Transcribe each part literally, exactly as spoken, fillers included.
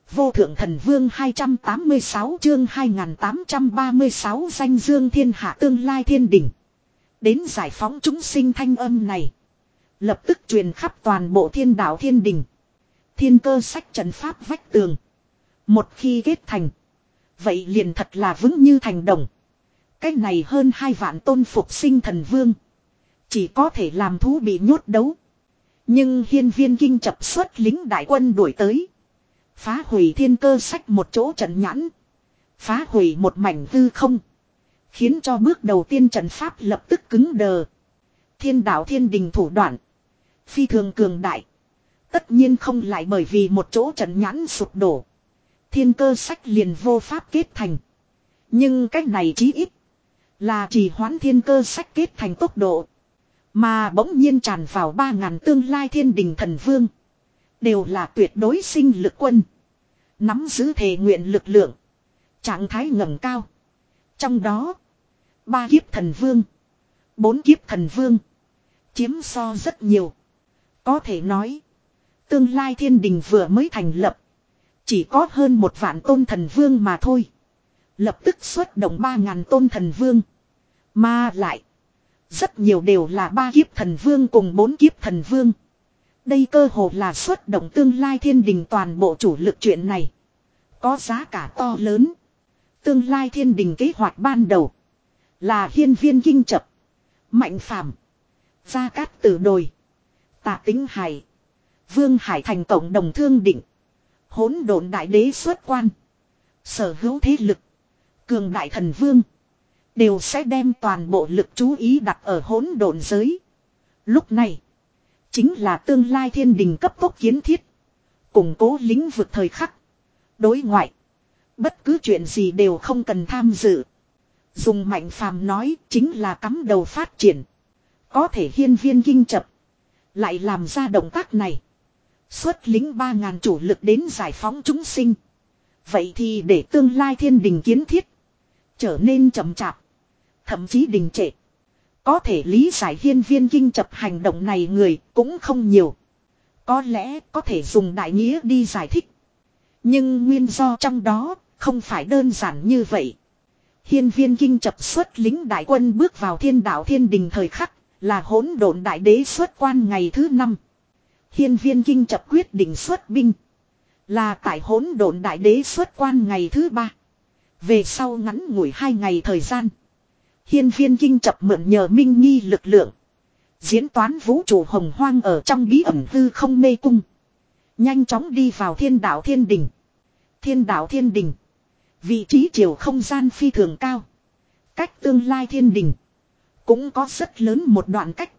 Vô thượng thần vương hai trăm tám mươi sáu chương hai nghìn tám trăm ba mươi sáu danh dương thiên hạ tương lai thiên đỉnh. Đến giải phóng chúng sinh thanh âm này. Lập tức truyền khắp toàn bộ thiên đạo thiên đỉnh. Thiên cơ sách trần pháp vách tường. Một khi kết thành. Vậy liền thật là vững như thành đồng. Cái này hơn hai vạn tôn phục sinh thần vương. Chỉ có thể làm thú bị nhốt đấu. Nhưng hiên viên kinh chập xuất lính đại quân đuổi tới. Phá hủy thiên cơ sách một chỗ trận nhãn. Phá hủy một mảnh hư không. Khiến cho bước đầu tiên trận pháp lập tức cứng đờ. Thiên đạo thiên đình thủ đoạn. Phi thường cường đại. Tất nhiên không lại bởi vì một chỗ trận nhãn sụp đổ. Thiên cơ sách liền vô pháp kết thành. Nhưng cách này chí ít. Là trì hoãn thiên cơ sách kết thành tốc độ. Mà bỗng nhiên tràn vào ba ngàn tương lai thiên đình thần vương. Đều là tuyệt đối sinh lực quân. Nắm giữ thể nguyện lực lượng. Trạng thái ngẩng cao. Trong đó. Ba kiếp thần vương. Bốn kiếp thần vương. Chiếm so rất nhiều. Có thể nói. Tương lai thiên đình vừa mới thành lập. Chỉ có hơn một vạn tôn thần vương mà thôi. Lập tức xuất động ba ngàn tôn thần vương. Mà lại. Rất nhiều đều là ba kiếp thần vương cùng bốn kiếp thần vương. Đây cơ hồ là xuất động tương lai thiên đình toàn bộ chủ lực chuyện này. Có giá cả to lớn. Tương lai thiên đình kế hoạch ban đầu. Là hiên viên kinh chập. Mạnh phàm. Gia Cát Tử Đồi. Tạ Tính Hải. Vương Hải thành cộng đồng thương định. Hỗn độn đại đế xuất quan. Sở hữu thế lực. Cường đại thần vương. Đều sẽ đem toàn bộ lực chú ý đặt ở hỗn độn giới. Lúc này. Chính là tương lai thiên đình cấp tốc kiến thiết. Củng cố lĩnh vực thời khắc. Đối ngoại. Bất cứ chuyện gì đều không cần tham dự. Dùng Mạnh phàm nói chính là cắm đầu phát triển. Có thể hiên viên kinh chập. Lại làm ra động tác này. Xuất lính ba ngàn chủ lực đến giải phóng chúng sinh. Vậy thì để tương lai thiên đình kiến thiết. Trở nên chậm chạp. Thậm chí đình trệ. Có thể lý giải hiên viên kinh chập hành động này người cũng không nhiều. Có lẽ có thể dùng đại nghĩa đi giải thích. Nhưng nguyên do trong đó không phải đơn giản như vậy. Hiên viên kinh chập xuất lính đại quân bước vào thiên đạo thiên đình thời khắc là hỗn độn đại đế xuất quan ngày thứ năm. Hiên viên kinh chập quyết định xuất binh. Là tại hỗn độn đại đế xuất quan ngày thứ ba. Về sau ngắn ngủi hai ngày thời gian. Hiên viên kinh chập mượn nhờ minh nghi lực lượng. Diễn toán vũ trụ hồng hoang ở trong bí ẩn hư không mê cung. Nhanh chóng đi vào thiên đạo thiên đình. Thiên đạo thiên đình. Vị trí chiều không gian phi thường cao. Cách tương lai thiên đình. Cũng có rất lớn một đoạn cách.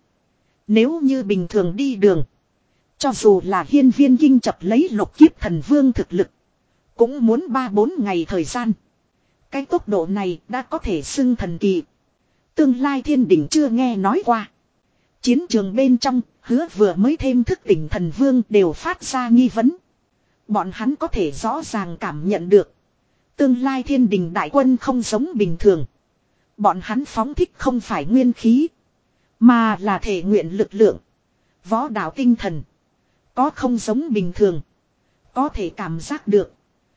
Nếu như bình thường đi đường. Cho dù là hiên viên kinh chập lấy lục kiếp thần vương thực lực. Cũng muốn ba bốn ngày thời gian. Cái tốc độ này đã có thể xưng thần kỳ. Tương lai thiên đỉnh chưa nghe nói qua. Chiến trường bên trong, hứa vừa mới thêm thức tỉnh thần vương đều phát ra nghi vấn. Bọn hắn có thể rõ ràng cảm nhận được. Tương lai thiên đình đại quân không giống bình thường. Bọn hắn phóng thích không phải nguyên khí. Mà là thể nguyện lực lượng. Võ đạo tinh thần. Có không giống bình thường. Có thể cảm giác được.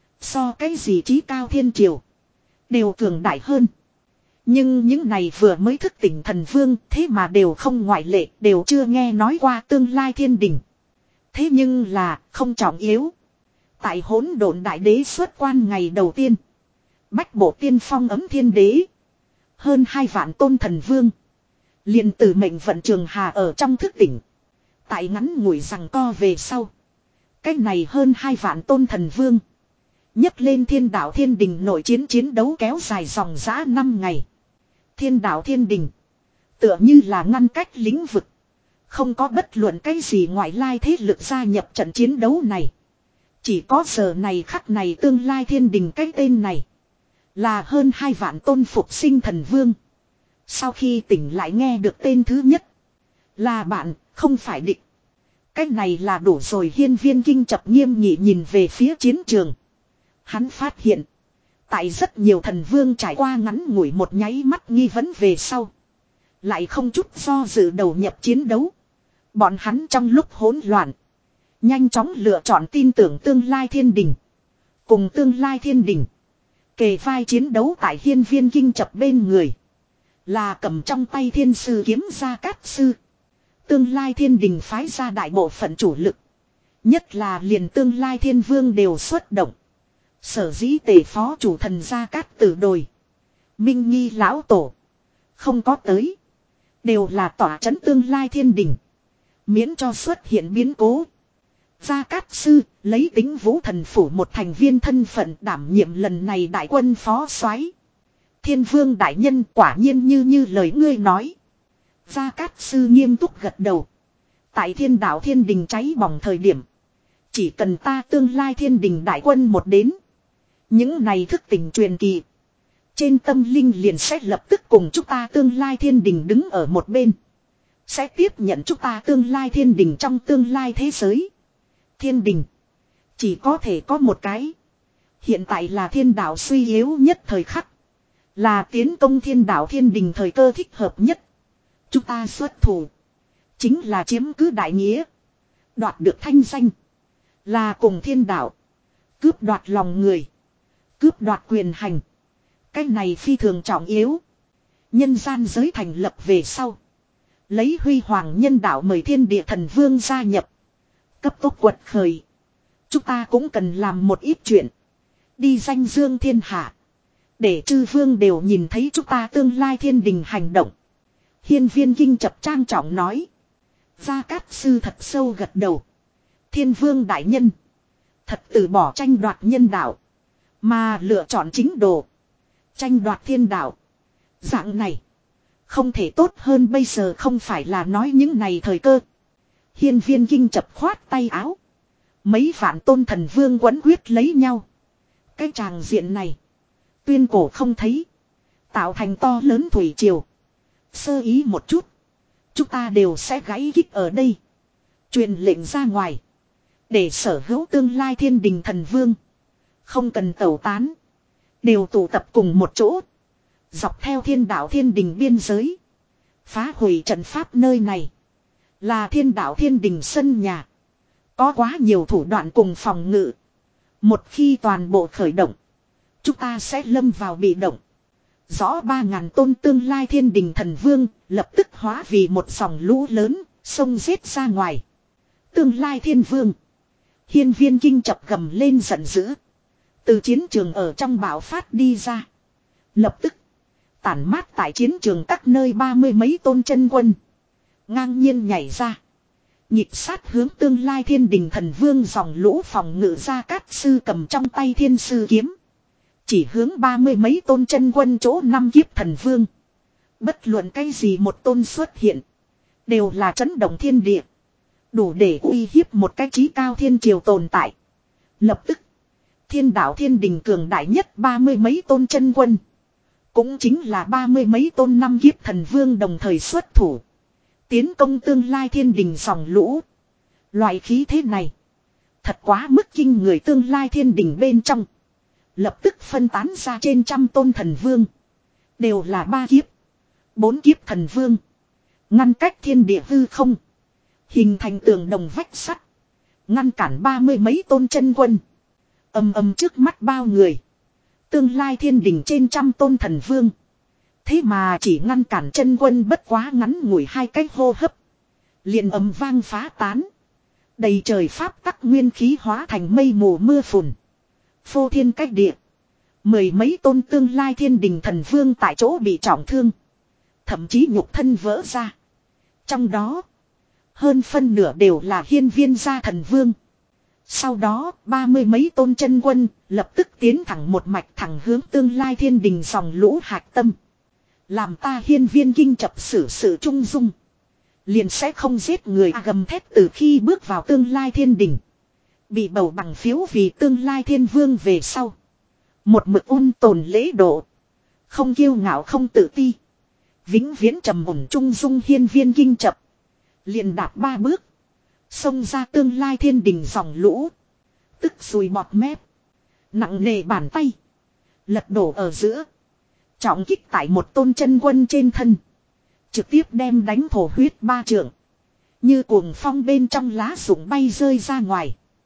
So cái gì trí cao thiên triều. Đều cường đại hơn. Nhưng những này vừa mới thức tỉnh thần vương thế mà đều không ngoại lệ. Đều chưa nghe nói qua tương lai thiên đình. Thế nhưng là không trọng yếu. Tại hỗn độn đại đế xuất quan ngày đầu tiên. Bách bộ tiên phong ấm thiên đế. Hơn hai vạn tôn thần vương. liền từ mệnh vận trường hà ở trong thức tỉnh. Tại ngắn ngủi rằng co về sau. Cách này hơn hai vạn tôn thần vương. nhấc lên thiên đạo thiên đình nội chiến chiến đấu kéo dài dòng dã năm ngày. Thiên đạo thiên đình. Tựa như là ngăn cách lĩnh vực. Không có bất luận cái gì ngoại lai thế lực gia nhập trận chiến đấu này. Chỉ có giờ này khắc này tương lai thiên đình cái tên này. Là hơn hai vạn tôn phục sinh thần vương. Sau khi tỉnh lại nghe được tên thứ nhất. Là bạn, không phải địch. Cái này là đủ rồi. Hiên viên kinh chập nghiêm nghị nhìn về phía chiến trường. Hắn phát hiện. Tại rất nhiều thần vương trải qua ngắn ngủi một nháy mắt nghi vấn về sau. Lại không chút do dự đầu nhập chiến đấu. Bọn hắn trong lúc hỗn loạn. Nhanh chóng lựa chọn tin tưởng tương lai thiên đình. Cùng tương lai thiên đình. Kề vai chiến đấu tại hiên viên kinh chập bên người. Là cầm trong tay thiên sư kiếm Gia Cát Sư. Tương lai thiên đình phái ra đại bộ phận chủ lực. Nhất là liền tương lai thiên vương đều xuất động. Sở dĩ tề phó chủ thần Gia Cát Tử đồi. Minh Nghi lão tổ. Không có tới. Đều là tỏa chấn tương lai thiên đình. Miễn cho xuất hiện biến cố. Gia Cát Sư lấy tính vũ thần phủ một thành viên thân phận đảm nhiệm lần này đại quân phó soái. Thiên vương đại nhân quả nhiên như như lời ngươi nói. Gia Cát Sư nghiêm túc gật đầu. Tại thiên đạo thiên đình cháy bỏng thời điểm. Chỉ cần ta tương lai thiên đình đại quân một đến. Những này thức tỉnh truyền kỳ. Trên tâm linh liền sẽ lập tức cùng chúng ta tương lai thiên đình đứng ở một bên. Sẽ tiếp nhận chúng ta tương lai thiên đình trong tương lai thế giới. Thiên đình. Chỉ có thể có một cái. Hiện tại là thiên đạo suy yếu nhất thời khắc. Là tiến công thiên đạo thiên đình thời cơ thích hợp nhất. Chúng ta xuất thủ. Chính là chiếm cứ đại nghĩa. Đoạt được thanh danh. Là cùng thiên đạo. Cướp đoạt lòng người. Cướp đoạt quyền hành. Cái này phi thường trọng yếu. Nhân gian giới thành lập về sau. Lấy huy hoàng nhân đạo mời thiên địa thần vương gia nhập. Cấp tốc quật khởi. Chúng ta cũng cần làm một ít chuyện. Đi danh dương thiên hạ. Để chư vương đều nhìn thấy chúng ta tương lai thiên đình hành động. Hiên viên kinh chập trang trọng nói. Gia Cát Sư thật sâu gật đầu. Thiên vương đại nhân. Thật từ bỏ tranh đoạt nhân đạo. Mà lựa chọn chính đồ. Tranh đoạt thiên đạo. Dạng này. Không thể tốt hơn bây giờ không phải là nói những này thời cơ. Hiên viên kinh chập khoát tay áo. Mấy vạn tôn thần vương quấn quyết lấy nhau. Cái tràng diện này. Tuyên cổ không thấy. Tạo thành to lớn thủy triều. Sơ ý một chút. Chúng ta đều sẽ gãy kích ở đây. Truyền lệnh ra ngoài. Để sở hữu tương lai thiên đình thần vương. Không cần tẩu tán. Đều tụ tập cùng một chỗ. Dọc theo thiên đạo thiên đình biên giới. Phá hủy trận pháp nơi này. Là thiên đạo thiên đình sân nhà. Có quá nhiều thủ đoạn cùng phòng ngự. Một khi toàn bộ khởi động. Chúng ta sẽ lâm vào bị động. Rõ ba ngàn tôn tương lai thiên đình thần vương. Lập tức hóa vì một dòng lũ lớn. Xông giết ra ngoài. Tương lai thiên vương. Hiên viên kinh chập gầm lên giận dữ. Từ chiến trường ở trong bão phát đi ra. Lập tức. Tản mát tại chiến trường các nơi ba mươi mấy tôn chân quân. Ngang nhiên nhảy ra. Nhịp sát hướng tương lai thiên đình thần vương dòng lũ phòng ngự Gia Cát Sư cầm trong tay thiên sư kiếm. Chỉ hướng ba mươi mấy tôn chân quân chỗ năm kiếp thần vương. Bất luận cái gì một tôn xuất hiện. Đều là chấn động thiên địa. Đủ để uy hiếp một cái trí cao thiên triều tồn tại. Lập tức. Thiên đạo thiên đình cường đại nhất ba mươi mấy tôn chân quân. Cũng chính là ba mươi mấy tôn năm kiếp thần vương đồng thời xuất thủ. Tiến công tương lai thiên đình dòng lũ. Loại khí thế này. Thật quá mức kinh người tương lai thiên đình bên trong. Lập tức phân tán ra trên trăm tôn thần vương. Đều là ba kiếp. Bốn kiếp thần vương. Ngăn cách thiên địa hư không. Hình thành tường đồng vách sắt. Ngăn cản ba mươi mấy tôn chân quân. Âm âm trước mắt bao người. Tương lai thiên đình trên trăm tôn thần vương. Thế mà chỉ ngăn cản chân quân bất quá ngắn ngủi hai cách hô hấp. Liền ầm vang phá tán. Đầy trời pháp tắc nguyên khí hóa thành mây mù mưa phùn. Phô thiên cách địa. Mười mấy tôn tương lai thiên đình thần vương tại chỗ bị trọng thương. Thậm chí nhục thân vỡ ra. Trong đó. Hơn phân nửa đều là hiên viên gia thần vương. Sau đó ba mươi mấy tôn chân quân lập tức tiến thẳng một mạch thẳng hướng tương lai thiên đình dòng lũ hạc tâm. Làm ta hiên viên kinh chập xử sự trung dung. Liền sẽ không giết người gầm thét từ khi bước vào tương lai thiên đình. Bị bầu bằng phiếu vì tương lai thiên vương về sau. Một mực ôn tồn lễ độ. Không kiêu ngạo không tự ti. Vĩnh viễn trầm ổn trung dung hiên viên kinh chập. Liền đạp ba bước. Xông ra tương lai thiên đình dòng lũ. Tức sùi bọt mép. Nặng nề bàn tay. Lật đổ ở giữa. Trọng kích tại một tôn chân quân trên thân. Trực tiếp đem đánh thổ huyết ba trượng. Như cuồng phong bên trong lá rụng bay rơi ra ngoài.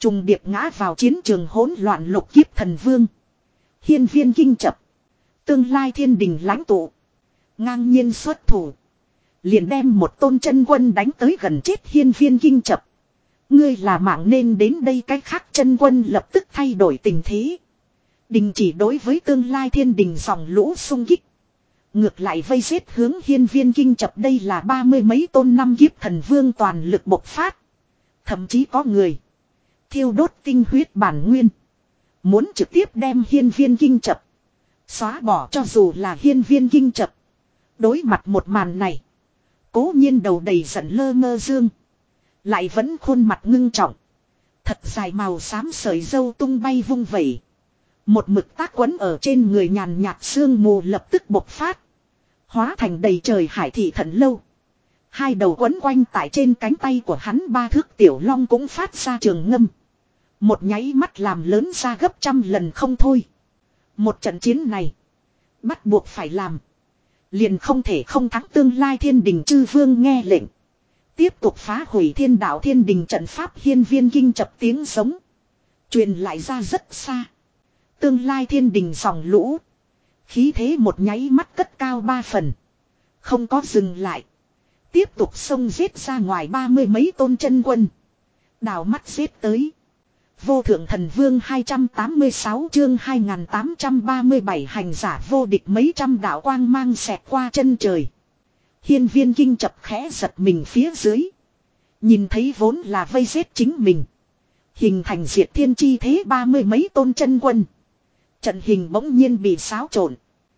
Trùng điệp ngã vào chiến trường hỗn loạn lục kiếp thần vương. Hiên viên kinh chập. Tương lai thiên đình lãnh tụ. Ngang nhiên xuất thủ. Liền đem một tôn chân quân đánh tới gần chết hiên viên kinh chập. Ngươi là mạng nên đến đây, cái khác chân quân lập tức thay đổi tình thế. Đình chỉ đối với tương lai thiên đình dòng lũ xung kích. Ngược lại vây giết hướng hiên viên kinh chập, đây là ba mươi mấy tôn năm kiếp thần vương toàn lực bộc phát. Thậm chí có người thiêu đốt tinh huyết bản nguyên. Muốn trực tiếp đem hiên viên kinh chập xóa bỏ, cho dù là hiên viên kinh chập. Đối mặt một màn này. Cố nhiên đầu đầy giận lơ ngơ dương. Lại vẫn khuôn mặt ngưng trọng. Thật dài màu xám sợi râu tung bay vung vẩy. Một mực tác quấn ở trên người nhàn nhạt sương mù lập tức bộc phát. Hóa thành đầy trời hải thị thần lâu. Hai đầu quấn quanh tại trên cánh tay của hắn ba thước tiểu long cũng phát ra trường ngâm. Một nháy mắt làm lớn ra gấp trăm lần không thôi. Một trận chiến này. Bắt buộc phải làm. Liền không thể không thắng, tương lai thiên đình chư vương nghe lệnh. Tiếp tục phá hủy thiên đạo thiên đình trận pháp, hiên viên kinh chập tiếng sống. Truyền lại ra rất xa. Tương lai thiên đình dòng lũ. Khí thế một nháy mắt cất cao ba phần. Không có dừng lại. Tiếp tục xông giết ra ngoài ba mươi mấy tôn chân quân. Đào mắt giết tới. Vô thượng thần vương hai trăm tám mươi sáu chương hai nghìn tám trăm ba mươi bảy hành giả vô địch, mấy trăm đạo quang mang xẹt qua chân trời. Hiên viên kinh chập khẽ giật mình phía dưới. Nhìn thấy vốn là vây giết chính mình. Hình thành diệt thiên chi thế ba mươi mấy tôn chân quân. Trận hình bỗng nhiên bị xáo trộn.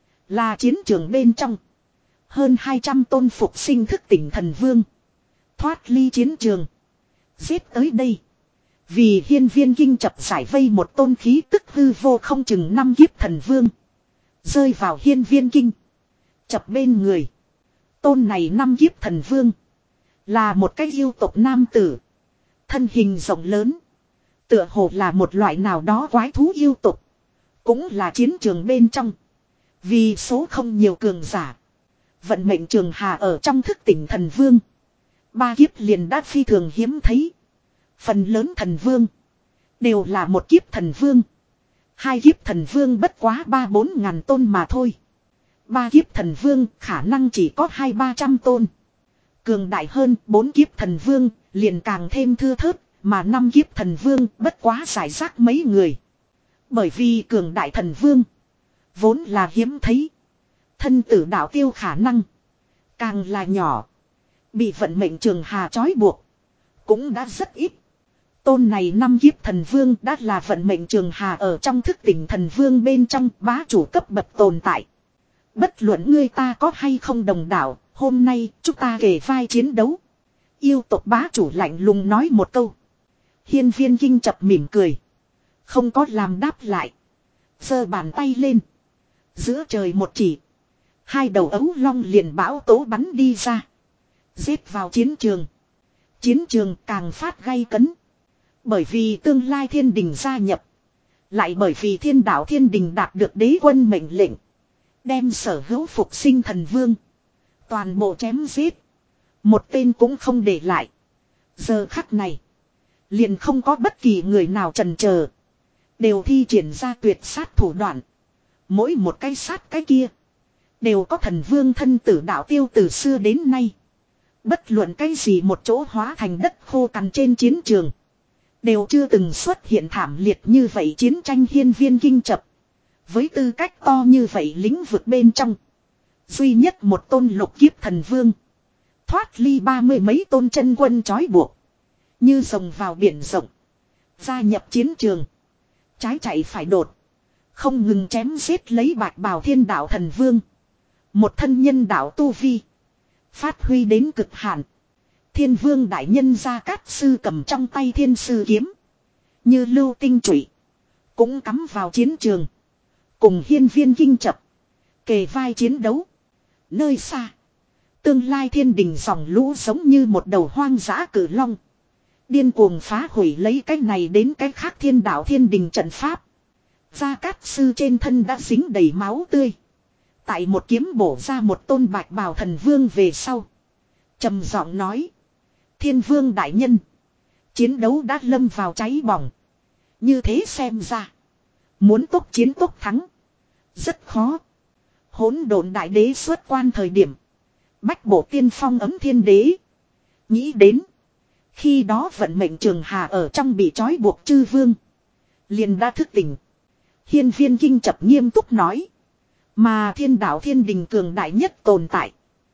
Là chiến trường bên trong. Hơn hai trăm tôn phục sinh thức tỉnh thần vương. Thoát ly chiến trường. Giết tới đây. Vì hiên viên kinh chập giải vây một tôn khí tức hư vô không chừng năm kiếp thần vương. Rơi vào hiên viên kinh chập bên người. Tôn này năm kiếp thần vương. Là một cái yêu tộc nam tử. Thân hình rộng lớn. Tựa hồ là một loại nào đó quái thú yêu tộc. Cũng là chiến trường bên trong. Vì số không nhiều cường giả. Vận mệnh trường hà ở trong thức tỉnh thần vương. Ba kiếp liền đã phi thường hiếm thấy. Phần lớn thần vương. Đều là một kiếp thần vương. Hai kiếp thần vương bất quá ba bốn ngàn tôn mà thôi. Ba kiếp thần vương khả năng chỉ có hai ba trăm tôn. Cường đại hơn bốn kiếp thần vương liền càng thêm thưa thớt. Mà năm kiếp thần vương bất quá giải rác mấy người. Bởi vì cường đại thần vương vốn là hiếm thấy. Thân tử đạo tiêu khả năng càng là nhỏ. Bị vận mệnh trường hà trói buộc cũng đã rất ít. Tôn này năm kiếp thần vương đã là vận mệnh trường hà ở trong thức tỉnh thần vương bên trong bá chủ cấp bậc tồn tại. Bất luận ngươi ta có hay không đồng đạo, hôm nay chúng ta kề vai chiến đấu. Yêu tộc bá chủ lạnh lùng nói một câu. Hiên viên kinh chập mỉm cười. Không có làm đáp lại. Giơ bàn tay lên. Giữa trời một chỉ. Hai đầu ấu long liền bão tố bắn đi ra. Giết vào chiến trường. Chiến trường càng phát gay cấn. Bởi vì tương lai thiên đình gia nhập. Lại bởi vì thiên đạo thiên đình đạt được đế quân mệnh lệnh. Đem sở hữu phục sinh thần vương. Toàn bộ chém giết. Một tên cũng không để lại. Giờ khắc này. Liền không có bất kỳ người nào chần chờ. Đều thi triển ra tuyệt sát thủ đoạn. Mỗi một cái sát cái kia. Đều có thần vương thân tử đạo tiêu từ xưa đến nay. Bất luận cái gì một chỗ hóa thành đất khô cằn trên chiến trường. Đều chưa từng xuất hiện thảm liệt như vậy chiến tranh, hiên viên kinh chập. Với tư cách to như vậy lĩnh vực bên trong. Duy nhất một tôn lục kiếp thần vương. Thoát ly ba mươi mấy tôn chân quân trói buộc. Như rồng vào biển rộng. Gia nhập chiến trường. Trái chạy phải đột. Không ngừng chém giết lấy bạch bào thiên đạo thần vương. Một thân nhân đạo tu vi. Phát huy đến cực hạn. Thiên vương đại nhân Gia Cát Sư cầm trong tay thiên sư kiếm. Như lưu tinh chủy. Cũng cắm vào chiến trường. Cùng hiên viên kinh chập. Kề vai chiến đấu. Nơi xa. Tương lai thiên đình dòng lũ giống như một đầu hoang dã cử long. Điên cuồng phá hủy lấy cái này đến cái khác thiên đạo thiên đình trận pháp. Gia Cát Sư trên thân đã dính đầy máu tươi. Tại một kiếm bổ ra một tôn bạch bào thần vương về sau. Trầm giọng nói. Thiên vương đại nhân. Chiến đấu đã lâm vào cháy bỏng. Như thế xem ra. Muốn tốc chiến tốc thắng. Rất khó. Hỗn độn đại đế xuất quan thời điểm. Bách bộ tiên phong ấm thiên đế. Nghĩ đến. Khi đó vận mệnh trường hà ở trong bị trói buộc chư vương. Liền đã thức tỉnh. Hiên viên kinh chập nghiêm túc nói. Mà thiên đạo thiên đình cường đại nhất tồn tại.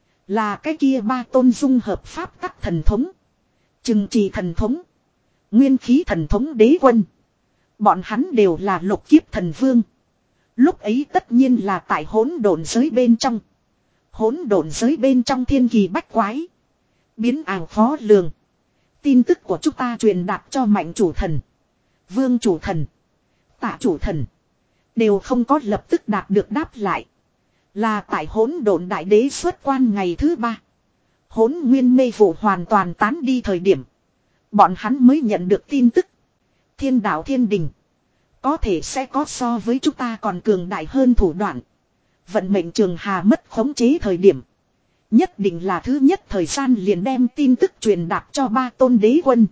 Là cái kia ba tôn dung hợp pháp tắc thần thống. Trừng trì thần thống. Nguyên khí thần thống đế quân. Bọn hắn đều là lục kiếp thần vương. Lúc ấy tất nhiên là tại hỗn độn giới bên trong. Hỗn độn giới bên trong thiên kỳ bách quái. Biến ảo khó lường. Tin tức của chúng ta truyền đạt cho mạnh chủ thần. Vương chủ thần. Tạ chủ thần. Đều không có lập tức đạt được đáp lại. Là tại hỗn độn đại đế xuất quan ngày thứ ba. Hỗn nguyên mê vụ hoàn toàn tán đi thời điểm. Bọn hắn mới nhận được tin tức. Thiên đạo thiên đình. Có thể sẽ có so với chúng ta còn cường đại hơn thủ đoạn. Vận mệnh trường hà mất khống chế thời điểm. Nhất định là thứ nhất thời gian liền đem tin tức truyền đạt cho ba tôn đế quân.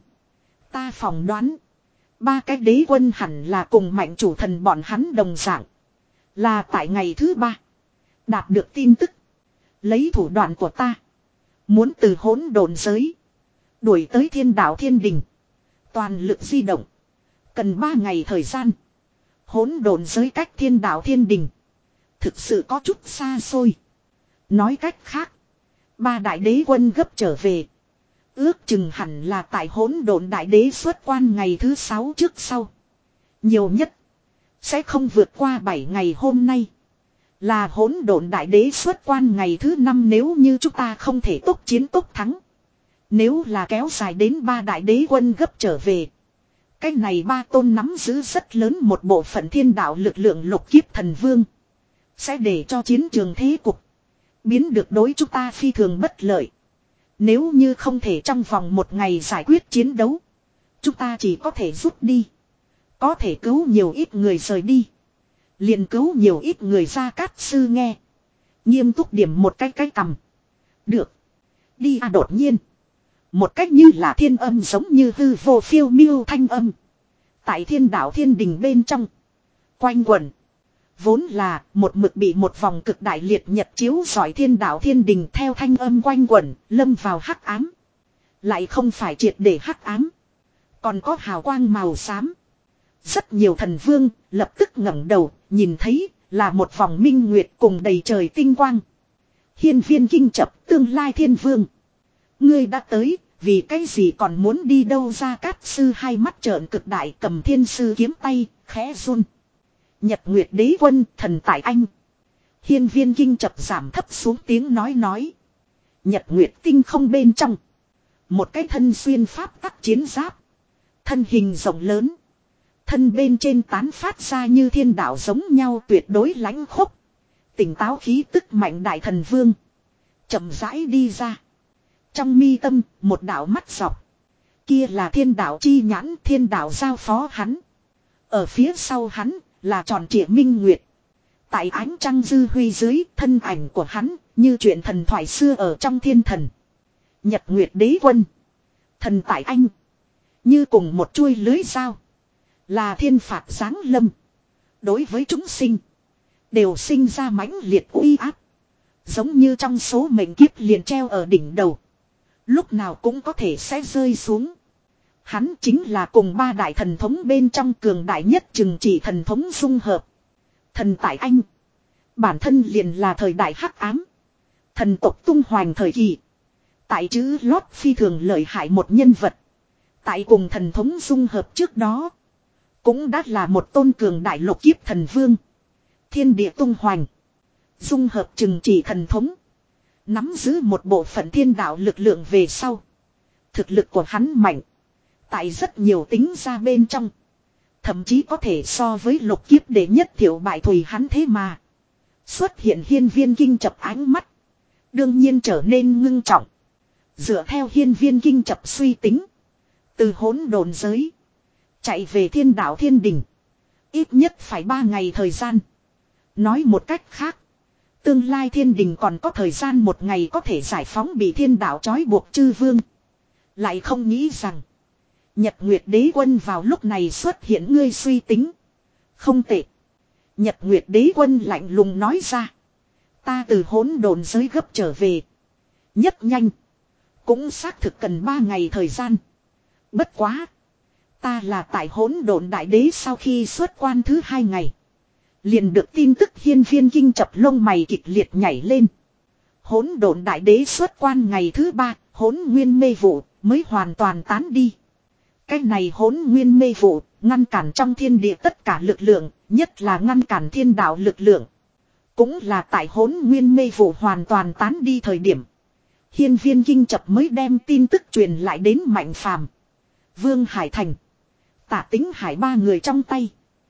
Ta phỏng đoán. Ba cái đế quân hẳn là cùng mạnh chủ thần bọn hắn đồng dạng. Là tại ngày thứ ba. Đạt được tin tức. Lấy thủ đoạn của ta. Muốn từ hỗn độn giới. Đuổi tới thiên đạo thiên đình. Toàn lực di động. Cần ba ngày thời gian. Hỗn độn giới cách thiên đạo thiên đình. Thực sự có chút xa xôi. Nói cách khác. Ba đại đế quân gấp trở về. Ước chừng hẳn là tại hỗn độn đại đế xuất quan ngày thứ sáu trước sau. Nhiều nhất. Sẽ không vượt qua bảy ngày hôm nay. Là hỗn độn đại đế xuất quan ngày thứ năm nếu như chúng ta không thể tốc chiến tốc thắng. Nếu là kéo dài đến ba đại đế quân gấp trở về. Cái này ba tôn nắm giữ rất lớn một bộ phận thiên đạo lực lượng lục kiếp thần vương. Sẽ để cho chiến trường thế cục. Biến được đối chúng ta phi thường bất lợi. Nếu như không thể trong vòng một ngày giải quyết chiến đấu. Chúng ta chỉ có thể rút đi. Có thể cứu nhiều ít người rời đi. Liền cứu nhiều ít người ra cát sư nghe. Nghiêm túc điểm một cái cái cầm. Được. Đi à đột nhiên. Một cách như là thiên âm giống như hư vô phiêu miêu thanh âm. Tại thiên đạo thiên đình bên trong. Quanh quẩn. Vốn là một mực bị một vòng cực đại liệt nhật chiếu rọi thiên đạo thiên đình theo thanh âm quanh quẩn, lâm vào hắc ám. Lại không phải triệt để hắc ám. Còn có hào quang màu xám. Rất nhiều thần vương lập tức ngẩng đầu, nhìn thấy là một vòng minh nguyệt cùng đầy trời tinh quang. Hiên viên kinh chập tương lai thiên vương. Ngươi đã tới, vì cái gì còn muốn đi đâu ra cát sư hai mắt trợn cực đại cầm thiên sư kiếm tay, khẽ run. Nhật Nguyệt đế quân thần tại anh. Hiên viên kinh chập giảm thấp xuống tiếng nói nói. Nhật Nguyệt tinh không bên trong. Một cái thân xuyên pháp tắc chiến giáp. Thân hình rộng lớn. Thân bên trên tán phát ra như thiên đạo giống nhau tuyệt đối lãnh khốc. Tỉnh táo khí tức mạnh đại thần vương. Chậm rãi đi ra. Trong mi tâm một đạo mắt dọc. Kia là thiên đạo chi nhãn thiên đạo giao phó hắn. Ở phía sau hắn là tròn trịa minh nguyệt. Tại ánh trăng dư huy dưới thân ảnh của hắn như chuyện thần thoại xưa ở trong thiên thần. Nhật Nguyệt đế quân. Thần tại anh. Như cùng một chuôi lưới dao. Là thiên phạt giáng lâm. Đối với chúng sinh. Đều sinh ra mãnh liệt uy áp. Giống như trong số mệnh kiếp liền treo ở đỉnh đầu. Lúc nào cũng có thể sẽ rơi xuống. Hắn chính là cùng ba đại thần thống bên trong cường đại nhất chừng chỉ thần thống dung hợp. Thần tại anh. Bản thân liền là thời đại hắc ám. Thần tộc tung hoành thời kỳ. Tại chữ lót phi thường lợi hại một nhân vật. Tại cùng thần thống dung hợp trước đó. Cũng đã là một tôn cường đại lục kiếp thần vương. Thiên địa tung hoành. Dung hợp chừng chỉ thần thống. Nắm giữ một bộ phận thiên đạo lực lượng về sau. Thực lực của hắn mạnh. Tại rất nhiều tính ra bên trong. Thậm chí có thể so với lục kiếp đệ nhất thiểu bại thùy hắn thế mà. Xuất hiện hiên viên kinh chập ánh mắt. Đương nhiên trở nên ngưng trọng. Dựa theo hiên viên kinh chập suy tính. Từ hỗn độn giới. Chạy về thiên đạo thiên đình. Ít nhất phải ba ngày thời gian. Nói một cách khác. Tương lai thiên đình còn có thời gian một ngày có thể giải phóng bị thiên đạo trói buộc chư vương. Lại không nghĩ rằng. Nhật Nguyệt Đế Quân vào lúc này xuất hiện, ngươi suy tính. Không tệ. Nhật Nguyệt Đế Quân lạnh lùng nói ra. Ta từ hỗn độn giới gấp trở về. Nhất nhanh. Cũng xác thực cần ba ngày thời gian. Bất quá. Ta là tại hỗn độn đại đế sau khi xuất quan thứ hai ngày. Liền được tin tức hiên viên kinh chập lông mày kịch liệt nhảy lên. Hỗn độn đại đế xuất quan ngày thứ ba, hỗn nguyên mê vụ mới hoàn toàn tán đi. Cái này hỗn nguyên mê vụ ngăn cản trong thiên địa tất cả lực lượng, nhất là ngăn cản thiên đạo lực lượng. Cũng là tại hỗn nguyên mê vụ hoàn toàn tán đi thời điểm. Hiên viên kinh chập mới đem tin tức truyền lại đến Mạnh Phàm, Vương Hải Thành, Tạ Tính Hải ba người trong tay.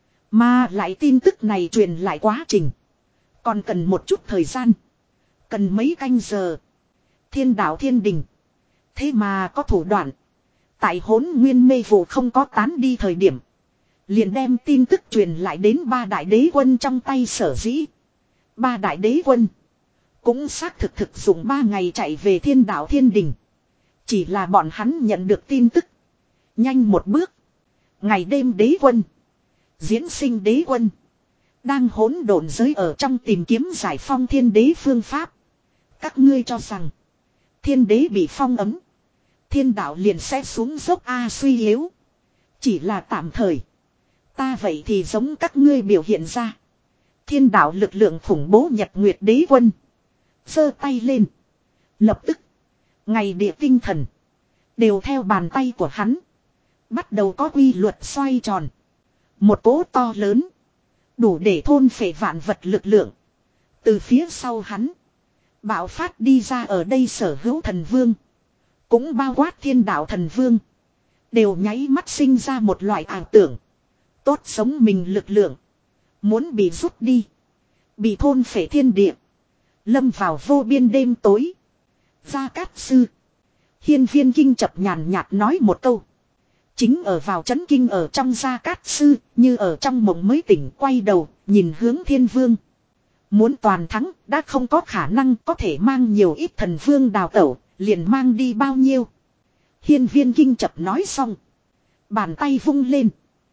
Mà lại tin tức này truyền lại quá trình. Còn cần một chút thời gian. Cần mấy canh giờ. Thiên đạo thiên đình. Thế mà có thủ đoạn. Tại hỗn nguyên mê vụ không có tán đi thời điểm. Liền đem tin tức truyền lại đến ba đại đế quân trong tay sở dĩ. Ba đại đế quân. Cũng xác thực thực dụng ba ngày chạy về thiên đạo thiên đình. Chỉ là bọn hắn nhận được tin tức. Nhanh một bước. Ngày đêm đế quân. Diễn sinh đế quân. Đang hỗn độn giới ở trong tìm kiếm giải phong thiên đế phương pháp. Các ngươi cho rằng. Thiên đế bị phong ấm. Thiên đạo liền sẽ xuống dốc A suy yếu. Chỉ là tạm thời. Ta vậy thì giống các ngươi biểu hiện ra. Thiên đạo lực lượng khủng bố Nhật Nguyệt Đế Quân. Giơ tay lên. Lập tức. Ngày địa tinh thần. Đều theo bàn tay của hắn. Bắt đầu có quy luật xoay tròn. Một cỗ to lớn. Đủ để thôn phệ vạn vật lực lượng. Từ phía sau hắn. Bạo phát đi ra ở đây sở hữu thần vương. Cũng bao quát thiên đạo thần vương. Đều nháy mắt sinh ra một loại ảo tưởng. Tốt sống mình lực lượng. Muốn bị rút đi. Bị thôn phệ thiên địa. Lâm vào vô biên đêm tối. Gia Cát Sư. Hiên viên kinh chập nhàn nhạt nói một câu. Chính ở vào chấn kinh ở trong Gia Cát Sư. Như ở trong mộng mới tỉnh quay đầu. Nhìn hướng thiên vương. Muốn toàn thắng đã không có khả năng có thể mang nhiều ít thần vương đào tẩu. Liền mang đi bao nhiêu. Hiên viên kinh chập nói xong. Bàn tay vung lên.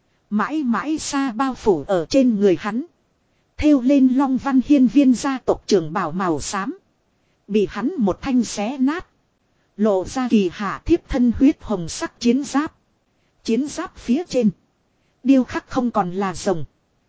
Mãi mãi xa bao phủ ở trên người hắn. Thêu lên long văn hiên viên gia tộc trưởng bảo màu xám. Bị hắn một thanh xé nát. Lộ ra kỳ hạ thiếp thân huyết hồng sắc chiến giáp. Chiến giáp phía trên. Điêu khắc không còn là rồng.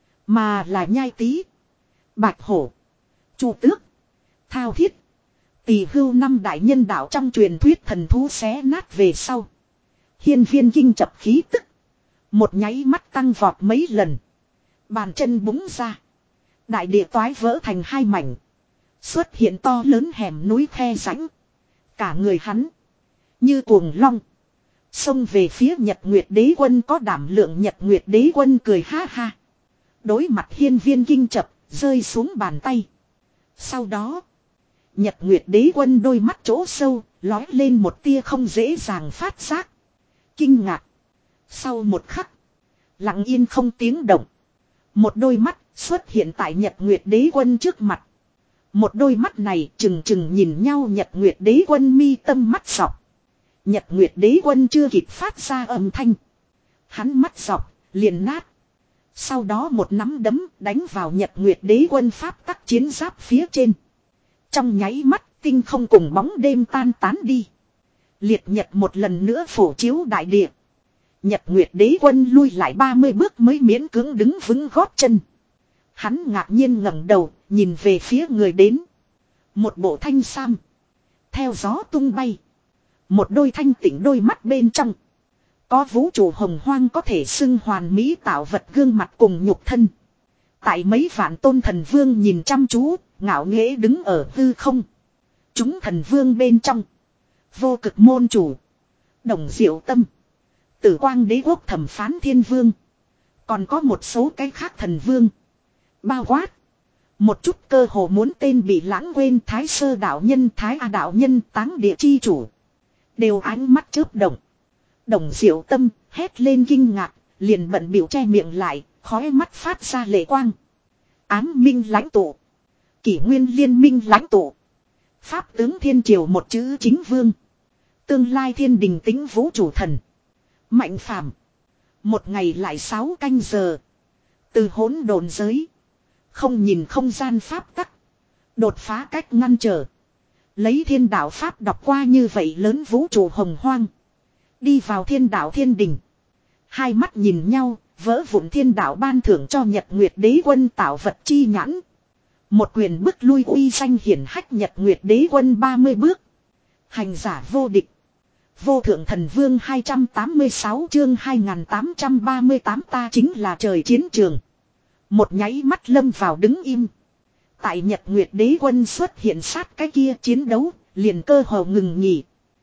Mà là nhai tý. Bạch hổ. Chu tước. Thao thiết. Tỳ hưu năm đại nhân đạo trong truyền thuyết thần thú xé nát về sau. Hiên viên kinh chập khí tức. Một nháy mắt tăng vọt mấy lần. Bàn chân búng ra. Đại địa toái vỡ thành hai mảnh. Xuất hiện to lớn hẻm núi khe rãnh. Cả người hắn. Như cuồng long. Xông về phía Nhật Nguyệt Đế Quân có đảm lượng Nhật Nguyệt Đế Quân cười ha ha. Đối mặt hiên viên kinh chập. Rơi xuống bàn tay. Sau đó. Nhật Nguyệt Đế Quân đôi mắt chỗ sâu. Lói lên một tia không dễ dàng phát giác. Kinh ngạc. Sau một khắc. Lặng yên không tiếng động. Một đôi mắt xuất hiện tại Nhật Nguyệt Đế Quân trước mặt. Một đôi mắt này chừng chừng nhìn nhau Nhật Nguyệt Đế Quân mi tâm mắt sọc. Nhật Nguyệt Đế Quân chưa kịp phát ra âm thanh. Hắn mắt sọc liền nát. Sau đó một nắm đấm đánh vào Nhật Nguyệt Đế Quân pháp tắc chiến giáp phía trên. Trong nháy mắt tinh không cùng bóng đêm tan tán đi. Liệt nhật một lần nữa phổ chiếu đại địa. Nhật Nguyệt Đế Quân lui lại ba mươi bước mới miễn cưỡng đứng vững gót chân. Hắn ngạc nhiên ngẩng đầu, nhìn về phía người đến. Một bộ thanh sam. Theo gió tung bay. Một đôi thanh tịnh đôi mắt bên trong. Có vũ trụ hồng hoang có thể xưng hoàn mỹ tạo vật gương mặt cùng nhục thân. Tại mấy vạn tôn thần vương nhìn chăm chú, ngạo nghễ đứng ở hư không. Chúng thần vương bên trong. Vô cực môn chủ. Đồng diệu tâm. Tử quang đế quốc thẩm phán thiên vương. Còn có một số cái khác thần vương. Bao quát. Một chút cơ hồ muốn tên bị lãng quên Thái Sơ đạo nhân Thái A đạo nhân Táng địa chi chủ. Đều ánh mắt chớp động. Đồng diệu tâm hét lên kinh ngạc. Liền bận biểu che miệng lại. Khói mắt phát ra lệ quang. Ám minh lãnh tụ. Kỷ nguyên liên minh lãnh tụ. Pháp tướng thiên triều một chữ chính vương. Tương lai thiên đình tính vũ chủ thần. Mạnh phàm. Một ngày lại sáu canh giờ. Từ hỗn độn giới. Không nhìn không gian pháp tắc. Đột phá cách ngăn trở. Lấy thiên đạo pháp đọc qua như vậy lớn vũ trụ hồng hoang. Đi vào thiên đạo thiên đình. Hai mắt nhìn nhau, vỡ vụn thiên đạo ban thưởng cho Nhật Nguyệt Đế Quân tạo vật chi nhãn. Một quyền bức lui uy danh hiển hách Nhật Nguyệt Đế Quân ba mươi bước. Hành giả vô địch. Vô thượng thần vương hai trăm tám mươi sáu chương hai nghìn tám trăm ba mươi tám ta chính là trời chiến trường. Một nháy mắt lâm vào đứng im. Tại Nhật Nguyệt Đế Quân xuất hiện sát cái kia chiến đấu, liền cơ hồ ngừng nghỉ.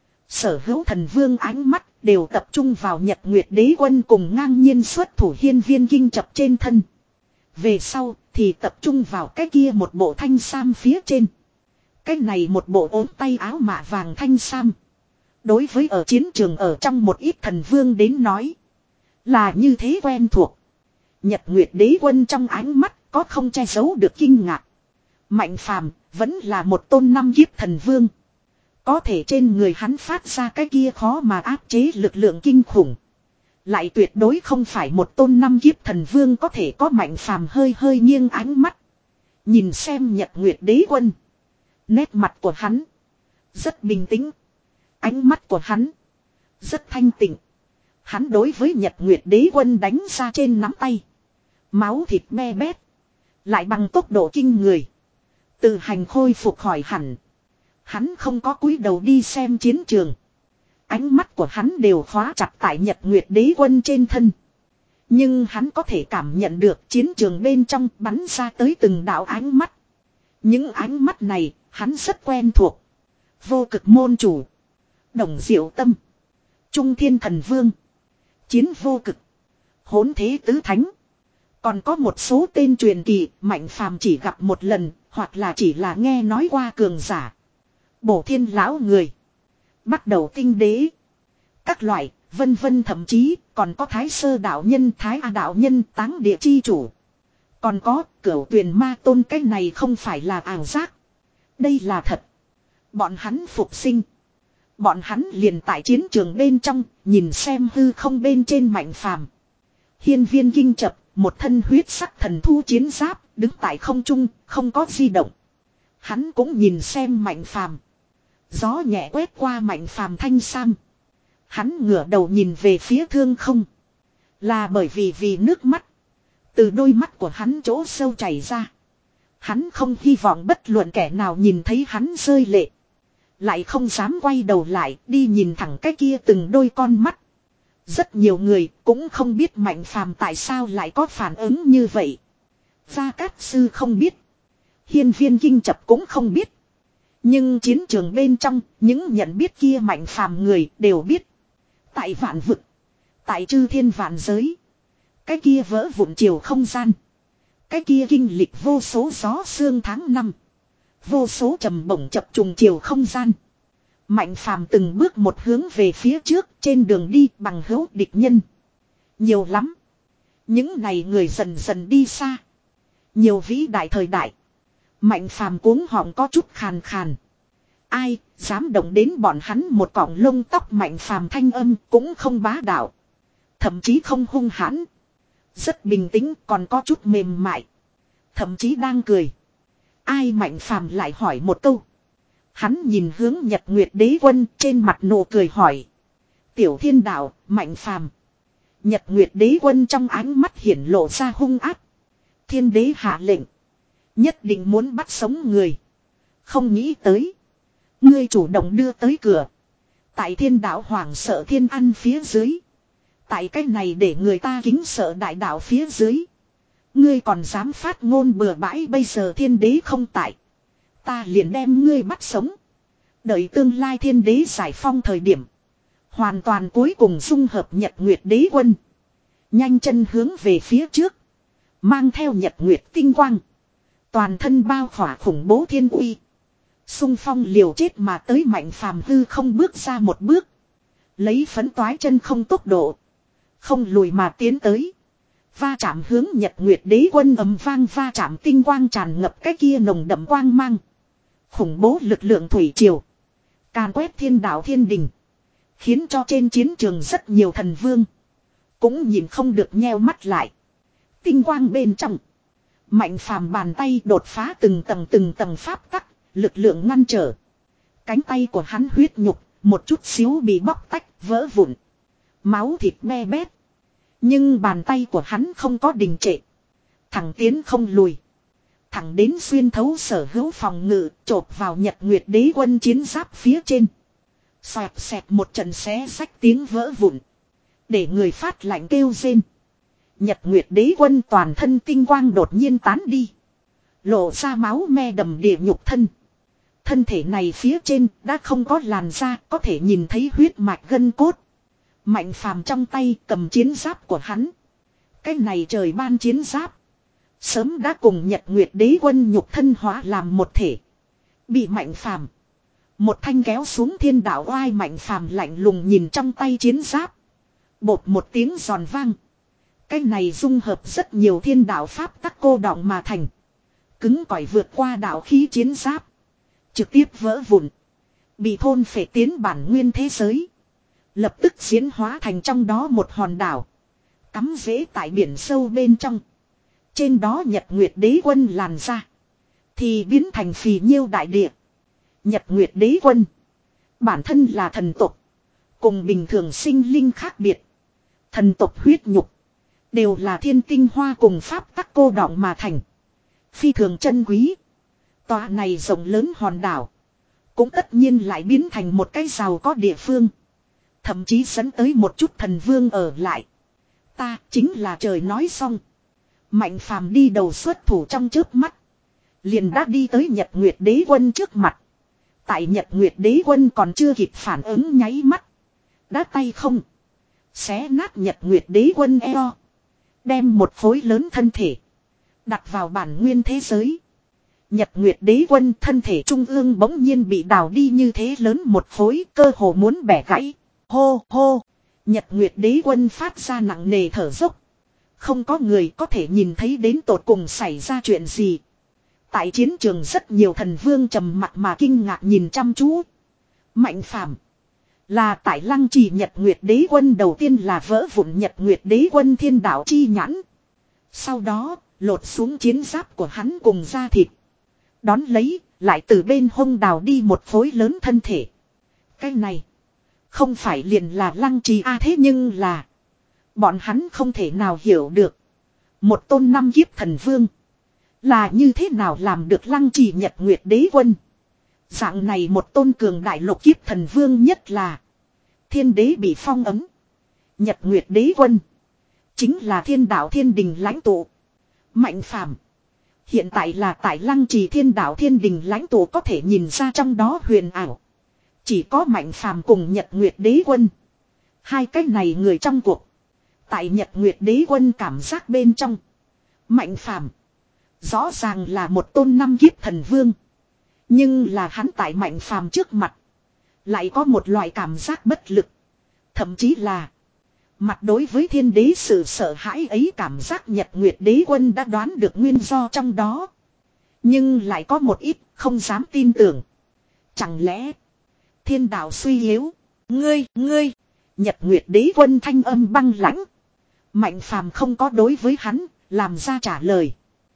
Sở hữu thần vương ánh mắt đều tập trung vào Nhật Nguyệt Đế Quân cùng ngang nhiên xuất thủ hiên viên kinh chập trên thân. Về sau thì tập trung vào cái kia một bộ thanh sam phía trên. Cái này một bộ ốm tay áo mạ vàng thanh sam. Đối với ở chiến trường ở trong một ít thần vương đến nói. Là như thế quen thuộc. Nhật Nguyệt Đế Quân trong ánh mắt có không che giấu được kinh ngạc. Mạnh phàm vẫn là một tôn năm kiếp thần vương. Có thể trên người hắn phát ra cái kia khó mà áp chế lực lượng kinh khủng. Lại tuyệt đối không phải một tôn năm kiếp thần vương có thể có. Mạnh phàm hơi hơi nghiêng ánh mắt. Nhìn xem Nhật Nguyệt Đế Quân. Nét mặt của hắn rất bình tĩnh. Ánh mắt của hắn rất thanh tịnh. Hắn đối với Nhật Nguyệt Đế Quân đánh ra trên nắm tay. Máu thịt me bét. Lại bằng tốc độ kinh người. Tự hành khôi phục khỏi hẳn. Hắn không có cúi đầu đi xem chiến trường. Ánh mắt của hắn đều khóa chặt tại Nhật Nguyệt Đế Quân trên thân. Nhưng hắn có thể cảm nhận được chiến trường bên trong bắn ra tới từng đạo ánh mắt. Những ánh mắt này hắn rất quen thuộc. Vô cực môn chủ. Đồng Diệu Tâm. Trung Thiên Thần Vương. Chiến Vô Cực. Hỗn Thế Tứ Thánh. Còn có một số tên truyền kỳ Mạnh phàm chỉ gặp một lần. Hoặc là chỉ là nghe nói qua cường giả. Bổ Thiên Lão Người. Bắt đầu Tinh Đế. Các loại vân vân, thậm chí còn có Thái Sơ Đạo Nhân, Thái A Đạo Nhân, Táng Địa Chi Chủ. Còn có Cửu Tuyền Ma Tôn. Cái này không phải là ảo giác. Đây là thật. Bọn hắn phục sinh. Bọn hắn liền tại chiến trường bên trong. Nhìn xem hư không bên trên Mạnh phàm. Hiên viên kinh chập. Một thân huyết sắc thần thu chiến giáp. Đứng tại không trung. Không có di động. Hắn cũng nhìn xem Mạnh phàm. Gió nhẹ quét qua Mạnh phàm thanh sam. Hắn ngửa đầu nhìn về phía thương không. Là bởi vì vì nước mắt. Từ đôi mắt của hắn chỗ sâu chảy ra. Hắn không hy vọng bất luận kẻ nào nhìn thấy hắn rơi lệ. Lại không dám quay đầu lại đi nhìn thẳng cái kia từng đôi con mắt. Rất nhiều người cũng không biết Mạnh phàm tại sao lại có phản ứng như vậy. Gia Cát Sư không biết. Hiên viên kinh chập cũng không biết. Nhưng chiến trường bên trong những nhận biết kia Mạnh phàm người đều biết. Tại vạn vực. Tại chư thiên vạn giới. Cái kia vỡ vụn chiều không gian. Cái kia kinh lịch vô số gió sương tháng năm. Vô số trầm bổng chập trùng chiều không gian. Mạnh phàm từng bước một hướng về phía trước. Trên đường đi bằng hữu địch nhân. Nhiều lắm. Những này người dần dần đi xa. Nhiều vĩ đại thời đại. Mạnh phàm cuống họng có chút khàn khàn. Ai dám động đến bọn hắn một cọng lông tóc. Mạnh phàm thanh âm cũng không bá đạo. Thậm chí không hung hãn. Rất bình tĩnh, còn có chút mềm mại. Thậm chí đang cười. Ai? Mạnh phàm lại hỏi một câu. Hắn nhìn hướng Nhật Nguyệt Đế Quân, trên mặt nụ cười hỏi. Tiểu thiên đạo, Mạnh phàm. Nhật Nguyệt Đế Quân trong ánh mắt hiển lộ ra hung ác. Thiên đế hạ lệnh. Nhất định muốn bắt sống người. Không nghĩ tới. Ngươi chủ động đưa tới cửa. Tại thiên đạo hoảng sợ thiên ăn phía dưới. Tại cái này để người ta kính sợ đại đạo phía dưới. Ngươi còn dám phát ngôn bừa bãi. Bây giờ thiên đế không tại. Ta liền đem ngươi bắt sống. Đợi tương lai thiên đế giải phong thời điểm. Hoàn toàn cuối cùng dung hợp Nhật Nguyệt Đế Quân. Nhanh chân hướng về phía trước. Mang theo Nhật Nguyệt tinh quang. Toàn thân bao khỏa khủng bố thiên uy. Xung phong liều chết mà tới. Mạnh phàm hư không bước ra một bước. Lấy phấn toái chân không tốc độ. Không lùi mà tiến tới. Va chạm hướng Nhật Nguyệt Đế Quân. Ầm vang va chạm, tinh quang tràn ngập cái kia nồng đậm quang mang. Khủng bố lực lượng thủy triều. Càn quét thiên đạo thiên đình. Khiến cho trên chiến trường rất nhiều thần vương. Cũng nhìn không được nheo mắt lại. Tinh quang bên trong. Mạnh phàm bàn tay đột phá từng tầng từng tầng pháp tắc. Lực lượng ngăn trở. Cánh tay của hắn huyết nhục. Một chút xíu bị bóc tách vỡ vụn. Máu thịt me bét. Nhưng bàn tay của hắn không có đình trệ. Thẳng tiến không lùi. Thẳng đến xuyên thấu sở hữu phòng ngự. Chộp vào Nhật Nguyệt Đế Quân chiến giáp phía trên. Xoẹt xẹt một trận xé sách tiếng vỡ vụn. Để người phát lạnh kêu rên. Nhật Nguyệt Đế Quân toàn thân tinh quang đột nhiên tán đi. Lộ ra máu me đầm địa nhục thân. Thân thể này phía trên đã không có làn da, có thể nhìn thấy huyết mạch gân cốt. Mạnh phàm trong tay cầm chiến giáp của hắn. Cái này trời ban chiến giáp. Sớm đã cùng Nhật Nguyệt Đế Quân nhục thân hóa làm một thể. Bị mạnh phàm. Một thanh kéo xuống thiên đạo oai mạnh phàm lạnh lùng nhìn trong tay chiến giáp. Bột một tiếng giòn vang. Cái này dung hợp rất nhiều thiên đạo pháp tắc cô đọng mà thành. Cứng cỏi vượt qua đạo khí chiến giáp. Trực tiếp vỡ vụn. Bị thôn phệ tiến bản nguyên thế giới. Lập tức diễn hóa thành trong đó một hòn đảo. Cắm rễ tại biển sâu bên trong. Trên đó Nhật Nguyệt Đế Quân làn ra. Thì biến thành phì nhiêu đại địa. Nhật Nguyệt Đế Quân. Bản thân là thần tộc. Cùng bình thường sinh linh khác biệt. Thần tộc huyết nhục. Đều là thiên tinh hoa cùng pháp tắc cô đọng mà thành. Phi thường chân quý. Tòa này rộng lớn hòn đảo. Cũng tất nhiên lại biến thành một cái giàu có địa phương. Thậm chí dẫn tới một chút thần vương ở lại. Ta chính là trời nói xong. Mạnh phàm đi đầu xuất thủ trong chớp mắt. Liền đã đi tới Nhật Nguyệt Đế Quân trước mặt. Tại Nhật Nguyệt Đế Quân còn chưa kịp phản ứng nháy mắt. Đã tay không. Xé nát Nhật Nguyệt Đế Quân eo. Đem một khối lớn thân thể. Đặt vào bản nguyên thế giới. Nhật Nguyệt Đế Quân thân thể trung ương bỗng nhiên bị đào đi như thế lớn một khối cơ hồ muốn bẻ gãy. Hô hô. Nhật Nguyệt Đế Quân phát ra nặng nề thở dốc. Không có người có thể nhìn thấy đến tột cùng xảy ra chuyện gì. Tại chiến trường rất nhiều thần vương trầm mặt mà kinh ngạc nhìn chăm chú. Mạnh phàm. Là tại Lăng Trì Nhật Nguyệt Đế Quân đầu tiên là vỡ vụn Nhật Nguyệt Đế Quân thiên đạo chi nhãn. Sau đó lột xuống chiến giáp của hắn cùng da thịt. Đón lấy lại từ bên hông đào đi một khối lớn thân thể. Cái này không phải liền là Lăng Trì a thế nhưng là. Bọn hắn không thể nào hiểu được. Một tôn năm kiếp thần vương. Là như thế nào làm được Lăng Trì Nhật Nguyệt Đế Quân. Dạng này một tôn cường đại lục kiếp thần vương nhất là. Thiên đế bị phong ấm. Nhật Nguyệt Đế Quân. Chính là thiên đạo thiên đình lãnh tụ. Mạnh phàm. Hiện tại là tại Lăng Trì thiên đạo thiên đình lãnh tụ có thể nhìn ra trong đó huyền ảo. Chỉ có Mạnh phàm cùng Nhật Nguyệt Đế Quân. Hai cái này người trong cuộc. Tại Nhật Nguyệt Đế Quân cảm giác bên trong. Mạnh phàm. Rõ ràng là một tôn năm kiếp thần vương. Nhưng là hắn tại Mạnh phàm trước mặt. Lại có một loại cảm giác bất lực. Thậm chí là. Mặt đối với thiên đế sự sợ hãi ấy cảm giác Nhật Nguyệt Đế Quân đã đoán được nguyên do trong đó. Nhưng lại có một ít không dám tin tưởng. Chẳng lẽ. Thiên đạo suy yếu. Ngươi, ngươi. Nhật Nguyệt Đế Quân thanh âm băng lãnh. Mạnh phàm không có đối với hắn. Làm ra trả lời.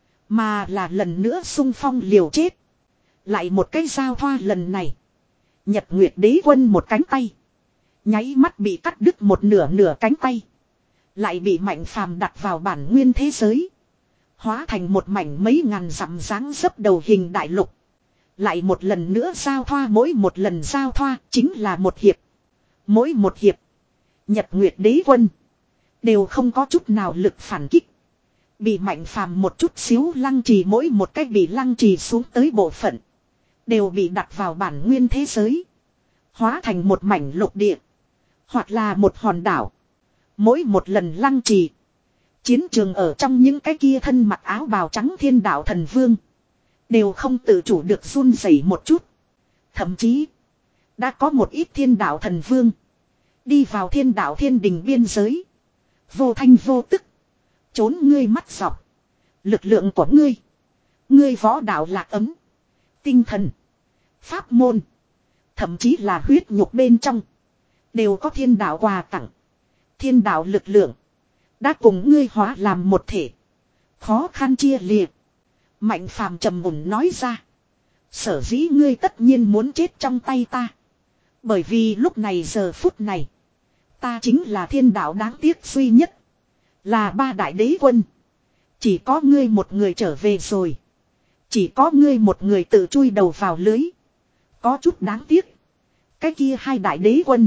Mà là lần nữa xung phong liều chết. Lại một cái giao thoa lần này. Nhật Nguyệt Đế Quân một cánh tay. Nháy mắt bị cắt đứt một nửa nửa cánh tay. Lại bị Mạnh phàm đặt vào bản nguyên thế giới. Hóa thành một mảnh mấy ngàn dặm dáng dấp đầu hình đại lục. Lại một lần nữa giao thoa, mỗi một lần giao thoa chính là một hiệp. Mỗi một hiệp. Nhật Nguyệt Đế Quân. Đều không có chút nào lực phản kích. Bị Mạnh phàm một chút xíu lăng trì, mỗi một cách bị lăng trì xuống tới bộ phận. Đều bị đặt vào bản nguyên thế giới. Hóa thành một mảnh lục địa. Hoặc là một hòn đảo. Mỗi một lần lăng trì. Chiến trường ở trong những cái kia thân mặc áo bào trắng thiên đạo thần vương. Đều không tự chủ được run rẩy một chút. Thậm chí. Đã có một ít thiên đạo thần vương. Đi vào thiên đạo thiên đình biên giới. Vô thanh vô tức. Trốn ngươi mắt dọc. Lực lượng của ngươi. Ngươi võ đạo lạc ấm. Tinh thần. Pháp môn. Thậm chí là huyết nhục bên trong. Đều có thiên đạo quà tặng. Thiên đạo lực lượng. Đã cùng ngươi hóa làm một thể. Khó khăn chia liệt. Mạnh phàm trầm mùng nói ra. Sở dĩ ngươi tất nhiên muốn chết trong tay ta. Bởi vì lúc này giờ phút này. Ta chính là thiên đạo đáng tiếc duy nhất. Là ba đại đế quân. Chỉ có ngươi một người trở về rồi. Chỉ có ngươi một người tự chui đầu vào lưới. Có chút đáng tiếc. Cái kia hai đại đế quân.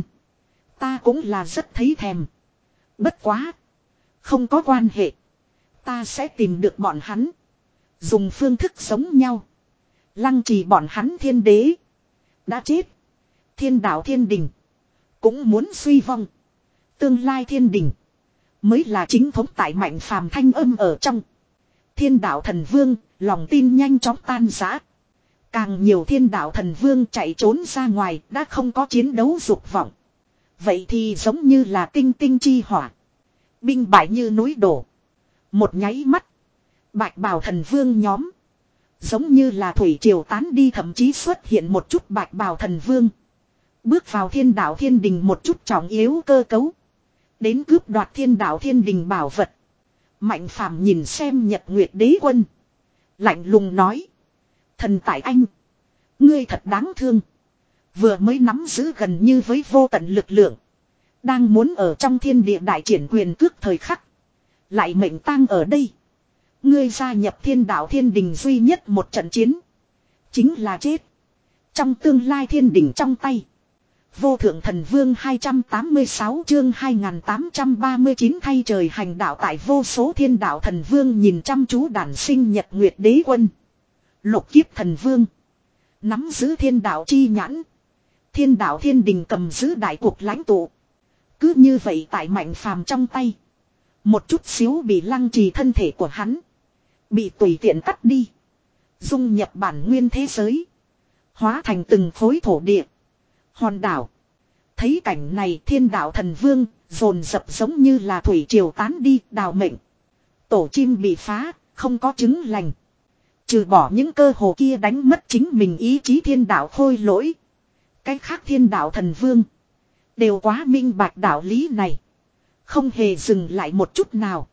Ta cũng là rất thấy thèm. Bất quá. Không có quan hệ. Ta sẽ tìm được bọn hắn. Dùng phương thức giống nhau. Lăng trì bọn hắn thiên đế. Đã chết. Thiên đạo thiên đình. Cũng muốn suy vong. Tương lai thiên đình. Mới là chính thống tại mạnh phàm thanh âm ở trong. Thiên đạo thần vương. Lòng tin nhanh chóng tan rã. Càng nhiều thiên đạo thần vương chạy trốn ra ngoài. Đã không có chiến đấu dục vọng. Vậy thì giống như là tinh tinh chi hỏa. Binh bại như núi đổ. Một nháy mắt. Bạch bào thần vương nhóm. Giống như là thủy triều tán đi, thậm chí xuất hiện một chút bạch bào thần vương. Bước vào thiên đạo thiên đình một chút trọng yếu cơ cấu. Đến cướp đoạt thiên đạo thiên đình bảo vật. Mạnh phàm nhìn xem Nhật Nguyệt đế quân. Lạnh lùng nói. Thần tại anh. Ngươi thật đáng thương. Vừa mới nắm giữ gần như với vô tận lực lượng. Đang muốn ở trong thiên địa đại triển quyền cước thời khắc. Lại mệnh tang ở đây. Ngươi gia nhập thiên đạo thiên đình duy nhất một trận chiến. Chính là chết. Trong tương lai thiên đình trong tay. Vô thượng thần vương hai trăm tám mươi sáu chương hai nghìn tám trăm ba mươi chín thay trời hành đạo tại vô số thiên đạo thần vương nhìn chăm chú đản sinh Nhật Nguyệt đế quân. Lục kiếp thần vương. Nắm giữ thiên đạo chi nhãn. Thiên đạo thiên đình cầm giữ đại cuộc lãnh tụ. Cứ như vậy tại mạnh phàm trong tay. Một chút xíu bị lăng trì thân thể của hắn. Bị tùy tiện cắt đi. Dung nhập bản nguyên thế giới. Hóa thành từng khối thổ địa. Hòn đảo. Thấy cảnh này thiên đạo thần vương. Dồn dập giống như là thủy triều tán đi đào mệnh. Tổ chim bị phá. Không có trứng lành. Trừ bỏ những cơ hồ kia đánh mất chính mình ý chí thiên đạo khôi lỗi. Cái khác thiên đạo thần vương. Đều quá minh bạch đạo lý này. Không hề dừng lại một chút nào.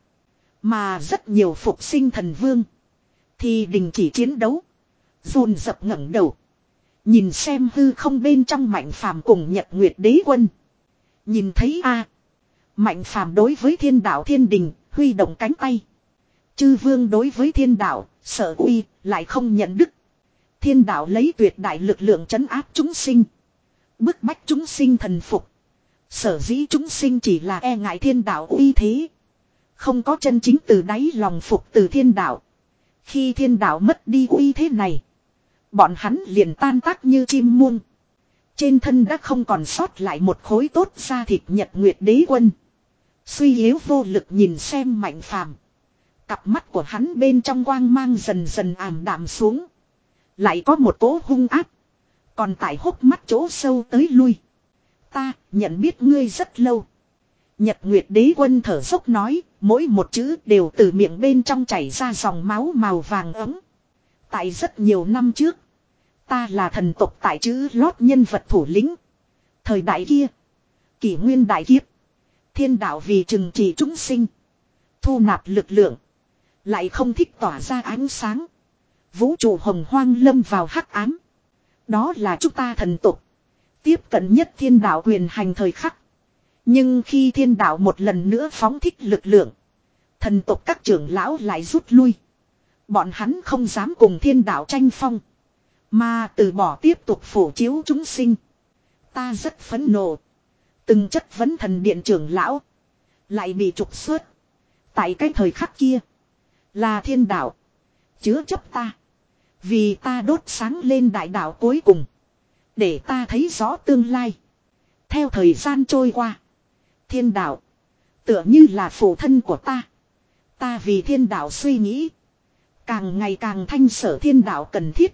Mà rất nhiều phục sinh thần vương. Thì đình chỉ chiến đấu. Dồn dập ngẩng đầu. Nhìn xem hư không bên trong mạnh phàm cùng Nhật Nguyệt đế quân. Nhìn thấy a Mạnh phàm đối với thiên đạo thiên đình. Huy động cánh tay. Chư vương đối với thiên đạo. Sợ uy lại không nhận đức. Thiên đạo lấy tuyệt đại lực lượng trấn áp chúng sinh. Bức bách chúng sinh thần phục. Sở dĩ chúng sinh chỉ là e ngại thiên đạo uy thế. Không có chân chính từ đáy lòng phục từ thiên đạo. Khi thiên đạo mất đi uy thế này. Bọn hắn liền tan tác như chim muông. Trên thân đã không còn sót lại một khối tốt da thịt Nhật Nguyệt đế quân. Suy yếu vô lực nhìn xem mạnh phàm. Cặp mắt của hắn bên trong quang mang dần dần ảm đạm xuống. Lại có một cỗ hung áp. Còn tại hốc mắt chỗ sâu tới lui. Ta nhận biết ngươi rất lâu. Nhật Nguyệt đế quân thở dốc nói. Mỗi một chữ đều từ miệng bên trong chảy ra dòng máu màu vàng ấm. Tại rất nhiều năm trước. Ta là thần tộc tại chữ lót nhân vật thủ lĩnh. Thời đại kia. Kỷ nguyên đại kiếp. Thiên đạo vì trừng trị chúng sinh. Thu nạp lực lượng. Lại không thích tỏa ra ánh sáng. Vũ trụ hồng hoang lâm vào hắc ám. Đó là chúng ta thần tộc. Tiếp cận nhất thiên đạo quyền hành thời khắc. Nhưng khi thiên đạo một lần nữa phóng thích lực lượng. Thần tộc các trưởng lão lại rút lui. Bọn hắn không dám cùng thiên đạo tranh phong. Mà từ bỏ tiếp tục phổ chiếu chúng sinh. Ta rất phẫn nộ. Từng chất vấn thần điện trưởng lão. Lại bị trục xuất. Tại cái thời khắc kia. Là thiên đạo. Chứa chấp ta. Vì ta đốt sáng lên đại đạo cuối cùng. Để ta thấy rõ tương lai. Theo thời gian trôi qua. Thiên đạo. Tựa như là phụ thân của ta. Ta vì thiên đạo suy nghĩ. Càng ngày càng thanh sở thiên đạo cần thiết.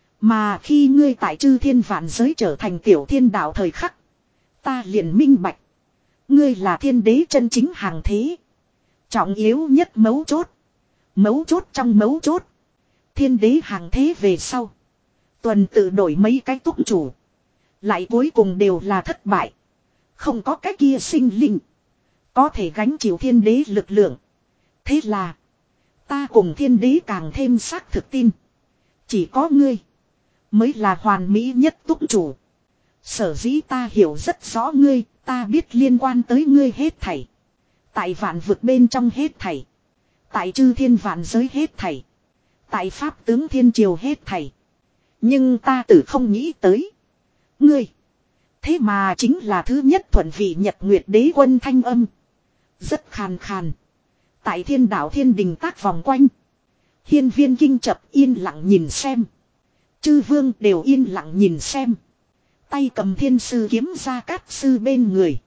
Mà khi ngươi tại chư thiên vạn giới trở thành tiểu thiên đạo thời khắc. Ta liền minh bạch. Ngươi là thiên đế chân chính hàng thế. Trọng yếu nhất mấu chốt. Mấu chốt trong mấu chốt. Thiên đế hàng thế về sau. Tuần tự đổi mấy cái túc chủ. Lại cuối cùng đều là thất bại. Không có cái kia sinh linh. Có thể gánh chịu thiên đế lực lượng. Thế là. Ta cùng thiên đế càng thêm xác thực tin. Chỉ có ngươi. Mới là hoàn mỹ nhất túc chủ. Sở dĩ ta hiểu rất rõ ngươi. Ta biết liên quan tới ngươi hết thảy. Tại vạn vực bên trong hết thảy. Tại chư thiên vạn giới hết thảy. Tại pháp tướng thiên triều hết thảy. Nhưng ta tử không nghĩ tới. Ngươi. Thế mà chính là thứ nhất thuận vị nhật nguyệt đế quân thanh âm. Rất khàn khàn. Tại thiên đạo thiên đình tác vòng quanh. Hiên viên kinh chập yên lặng nhìn xem. Chư vương đều yên lặng nhìn xem. Tay cầm thiên sư kiếm Gia Cát Sư bên người.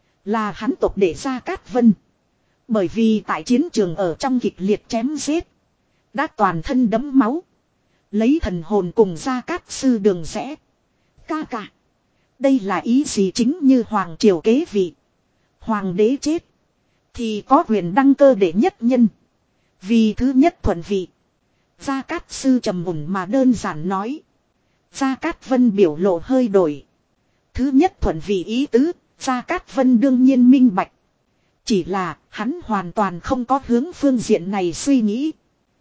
Là hắn tộc để Gia Cát Vân. Bởi vì tại chiến trường ở trong kịch liệt chém giết. Đã toàn thân đẫm máu. Lấy thần hồn cùng Gia Cát Sư đường rẽ. Ca ca. Đây là ý gì chính như hoàng triều kế vị. Hoàng đế chết. Thì có quyền đăng cơ để nhất nhân. Vì thứ nhất thuận vị. Gia Cát Sư trầm mùn mà đơn giản nói. Gia Cát Vân biểu lộ hơi đổi. Thứ nhất thuận vị ý tứ. Gia Cát Vân đương nhiên minh bạch. Chỉ là hắn hoàn toàn không có hướng phương diện này suy nghĩ.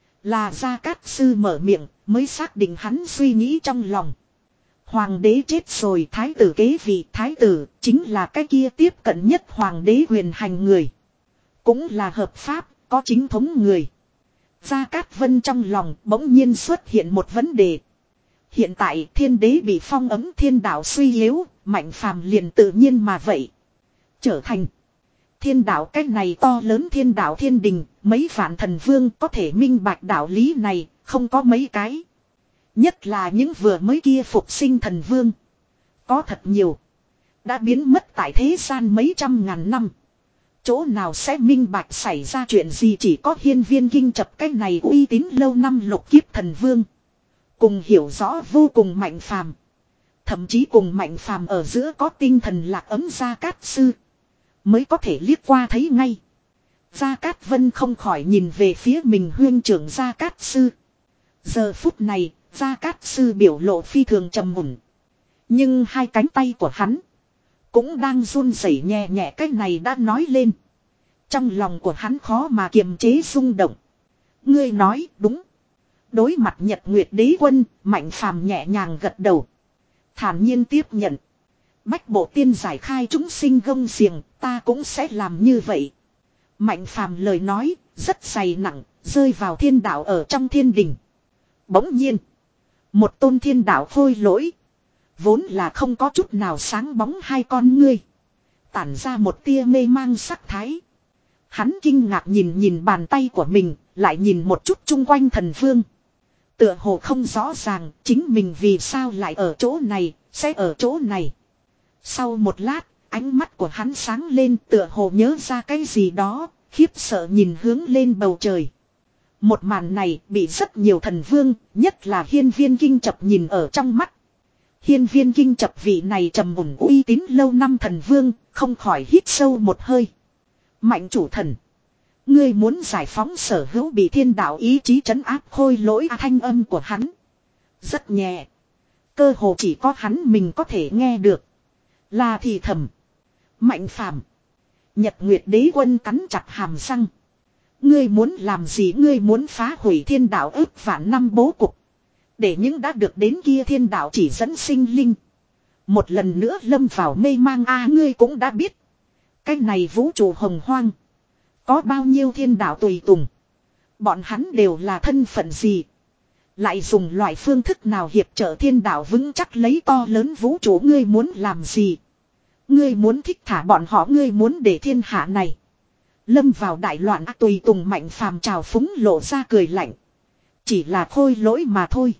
Là Gia Cát Sư mở miệng mới xác định hắn suy nghĩ trong lòng. Hoàng đế chết rồi, thái tử kế vị. Thái tử chính là cái kia tiếp cận nhất hoàng đế quyền hành người. Cũng là hợp pháp, có chính thống người. Gia Cát Vân trong lòng bỗng nhiên xuất hiện một vấn đề. Hiện tại thiên đế bị phong ấm, thiên đạo suy yếu, mạnh phàm liền tự nhiên mà vậy. Trở thành thiên đạo, cách này to lớn thiên đạo thiên đình, mấy vạn thần vương có thể minh bạch đạo lý này, không có mấy cái. Nhất là những vừa mới kia phục sinh thần vương. Có thật nhiều. Đã biến mất tại thế gian mấy trăm ngàn năm. Chỗ nào sẽ minh bạch xảy ra chuyện gì, chỉ có hiên viên kinh chập cái này uy tín lâu năm lục kiếp thần vương. Cùng hiểu rõ vô cùng mạnh phàm. Thậm chí cùng mạnh phàm ở giữa có tinh thần lạc ấm Gia Cát Sư. Mới có thể liếc qua thấy ngay. Gia Cát Vân không khỏi nhìn về phía mình huyên trưởng Gia Cát Sư. Giờ phút này, Gia Cát Sư biểu lộ phi thường trầm mùn. Nhưng hai cánh tay của hắn cũng đang run rẩy nhẹ nhẹ, cái này đã nói lên. Trong lòng của hắn khó mà kiềm chế rung động. Ngươi nói đúng. Đối mặt Nhật Nguyệt Đế Quân, Mạnh Phàm nhẹ nhàng gật đầu. Thản nhiên tiếp nhận. Bách bộ tiên giải khai chúng sinh gông xiềng, ta cũng sẽ làm như vậy. Mạnh Phàm lời nói, rất dày nặng, rơi vào thiên đạo ở trong thiên đình. Bỗng nhiên, một tôn thiên đạo khôi lỗi. Vốn là không có chút nào sáng bóng hai con ngươi. Tản ra một tia mê mang sắc thái. Hắn kinh ngạc nhìn nhìn bàn tay của mình, lại nhìn một chút chung quanh thần vương. Tựa hồ không rõ ràng chính mình vì sao lại ở chỗ này, sẽ ở chỗ này. Sau một lát, ánh mắt của hắn sáng lên, tựa hồ nhớ ra cái gì đó, khiếp sợ nhìn hướng lên bầu trời. Một màn này bị rất nhiều thần vương, nhất là hiên viên kinh chập nhìn ở trong mắt. Hiên viên kinh chập vị này trầm mùn uy tín lâu năm thần vương, không khỏi hít sâu một hơi. Mạnh chủ thần. Ngươi muốn giải phóng sở hữu bị thiên đạo ý chí trấn áp khôi lỗi, thanh âm của hắn. Rất nhẹ. Cơ hồ chỉ có hắn mình có thể nghe được. Là thì thầm. Mạnh phàm. Nhật Nguyệt Đế Quân cắn chặt hàm răng. Ngươi muốn làm gì? Ngươi muốn phá hủy thiên đạo ước vạn năm bố cục. Để những đã được đến kia thiên đạo chỉ dẫn sinh linh. Một lần nữa lâm vào mê mang. A ngươi cũng đã biết. Cái này vũ trụ hồng hoang. Có bao nhiêu thiên đạo tùy tùng. Bọn hắn đều là thân phận gì. Lại dùng loại phương thức nào hiệp trợ thiên đạo vững chắc lấy to lớn vũ trụ. Ngươi muốn làm gì? Ngươi muốn thích thả bọn họ. Ngươi muốn để thiên hạ này lâm vào đại loạn. Tùy tùng Mạnh Phàm trào phúng lộ ra cười lạnh. Chỉ là khôi lỗi mà thôi.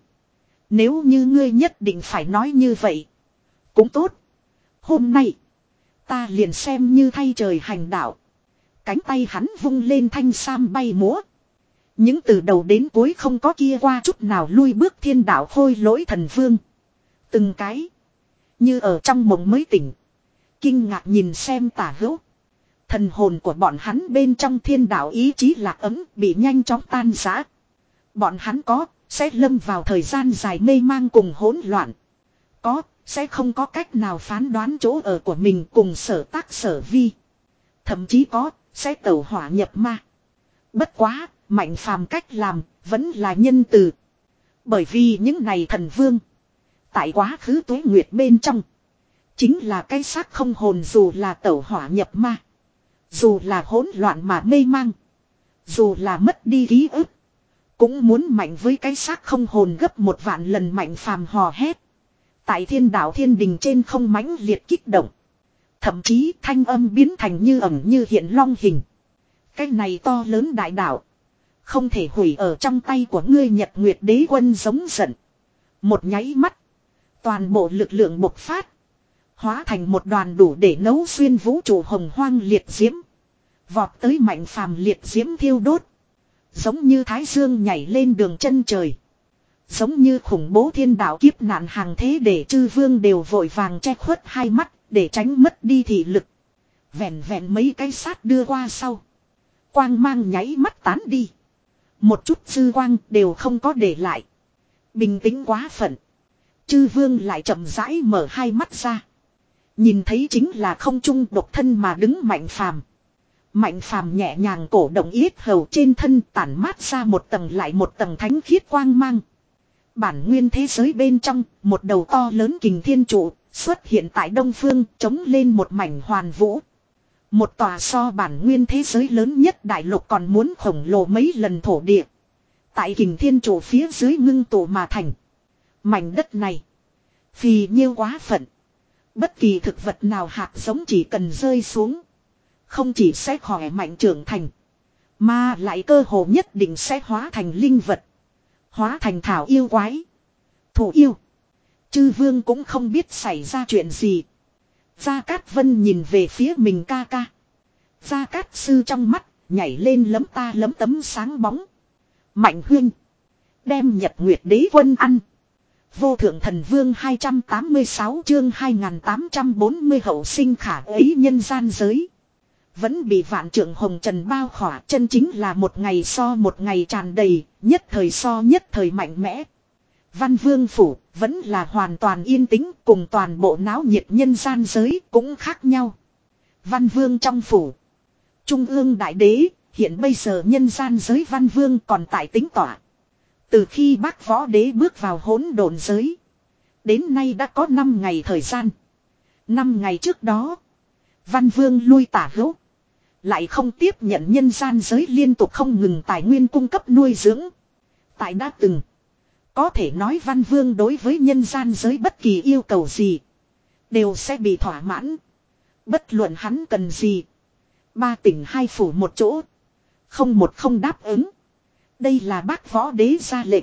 Nếu như ngươi nhất định phải nói như vậy. Cũng tốt. Hôm nay ta liền xem như thay trời hành đạo. Cánh tay hắn vung lên thanh sam bay múa. Những từ đầu đến cuối không có kia qua chút nào lui bước thiên đạo khôi lỗi thần vương. Từng cái. Như ở trong mộng mới tỉnh. Kinh ngạc nhìn xem tả hữu. Thần hồn của bọn hắn bên trong thiên đạo ý chí lạc ấm bị nhanh chóng tan rã. Bọn hắn có, sẽ lâm vào thời gian dài mê mang cùng hỗn loạn. Có, sẽ không có cách nào phán đoán chỗ ở của mình cùng sở tác sở vi. Thậm chí có, sẽ tẩu hỏa nhập ma. Bất quá, Mạnh Phàm cách làm, vẫn là nhân từ. Bởi vì những này thần vương, tại quá khứ tuế nguyệt bên trong, chính là cái xác không hồn, dù là tẩu hỏa nhập ma, dù là hỗn loạn mà mê mang, dù là mất đi ký ức, cũng muốn mạnh với cái xác không hồn gấp một vạn lần. Mạnh Phàm hò hét. Tại thiên đạo thiên đình trên không mãnh liệt kích động. Thậm chí thanh âm biến thành như ẩn như hiện long hình. Cái này to lớn đại đạo, không thể hủy ở trong tay của ngươi. Nhật Nguyệt Đế Quân giống giận. Một nháy mắt, toàn bộ lực lượng bộc phát, hóa thành một đoàn đủ để nấu xuyên vũ trụ hồng hoang liệt diễm. Vọt tới Mạnh Phàm, liệt diễm thiêu đốt. Giống như thái dương nhảy lên đường chân trời. Giống như khủng bố thiên đạo kiếp nạn hàng thế, để chư vương đều vội vàng che khuất hai mắt, để tránh mất đi thị lực. Vẹn vẹn mấy cái sát đưa qua sau, quang mang nháy mắt tán đi. Một chút dư quang đều không có để lại. Bình tĩnh quá phận. Chư vương lại chậm rãi mở hai mắt ra. Nhìn thấy chính là không trung độc thân mà đứng Mạnh Phàm. Mạnh Phàm nhẹ nhàng cổ động yết hầu, trên thân tản mát ra một tầng lại một tầng thánh khiết quang mang. Bản nguyên thế giới bên trong, một đầu to lớn kình thiên trụ xuất hiện tại đông phương, chống lên một mảnh hoàn vũ. Một tòa so bản nguyên thế giới lớn nhất đại lục còn muốn khổng lồ mấy lần thổ địa, tại kình thiên trụ phía dưới ngưng tụ mà thành. Mảnh đất này phì nhiêu quá phận. Bất kỳ thực vật nào hạt giống chỉ cần rơi xuống, không chỉ sẽ khỏe mạnh trưởng thành, mà lại cơ hồ nhất định sẽ hóa thành linh vật, hóa thành thảo yêu quái, thổ yêu. Chư vương cũng không biết xảy ra chuyện gì. Gia Cát Vân nhìn về phía mình ca ca. Gia Cát sư trong mắt nhảy lên lấm ta lấm tấm sáng bóng. Mạnh huynh, đem Nhật Nguyệt Đế Quân ăn. Vô thượng thần vương hai trăm tám mươi sáu chương hai nghìn tám trăm bốn mươi hậu sinh khả ấy nhân gian giới. Vẫn bị vạn trượng hồng trần bao khỏa, chân chính là một ngày so một ngày tràn đầy, nhất thời so nhất thời mạnh mẽ. Văn Vương phủ vẫn là hoàn toàn yên tĩnh, cùng toàn bộ náo nhiệt nhân gian giới cũng khác nhau. Văn Vương trong phủ, Trung ương đại đế, hiện bây giờ nhân gian giới Văn Vương còn tại tính tỏa. Từ khi Bác Võ Đế bước vào hỗn độn giới, đến nay đã có năm ngày thời gian. Năm ngày trước đó, Văn Vương lui tả hữu, lại không tiếp nhận nhân gian giới liên tục không ngừng tài nguyên cung cấp nuôi dưỡng. Tại đã từng, có thể nói Văn Vương đối với nhân gian giới bất kỳ yêu cầu gì, đều sẽ bị thỏa mãn. Bất luận hắn cần gì, ba tỉnh hai phủ một chỗ, không một không đáp ứng. Đây là Bác Võ Đế ra lệnh.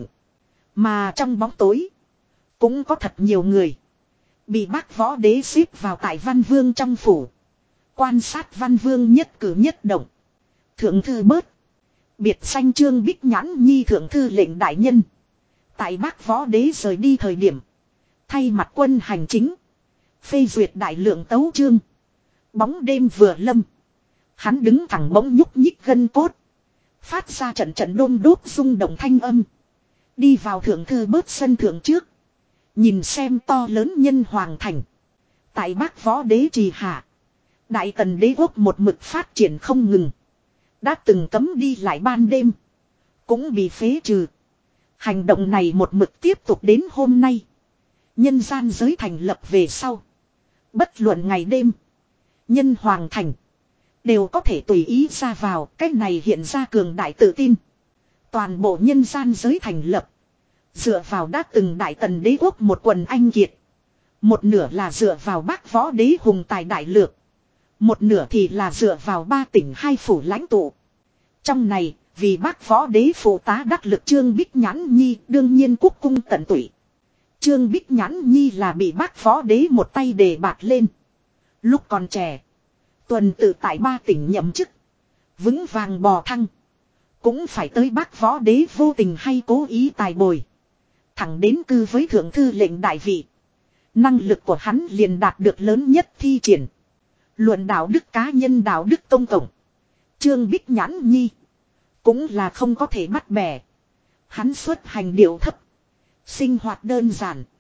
Mà trong bóng tối, cũng có thật nhiều người bị Bác Võ Đế xếp vào tại Văn Vương trong phủ, quan sát Văn Vương nhất cử nhất động. Thượng thư bớt, biệt danh Trương Bích Nhãn Nhi thượng thư lệnh đại nhân, tại Bác Võ Đế rời đi thời điểm, thay mặt quân hành chính, phê duyệt đại lượng tấu chương. Bóng đêm vừa lâm, hắn đứng thẳng bỗng nhúc nhích gân cốt, phát ra trận trận đôm đốt rung động thanh âm. Đi vào thượng thư bớt sân thượng trước, nhìn xem to lớn nhân hoàng thành. Tại Bác Võ Đế trì hạ, Đại Tần đế quốc một mực phát triển không ngừng. Đã từng cấm đi lại ban đêm, cũng bị phế trừ. Hành động này một mực tiếp tục đến hôm nay. Nhân gian giới thành lập về sau, bất luận ngày đêm, nhân hoàng thành đều có thể tùy ý ra vào. Cách này hiện ra cường đại tự tin. Toàn bộ nhân gian giới thành lập, dựa vào đã từng Đại Tần đế quốc một quần anh kiệt. Một nửa là dựa vào Bác Võ Đế hùng tài đại lược, một nửa thì là dựa vào ba tỉnh hai phủ lãnh tụ. Trong này, vì Bác Võ Đế phụ tá đắc lực Trương Bích Nhãn Nhi đương nhiên quốc cung tận tụy. Trương Bích Nhãn Nhi là bị Bác Võ Đế một tay đề bạt lên. Lúc còn trẻ, tuần tự tại ba tỉnh nhậm chức, vững vàng bò thăng. Cũng phải tới Bác Võ Đế vô tình hay cố ý tài bồi, thẳng đến cư với thượng thư lệnh đại vị. Năng lực của hắn liền đạt được lớn nhất thi triển. Luận đạo đức cá nhân, đạo đức công cộng, Trương Bích Nhãn Nhi cũng là không có thể bắt bẻ. Hắn xuất hành điệu thấp, sinh hoạt đơn giản,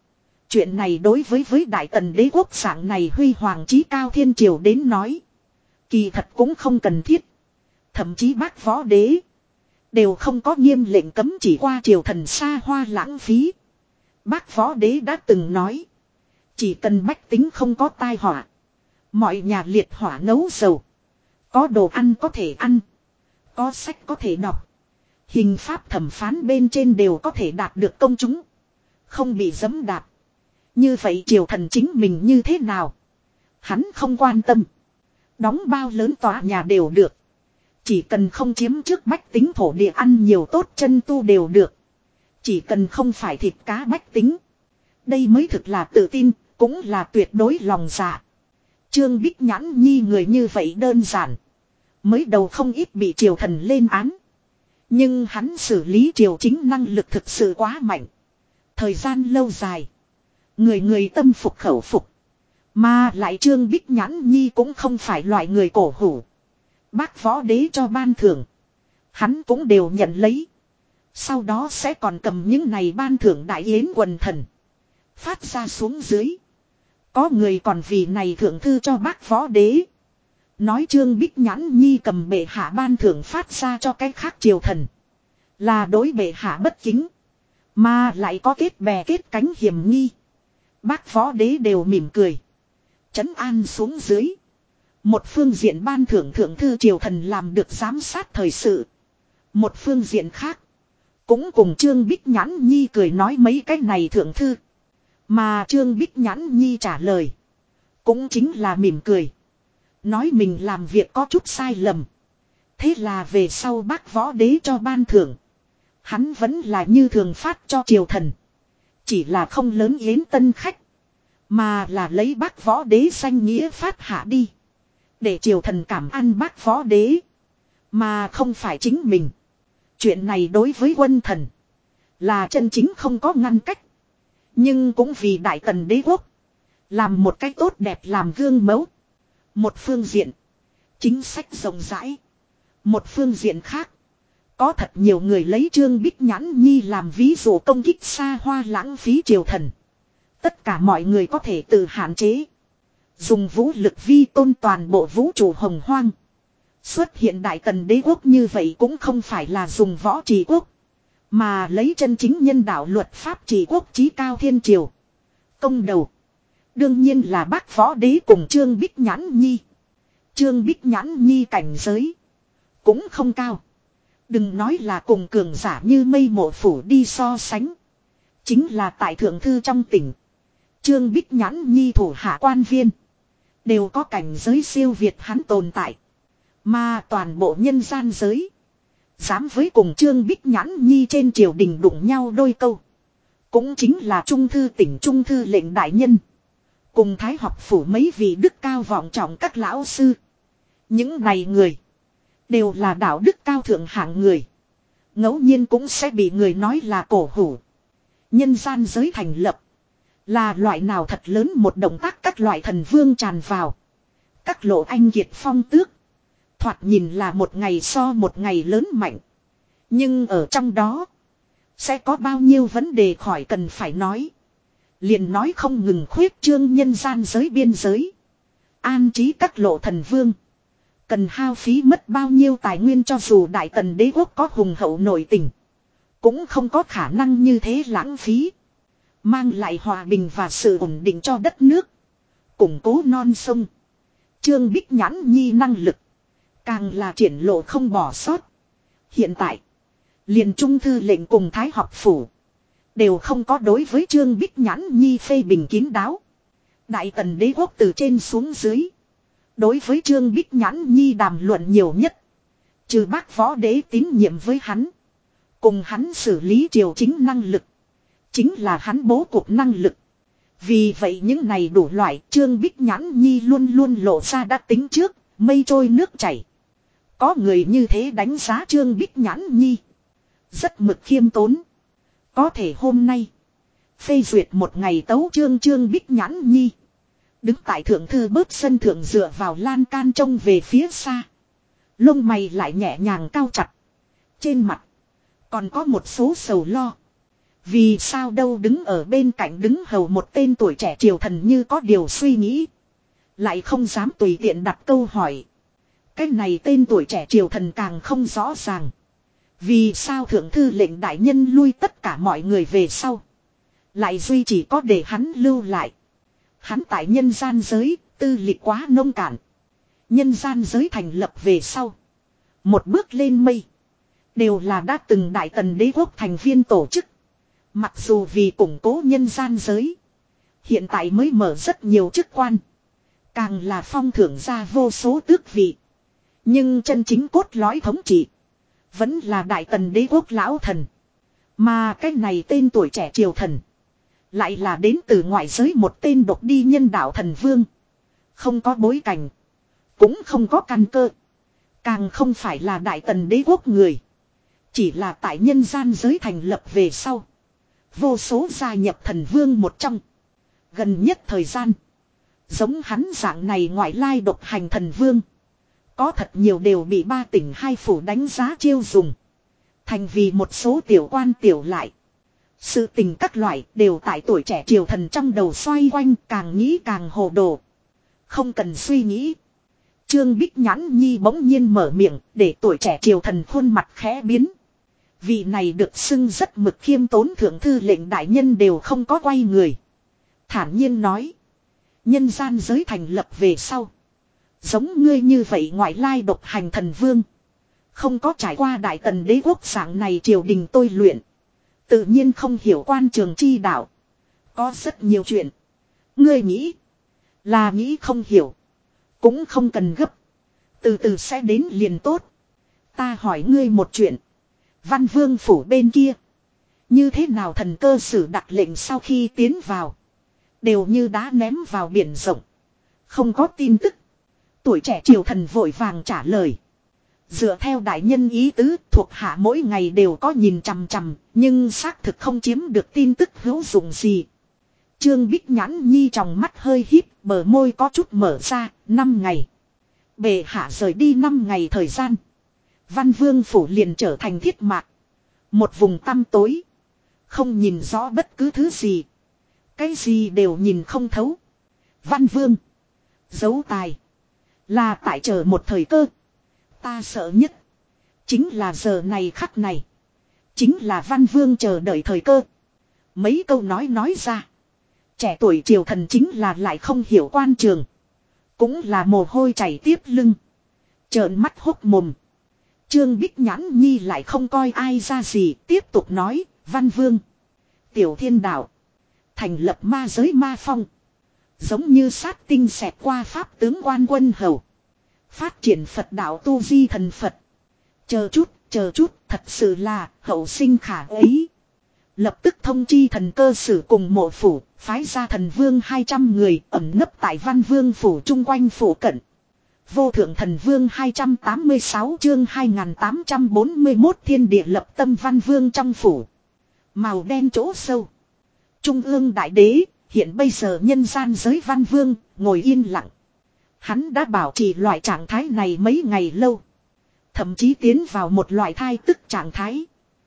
Chuyện này đối với với Đại Tần đế quốc dạng này huy hoàng chí cao thiên triều đến nói. Kỳ thật cũng không cần thiết. Thậm chí bác võ đế. Đều không có nghiêm lệnh cấm chỉ qua triều thần xa hoa lãng phí. Bác võ đế đã từng nói. Chỉ cần bách tính không có tai họa. Mọi nhà liệt hỏa nấu dầu. Có đồ ăn có thể ăn. Có sách có thể đọc. Hình pháp thẩm phán bên trên đều có thể đạt được công chúng. Không bị giẫm đạp. Như vậy triều thần chính mình như thế nào? Hắn không quan tâm. Đóng bao lớn tòa nhà đều được. Chỉ cần không chiếm trước bách tính thổ địa ăn nhiều tốt chân tu đều được. Chỉ cần không phải thịt cá bách tính. Đây mới thực là tự tin, cũng là tuyệt đối lòng dạ. Trương Bích Nhãn Nhi người như vậy đơn giản. Mới đầu không ít bị triều thần lên án. Nhưng hắn xử lý triều chính năng lực thực sự quá mạnh. Thời gian lâu dài. Người người tâm phục khẩu phục. Mà lại Trương Bích Nhãn Nhi cũng không phải loại người cổ hủ. Bác võ đế cho ban thưởng. Hắn cũng đều nhận lấy. Sau đó sẽ còn cầm những này ban thưởng đại yến quần thần. Phát ra xuống dưới. Có người còn vì này thưởng thư cho bác võ đế. Nói Trương Bích Nhãn Nhi cầm bệ hạ ban thưởng phát ra cho cái khác triều thần. Là đối bệ hạ bất kính. Mà lại có kết bè kết cánh hiểm nghi. Bác võ đế đều mỉm cười. Trấn an xuống dưới. Một phương diện ban thưởng thượng thư triều thần làm được giám sát thời sự. Một phương diện khác. Cũng cùng Trương Bích Nhãn Nhi cười nói mấy cái này thượng thư. Mà Trương Bích Nhãn Nhi trả lời. Cũng chính là mỉm cười. Nói mình làm việc có chút sai lầm. Thế là về sau bác võ đế cho ban thưởng. Hắn vẫn là như thường phát cho triều thần. Chỉ là không lớn yến tân khách. Mà là lấy bác võ đế danh nghĩa phát hạ đi. Để triều thần cảm ăn bác võ đế. Mà không phải chính mình. Chuyện này đối với quân thần. Là chân chính không có ngăn cách. Nhưng cũng vì Đại Tần đế quốc. Làm một cách tốt đẹp làm gương mẫu. Một phương diện. Chính sách rộng rãi. Một phương diện khác. Có thật nhiều người lấy Trương Bích Nhãn Nhi làm ví dụ công kích xa hoa lãng phí triều thần. Tất cả mọi người có thể tự hạn chế. Dùng vũ lực vi tôn toàn bộ vũ trụ hồng hoang. Xuất hiện Đại Tần đế quốc như vậy cũng không phải là dùng võ trì quốc. Mà lấy chân chính nhân đạo luật pháp trì quốc chí cao thiên triều. Công đầu. Đương nhiên là bác võ đế cùng Trương Bích Nhãn Nhi. Trương Bích Nhãn Nhi cảnh giới. Cũng không cao. Đừng nói là cùng cường giả như mây mộ phủ đi so sánh. Chính là tại thượng thư trong tỉnh. Trương Bích Nhãn Nhi thủ hạ quan viên. Đều có cảnh giới siêu việt hắn tồn tại. Mà toàn bộ nhân gian giới. Dám với cùng Trương Bích Nhãn Nhi trên triều đình đụng nhau đôi câu. Cũng chính là trung thư tỉnh trung thư lệnh đại nhân. Cùng thái học phủ mấy vị đức cao vọng trọng các lão sư. Những này người. Đều là đạo đức cao thượng hạng người. Ngẫu nhiên cũng sẽ bị người nói là cổ hủ. Nhân gian giới thành lập. Là loại nào thật lớn một động tác các loại thần vương tràn vào. Các lộ anh kiệt phong tước. Thoạt nhìn là một ngày so một ngày lớn mạnh. Nhưng ở trong đó. Sẽ có bao nhiêu vấn đề khỏi cần phải nói. Liền nói không ngừng khuyết trương nhân gian giới biên giới. An trí các lộ thần vương. Cần hao phí mất bao nhiêu tài nguyên cho dù Đại Tần đế quốc có hùng hậu nội tình. Cũng không có khả năng như thế lãng phí. Mang lại hòa bình và sự ổn định cho đất nước. Củng cố non sông. Trương Bích Nhãn Nhi năng lực. Càng là triển lộ không bỏ sót. Hiện tại. Liền trung thư lệnh cùng thái học phủ. Đều không có đối với Trương Bích Nhãn Nhi phê bình kín đáo. Đại Tần đế quốc từ trên xuống dưới. Đối với Trương Bích Nhãn Nhi đàm luận nhiều nhất. Trừ bác võ đế tín nhiệm với hắn. Cùng hắn xử lý triều chính năng lực. Chính là hắn bố cục năng lực. Vì vậy những này đủ loại Trương Bích Nhãn Nhi luôn luôn lộ ra đã tính trước. Mây trôi nước chảy. Có người như thế đánh giá Trương Bích Nhãn Nhi. Rất mực khiêm tốn. Có thể hôm nay. Phê duyệt một ngày tấu chương Trương Bích Nhãn Nhi. Đứng tại thượng thư bớt sân thượng dựa vào lan can trông về phía xa. Lông mày lại nhẹ nhàng cao chặt. Trên mặt. Còn có một số sầu lo. Vì sao đâu đứng ở bên cạnh đứng hầu một tên tuổi trẻ triều thần như có điều suy nghĩ. Lại không dám tùy tiện đặt câu hỏi. Cái này tên tuổi trẻ triều thần càng không rõ ràng. Vì sao thượng thư lệnh đại nhân lui tất cả mọi người về sau. Lại duy chỉ có để hắn lưu lại. Hắn tại nhân gian giới, tư lịch quá nông cạn. Nhân gian giới thành lập về sau. Một bước lên mây. Đều là đã từng đại tần đế quốc thành viên tổ chức. Mặc dù vì củng cố nhân gian giới. Hiện tại mới mở rất nhiều chức quan. Càng là phong thưởng ra vô số tước vị. Nhưng chân chính cốt lõi thống trị. Vẫn là đại tần đế quốc lão thần. Mà cái này tên tuổi trẻ triều thần. Lại là đến từ ngoại giới một tên độc đi nhân đạo thần vương. Không có bối cảnh. Cũng không có căn cơ. Càng không phải là đại tần đế quốc người. Chỉ là tại nhân gian giới thành lập về sau. Vô số gia nhập thần vương một trong. Gần nhất thời gian. Giống hắn dạng này ngoại lai độc hành thần vương. Có thật nhiều đều bị ba tỉnh hai phủ đánh giá chiêu dùng. Thành vì một số tiểu quan tiểu lại. Sự tình các loại đều tại tuổi trẻ triều thần trong đầu xoay quanh, càng nghĩ càng hồ đồ. Không cần suy nghĩ. Trương Bích Nhãn Nhi bỗng nhiên mở miệng để tuổi trẻ triều thần khuôn mặt khẽ biến. Vị này được xưng rất mực khiêm tốn thượng thư lệnh đại nhân đều không có quay người. Thản nhiên nói. Nhân gian giới thành lập về sau. Giống ngươi như vậy ngoại lai độc hành thần vương. Không có trải qua đại tần đế quốc dạng này triều đình tôi luyện. Tự nhiên không hiểu quan trường chi đạo. Có rất nhiều chuyện. Ngươi nghĩ. Là nghĩ không hiểu. Cũng không cần gấp. Từ từ sẽ đến liền tốt. Ta hỏi ngươi một chuyện. Văn vương phủ bên kia. Như thế nào thần cơ sử đặt lệnh sau khi tiến vào. Đều như đá ném vào biển rộng. Không có tin tức. Tuổi trẻ triều thần vội vàng trả lời. Dựa theo đại nhân ý tứ, thuộc hạ mỗi ngày đều có nhìn chằm chằm, nhưng xác thực không chiếm được tin tức hữu dụng gì. Trương Bích Nhãn Nhi trong mắt hơi híp, bờ môi có chút mở ra, năm ngày. Bệ hạ rời đi năm ngày thời gian. Văn Vương phủ liền trở thành thiết mạc. Một vùng tăm tối. Không nhìn rõ bất cứ thứ gì. Cái gì đều nhìn không thấu. Văn Vương. Giấu tài. Là tại chờ một thời cơ. Ta sợ nhất. Chính là giờ này khắc này. Chính là Văn Vương chờ đợi thời cơ. Mấy câu nói nói ra. Trẻ tuổi triều thần chính là lại không hiểu quan trường. Cũng là mồ hôi chảy tiếp lưng. Trợn mắt hốc mồm. Trương Bích Nhãn Nhi lại không coi ai ra gì. Tiếp tục nói. Văn Vương. Tiểu thiên đạo. Thành lập ma giới ma phong. Giống như sát tinh xẹt qua pháp tướng quan quân hầu. Phát triển Phật đạo tu di thần Phật. Chờ chút, chờ chút, thật sự là hậu sinh khả ấy. Lập tức thông chi thần cơ sử cùng mộ phủ, phái ra thần vương hai trăm người ẩn nấp tại Văn Vương phủ chung quanh phủ cận. Vô thượng thần vương hai trăm tám mươi sáu chương hai nghìn tám trăm bốn mươi mốt thiên địa lập tâm Văn Vương trong phủ. Màu đen chỗ sâu. Trung ương đại đế, hiện bây giờ nhân gian giới Văn Vương, ngồi yên lặng. Hắn đã bảo trì loại trạng thái này mấy ngày lâu. Thậm chí tiến vào một loại thai tức trạng thái.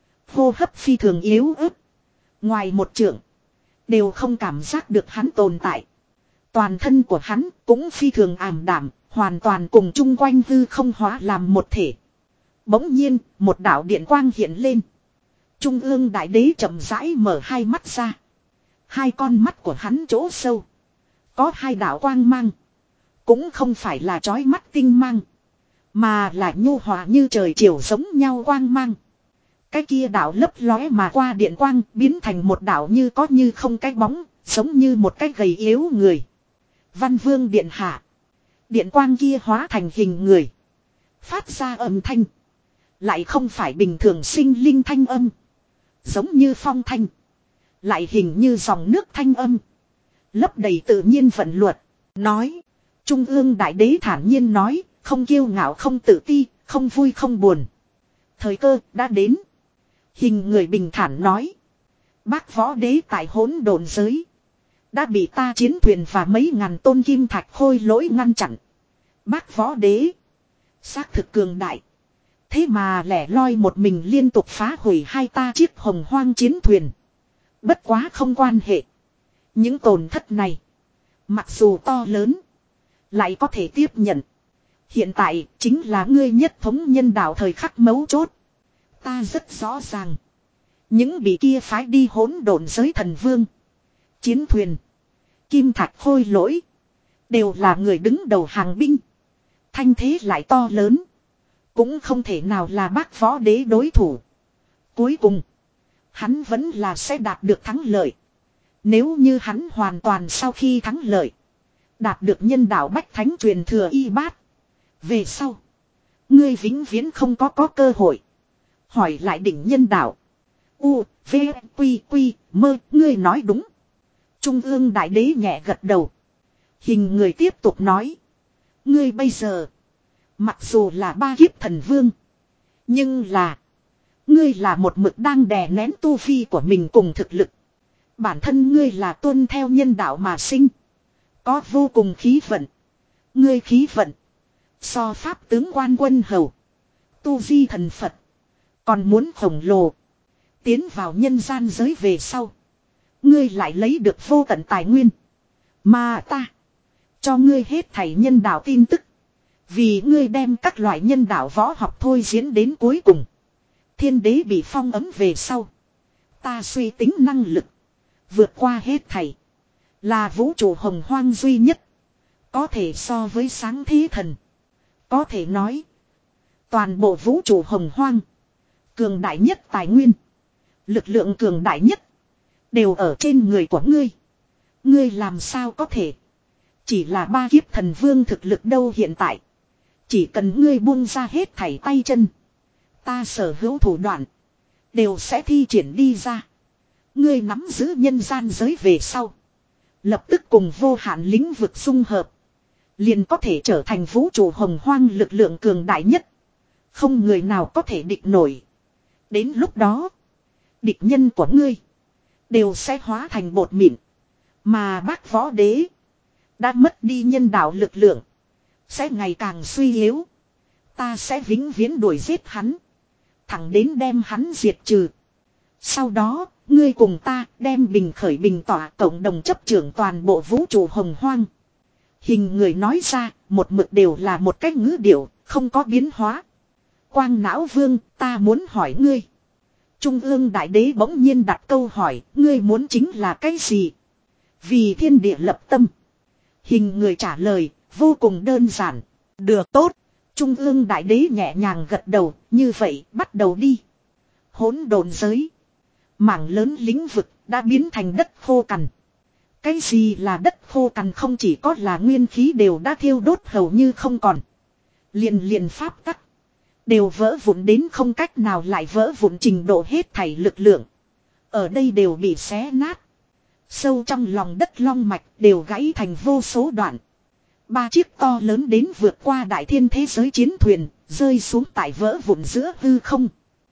Hô hấp phi thường yếu ớt. Ngoài một trượng. Đều không cảm giác được hắn tồn tại. Toàn thân của hắn cũng phi thường ảm đạm. Hoàn toàn cùng chung quanh hư không hóa làm một thể. Bỗng nhiên một đạo điện quang hiện lên. Trung ương đại đế chậm rãi mở hai mắt ra. Hai con mắt của hắn chỗ sâu. Có hai đạo quang mang. Cũng không phải là chói mắt tinh mang. Mà là nhu hòa như trời chiều giống nhau quang mang. Cái kia đạo lấp lóe mà qua điện quang biến thành một đạo như có như không cái bóng. Giống như một cái gầy yếu người. Văn Vương điện hạ. Điện quang kia hóa thành hình người. Phát ra âm thanh. Lại không phải bình thường sinh linh thanh âm. Giống như phong thanh. Lại hình như dòng nước thanh âm. Lấp đầy tự nhiên vận luật. Nói. Trung ương đại đế thản nhiên nói. Không kiêu ngạo không tự ti. Không vui không buồn. Thời cơ đã đến. Hình người bình thản nói. Bác võ đế tại hỗn độn giới. Đã bị ta chiến thuyền và mấy ngàn tôn kim thạch khôi lỗi ngăn chặn. Bác võ đế. Xác thực cường đại. Thế mà lẻ loi một mình liên tục phá hủy hai ta chiếc hồng hoang chiến thuyền. Bất quá không quan hệ. Những tổn thất này, mặc dù to lớn, lại có thể tiếp nhận. Hiện tại chính là ngươi nhất thống nhân đạo thời khắc mấu chốt. Ta rất rõ ràng. Những bị kia phái đi hỗn độn giới thần vương, chiến thuyền, kim thạch khôi lỗi, đều là người đứng đầu hàng binh. Thanh thế lại to lớn, cũng không thể nào là Bác Võ Đế đối thủ. Cuối cùng, hắn vẫn là sẽ đạt được thắng lợi. Nếu như hắn hoàn toàn sau khi thắng lợi, đạt được nhân đạo bách thánh truyền thừa y bát, về sau, ngươi vĩnh viễn không có có cơ hội hỏi lại đỉnh nhân đạo. U, V, Quy, Quy, Mơ, ngươi nói đúng. Trung ương đại đế nhẹ gật đầu. Hình người tiếp tục nói. Ngươi bây giờ, mặc dù là ba kiếp thần vương, nhưng là, ngươi là một mực đang đè nén tu vi của mình cùng thực lực. Bản thân ngươi là tuân theo nhân đạo mà sinh, có vô cùng khí vận. Ngươi khí vận, so pháp tướng quan quân hầu, tu di thần Phật, còn muốn khổng lồ. Tiến vào nhân gian giới về sau, ngươi lại lấy được vô tận tài nguyên. Mà ta, cho ngươi hết thảy nhân đạo tin tức. Vì ngươi đem các loại nhân đạo võ học thôi diễn đến cuối cùng. Thiên đế bị phong ấm về sau, ta suy tính năng lực, vượt qua hết thảy. Là vũ trụ hồng hoang duy nhất, có thể so với sáng thế thần. Có thể nói, toàn bộ vũ trụ hồng hoang, cường đại nhất tài nguyên, lực lượng cường đại nhất, đều ở trên người của ngươi. Ngươi làm sao có thể chỉ là ba kiếp thần vương thực lực đâu. Hiện tại, chỉ cần ngươi buông ra hết thảy tay chân, ta sở hữu thủ đoạn đều sẽ thi triển đi ra. Ngươi nắm giữ nhân gian giới về sau, lập tức cùng vô hạn lĩnh vực xung hợp, liền có thể trở thành vũ trụ hồng hoang lực lượng cường đại nhất. Không người nào có thể địch nổi. Đến lúc đó, địch nhân của ngươi đều sẽ hóa thành bột mịn. Mà Bác Võ Đế đã mất đi nhân đạo lực lượng, sẽ ngày càng suy yếu. Ta sẽ vĩnh viễn đuổi giết hắn, thẳng đến đem hắn diệt trừ. Sau đó, ngươi cùng ta đem bình khởi bình tỏa cộng đồng chấp trưởng toàn bộ vũ trụ hồng hoang. Hình người nói ra, một mực đều là một cách ngữ điệu, không có biến hóa. Quang Não Vương, ta muốn hỏi ngươi. Trung ương đại đế bỗng nhiên đặt câu hỏi, ngươi muốn chính là cái gì? Vì thiên địa lập tâm. Hình người trả lời, vô cùng đơn giản. Được, tốt. Trung ương đại đế nhẹ nhàng gật đầu, như vậy, bắt đầu đi. Hỗn độn giới, mảng lớn lĩnh vực đã biến thành đất khô cằn. Cái gì là đất khô cằn? Không chỉ có là nguyên khí đều đã thiêu đốt hầu như không còn. Liền liền pháp tắc đều vỡ vụn đến không cách nào lại vỡ vụn trình độ, hết thảy lực lượng ở đây đều bị xé nát. Sâu trong lòng đất long mạch đều gãy thành vô số đoạn. Ba chiếc to lớn đến vượt qua đại thiên thế giới chiến thuyền rơi xuống tại vỡ vụn giữa hư không.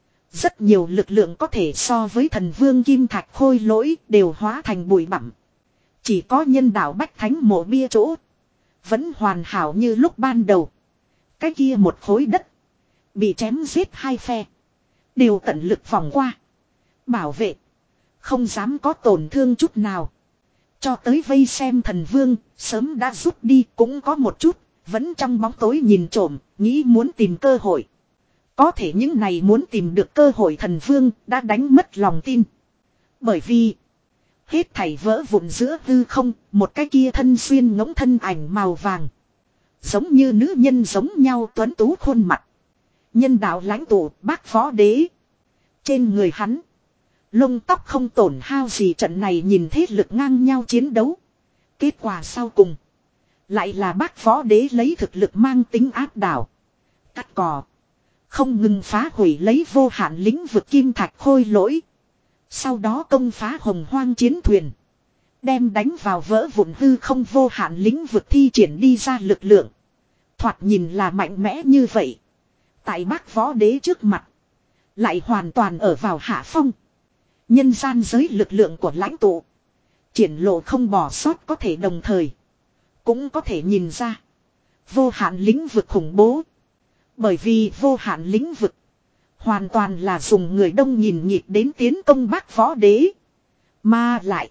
Rất nhiều lực lượng có thể so với thần vương kim thạch khôi lỗi đều hóa thành bụi bặm. Chỉ có nhân đạo bách thánh mộ bia chỗ vẫn hoàn hảo như lúc ban đầu. Cái kia một khối đất bị chém giết hai phe, đều tận lực vòng qua, bảo vệ, không dám có tổn thương chút nào. Cho tới vây xem thần vương, sớm đã rút đi, cũng có một chút, vẫn trong bóng tối nhìn trộm, nghĩ muốn tìm cơ hội. Có thể những này muốn tìm được cơ hội thần vương, đã đánh mất lòng tin. Bởi vì, hết thảy vỡ vụn giữa hư không, một cái kia thân xuyên ngỗng thân ảnh màu vàng. Giống như nữ nhân giống nhau tuấn tú khuôn mặt. Nhân đạo lãnh tụ Bác Võ Đế. Trên người hắn, lông tóc không tổn hao gì. Trận này nhìn thế lực ngang nhau chiến đấu, kết quả sau cùng lại là Bác Võ Đế lấy thực lực mang tính áp đảo, cắt cỏ, không ngừng phá hủy lấy vô hạn lĩnh vực kim thạch khôi lỗi. Sau đó công phá hồng hoang chiến thuyền, đem đánh vào vỡ vụn hư không vô hạn lĩnh vực thi triển đi ra lực lượng. Thoạt nhìn là mạnh mẽ như vậy, tại Bác Võ Đế trước mặt lại hoàn toàn ở vào hạ phong. Nhân gian giới lực lượng của lãnh tụ triển lộ không bỏ sót, có thể đồng thời cũng có thể nhìn ra vô hạn lĩnh vực khủng bố. Bởi vì vô hạn lĩnh vực hoàn toàn là dùng người đông nhìn nhịp đến tiến công Bác Võ Đế. Mà lại.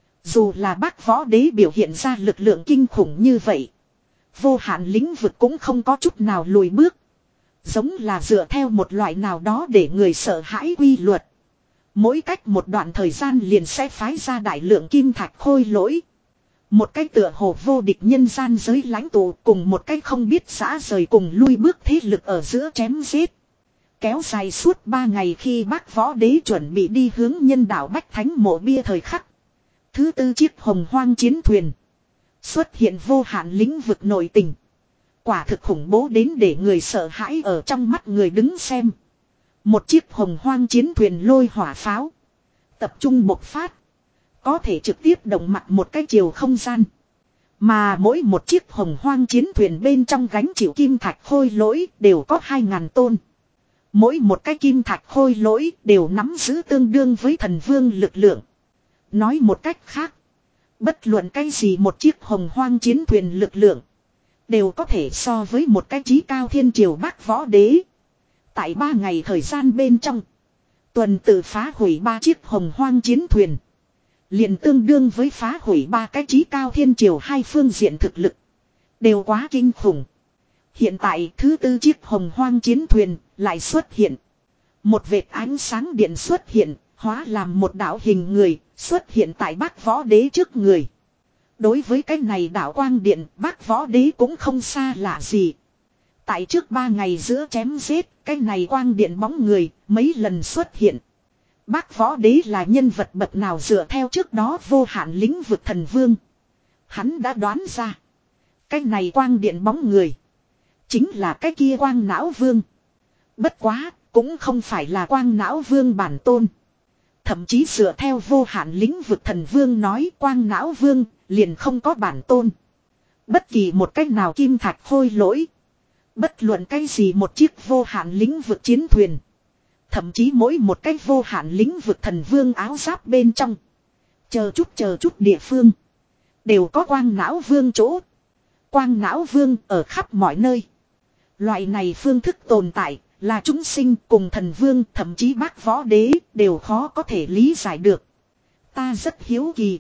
Dù là Bác Võ Đế biểu hiện ra lực lượng kinh khủng như vậy. Vô hạn lĩnh vực cũng không có chút nào lùi bước. Giống là dựa theo một loại nào đó để người sợ hãi quy luật. Mỗi cách một đoạn thời gian liền sẽ phái ra đại lượng kim thạch khôi lỗi. Một cái tựa hồ vô địch nhân gian giới lãnh tụ cùng một cái không biết xã rời cùng lui bước thế lực ở giữa chém giết. Kéo dài suốt ba ngày khi Bác Võ Đế chuẩn bị đi hướng nhân đảo Bách Thánh mộ bia thời khắc. Thứ tư chiếc hồng hoang chiến thuyền. Xuất hiện vô hạn lĩnh vực nội tình. Quả thực khủng bố đến để người sợ hãi ở trong mắt người đứng xem. Một chiếc hồng hoang chiến thuyền lôi hỏa pháo. Tập trung bộc phát. Có thể trực tiếp động mặt một cái chiều không gian. Mà mỗi một chiếc hồng hoang chiến thuyền bên trong gánh chịu kim thạch khôi lỗi đều có hai ngàn tôn. Mỗi một cái kim thạch khôi lỗi đều nắm giữ tương đương với thần vương lực lượng. Nói một cách khác. Bất luận cái gì một chiếc hồng hoang chiến thuyền lực lượng. Đều có thể so với một cái chí cao thiên triều Bác Võ Đế. Tại ba ngày thời gian bên trong. Tuần tự phá hủy ba chiếc hồng hoang chiến thuyền. Liền tương đương với phá hủy ba cái chí cao thiên triều hai phương diện thực lực. Đều quá kinh khủng. Hiện tại thứ tư chiếc hồng hoang chiến thuyền lại xuất hiện. Một vệt ánh sáng điện xuất hiện. Hóa làm một đạo hình người xuất hiện tại Bác Võ Đế trước người. Đối với cái này đạo quang điện Bác Võ Đế cũng không xa lạ gì. Tại trước ba ngày giữa chém giết cái này quang điện bóng người mấy lần xuất hiện. Bác Võ Đế là nhân vật bậc nào dựa theo trước đó vô hạn lĩnh vực thần vương. Hắn đã đoán ra. Cái này quang điện bóng người. Chính là cái kia quang não vương. Bất quá cũng không phải là quang não vương bản tôn. Thậm chí dựa theo vô hạn lĩnh vực thần vương nói quang não vương liền không có bản tôn. Bất kỳ một cách nào kim thạch khôi lỗi. Bất luận cái gì một chiếc vô hạn lĩnh vực chiến thuyền. Thậm chí mỗi một cách vô hạn lĩnh vực thần vương áo giáp bên trong. Chờ chút chờ chút địa phương. Đều có quang não vương chỗ. Quang não vương ở khắp mọi nơi. Loại này phương thức tồn tại. Là chúng sinh cùng thần vương thậm chí Bác Võ Đế đều khó có thể lý giải được. Ta rất hiếu kỳ.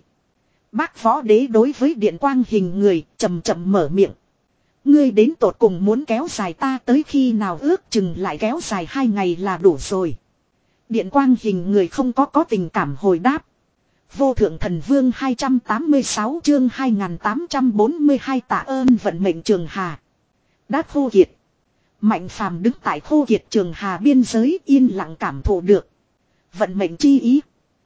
Bác Võ Đế đối với điện quang hình người chậm chậm mở miệng. Ngươi đến tột cùng muốn kéo dài ta tới khi nào ước chừng lại kéo dài hai ngày là đủ rồi. Điện quang hình người không có có tình cảm hồi đáp. Vô thượng thần vương hai trăm tám mươi sáu chương hai nghìn tám trăm bốn mươi hai tạ ơn vận mệnh trường hà. Đã khô kiệt. Mạnh phàm đứng tại khô kiệt trường hà biên giới yên lặng cảm thụ được. Vận mệnh chi ý.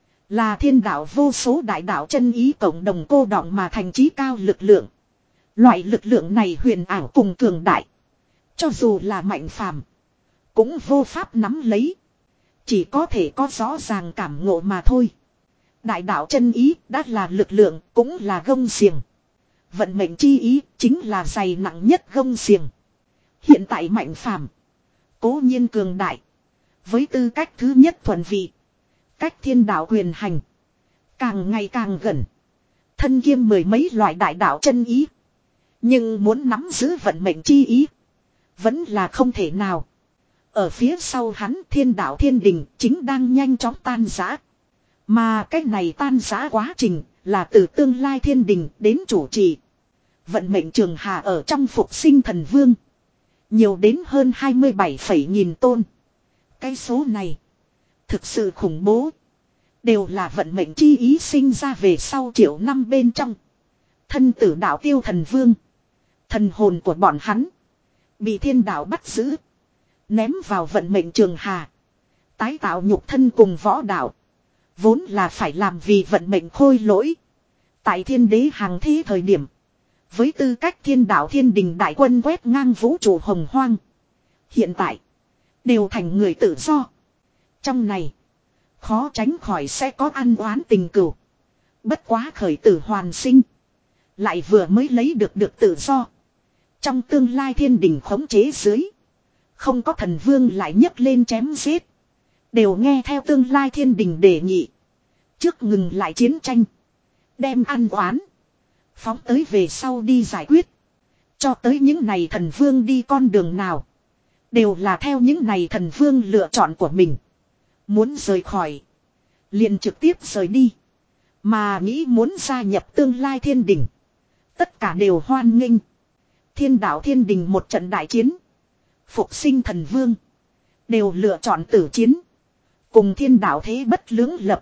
Là thiên đạo vô số đại đạo chân ý cộng đồng cô đọng mà thành chí cao lực lượng. Loại lực lượng này huyền ảo cùng cường đại. Cho dù là mạnh phàm. Cũng vô pháp nắm lấy. Chỉ có thể có rõ ràng cảm ngộ mà thôi. Đại đạo chân ý đã là lực lượng cũng là gông xiềng. Vận mệnh chi ý chính là dày nặng nhất gông xiềng. Hiện tại mạnh phàm. Cố nhiên cường đại. Với tư cách thứ nhất thuần vị. Cách thiên đạo quyền hành. Càng ngày càng gần. Thân kiêm mười mấy loại đại đạo chân ý. Nhưng muốn nắm giữ vận mệnh chi ý. Vẫn là không thể nào. Ở phía sau hắn thiên đạo thiên đình chính đang nhanh chóng tan rã. Mà cái này tan rã quá trình là từ tương lai thiên đình đến chủ trì. Vận mệnh trường hà ở trong phục sinh thần vương. Nhiều đến hơn hai mươi bảy phẩy nghìn tôn. Cái số này. Thực sự khủng bố. Đều là vận mệnh chi ý sinh ra về sau triệu năm bên trong. Thân tử đạo tiêu thần vương. Thần hồn của bọn hắn. Bị thiên đạo bắt giữ. Ném vào vận mệnh trường hà. Tái tạo nhục thân cùng võ đạo. Vốn là phải làm vì vận mệnh khôi lỗi. Tại thiên đế hàng thế thời điểm. Với tư cách thiên đạo thiên đình đại quân quét ngang vũ trụ hồng hoang. Hiện tại. Đều thành người tự do. Trong này. Khó tránh khỏi sẽ có ăn oán tình cừu. Bất quá khởi tử hoàn sinh. Lại vừa mới lấy được được tự do. Trong tương lai thiên đình khống chế dưới. Không có thần vương lại nhấc lên chém giết. Đều nghe theo tương lai thiên đình đề nghị. Trước ngừng lại chiến tranh. Đem ăn oán. Phóng tới về sau đi giải quyết. Cho tới những này thần vương đi con đường nào. Đều là theo những này thần vương lựa chọn của mình. Muốn rời khỏi. Liền trực tiếp rời đi. Mà nghĩ muốn gia nhập tương lai thiên đình. Tất cả đều hoan nghênh. Thiên đạo thiên đình một trận đại chiến. Phục sinh thần vương. Đều lựa chọn tử chiến. Cùng thiên đạo thế bất lưỡng lập.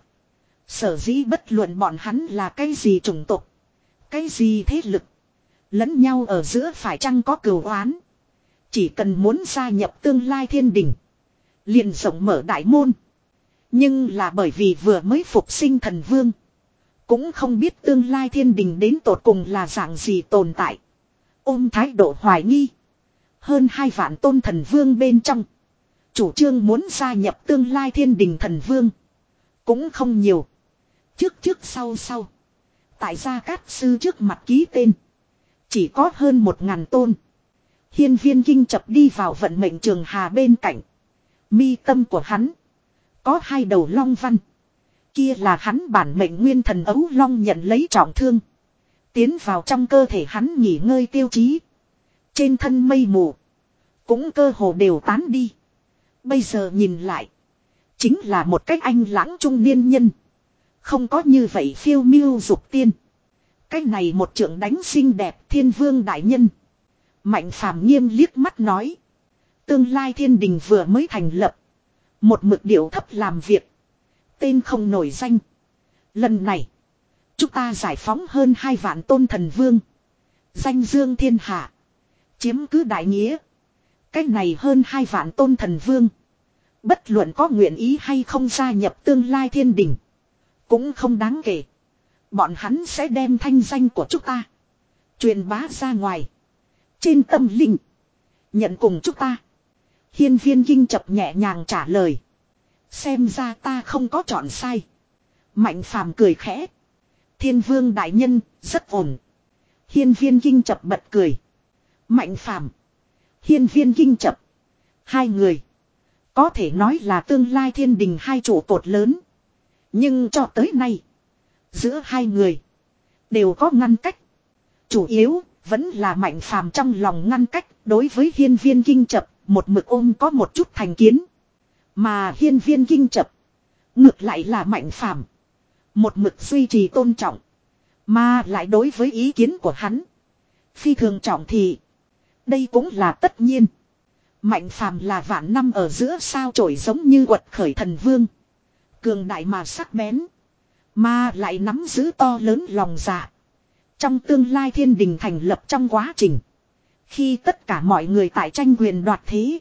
Sở dĩ bất luận bọn hắn là cái gì chủng tộc. Cái gì thế lực. Lẫn nhau ở giữa phải chăng có cừu oán. Chỉ cần muốn gia nhập tương lai thiên đình. Liền rộng mở đại môn. Nhưng là bởi vì vừa mới phục sinh thần vương. Cũng không biết tương lai thiên đình đến tột cùng là dạng gì tồn tại. Ôm thái độ hoài nghi. Hơn hai vạn tôn thần vương bên trong. Chủ trương muốn gia nhập tương lai thiên đình thần vương. Cũng không nhiều. Trước trước sau sau. Tại Gia Cát Sư trước mặt ký tên. Chỉ có hơn một ngàn tôn. Hiên Viên Kinh Chập đi vào vận mệnh trường hà bên cạnh. Mi tâm của hắn. Có hai đầu long văn. Kia là hắn bản mệnh nguyên thần ấu long nhận lấy trọng thương. Tiến vào trong cơ thể hắn nghỉ ngơi tiêu chí. Trên thân mây mù. Cũng cơ hồ đều tán đi. Bây giờ nhìn lại. Chính là một cách anh lãng trung niên nhân. Không có như vậy phiêu miêu dục tiên. Cái này một trượng đánh xinh đẹp thiên vương đại nhân. Mạnh phàm nghiêm liếc mắt nói. Tương lai thiên đình vừa mới thành lập. Một mực điệu thấp làm việc. Tên không nổi danh. Lần này. Chúng ta giải phóng hơn hai vạn tôn thần vương. Danh dương thiên hạ. Chiếm cứ đại nghĩa. Cái này hơn hai vạn tôn thần vương. Bất luận có nguyện ý hay không gia nhập tương lai thiên đình. Cũng không đáng kể. Bọn hắn sẽ đem thanh danh của chúng ta. Truyền bá ra ngoài. Trên tâm linh. Nhận cùng chúng ta. Hiên Viên Kinh Chập nhẹ nhàng trả lời. Xem ra ta không có chọn sai. Mạnh phàm cười khẽ. Thiên vương đại nhân, rất ổn. Hiên Viên Kinh Chập bật cười. Mạnh phàm. Hiên Viên Kinh Chập. Hai người. Có thể nói là tương lai thiên đình hai trụ cột lớn. Nhưng cho tới nay. Giữa hai người. Đều có ngăn cách. Chủ yếu. Vẫn là Mạnh phàm trong lòng ngăn cách. Đối với Hiên Viên Kinh Chập. Một mực ôm có một chút thành kiến. Mà Hiên Viên Kinh Chập. Ngược lại là Mạnh phàm. Một mực duy trì tôn trọng. Mà lại đối với ý kiến của hắn. Phi thường trọng thì. Đây cũng là tất nhiên. Mạnh phàm là vạn năm ở giữa sao chổi giống như quật khởi thần vương. Cường đại mà sắc bén. Mà lại nắm giữ to lớn lòng dạ. Trong tương lai thiên đình thành lập trong quá trình. Khi tất cả mọi người tại tranh quyền đoạt thế.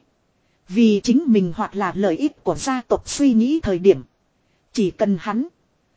Vì chính mình hoặc là lợi ích của gia tộc suy nghĩ thời điểm. Chỉ cần hắn.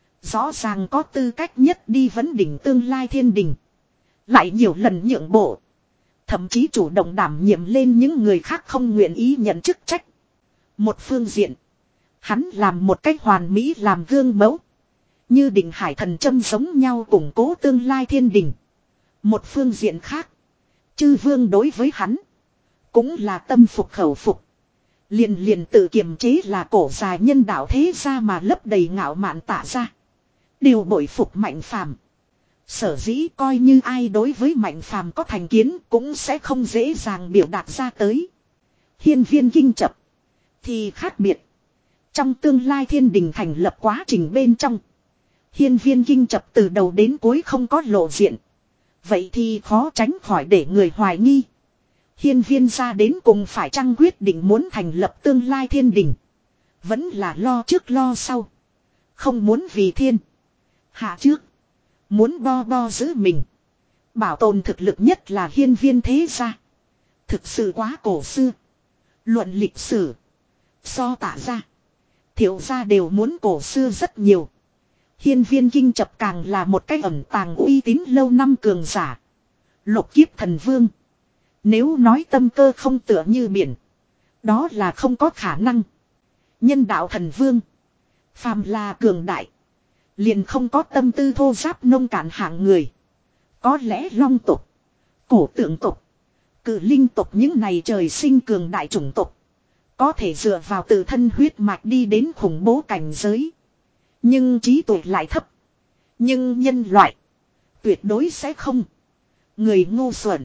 Rõ ràng có tư cách nhất đi vấn đỉnh tương lai thiên đình. Lại nhiều lần nhượng bộ. Thậm chí chủ động đảm nhiệm lên những người khác không nguyện ý nhận chức trách. Một phương diện. Hắn làm một cách hoàn mỹ làm gương mẫu. Như định hải thần châm giống nhau củng cố tương lai thiên đình. Một phương diện khác. Chư vương đối với hắn. Cũng là tâm phục khẩu phục. Liền liền tự kiềm chế là cổ dài nhân đạo thế ra mà lấp đầy ngạo mạn tả ra. Điều bội phục Mạnh phàm. Sở dĩ coi như ai đối với Mạnh phàm có thành kiến cũng sẽ không dễ dàng biểu đạt ra tới. Hiên Viên Kinh Chập. Thì khác biệt. Trong tương lai thiên đình thành lập quá trình bên trong. Hiên Viên Kinh Chập từ đầu đến cuối không có lộ diện. Vậy thì khó tránh khỏi để người hoài nghi. Hiên Viên ra đến cùng phải chăng quyết định muốn thành lập tương lai thiên đình. Vẫn là lo trước lo sau. Không muốn vì thiên. Hạ trước. Muốn bo bo giữ mình. Bảo tồn thực lực nhất là Hiên Viên thế gia. Thực sự quá cổ xưa. Luận lịch sử. So tả ra. Thiệu gia đều muốn cổ xưa rất nhiều. Hiên Viên Kinh Chập càng là một cái ẩn tàng uy tín lâu năm cường giả. Lục kiếp thần vương. Nếu nói tâm cơ không tựa như biển. Đó là không có khả năng. Nhân đạo thần vương. Phàm là cường đại. Liền không có tâm tư thô giáp nông cạn hạng người. Có lẽ long tộc. Cổ tượng tộc. Cự linh tộc những này trời sinh cường đại chủng tộc. Có thể dựa vào tự thân huyết mạch đi đến khủng bố cảnh giới. Nhưng trí tuệ lại thấp. Nhưng nhân loại. Tuyệt đối sẽ không. Người ngu xuẩn.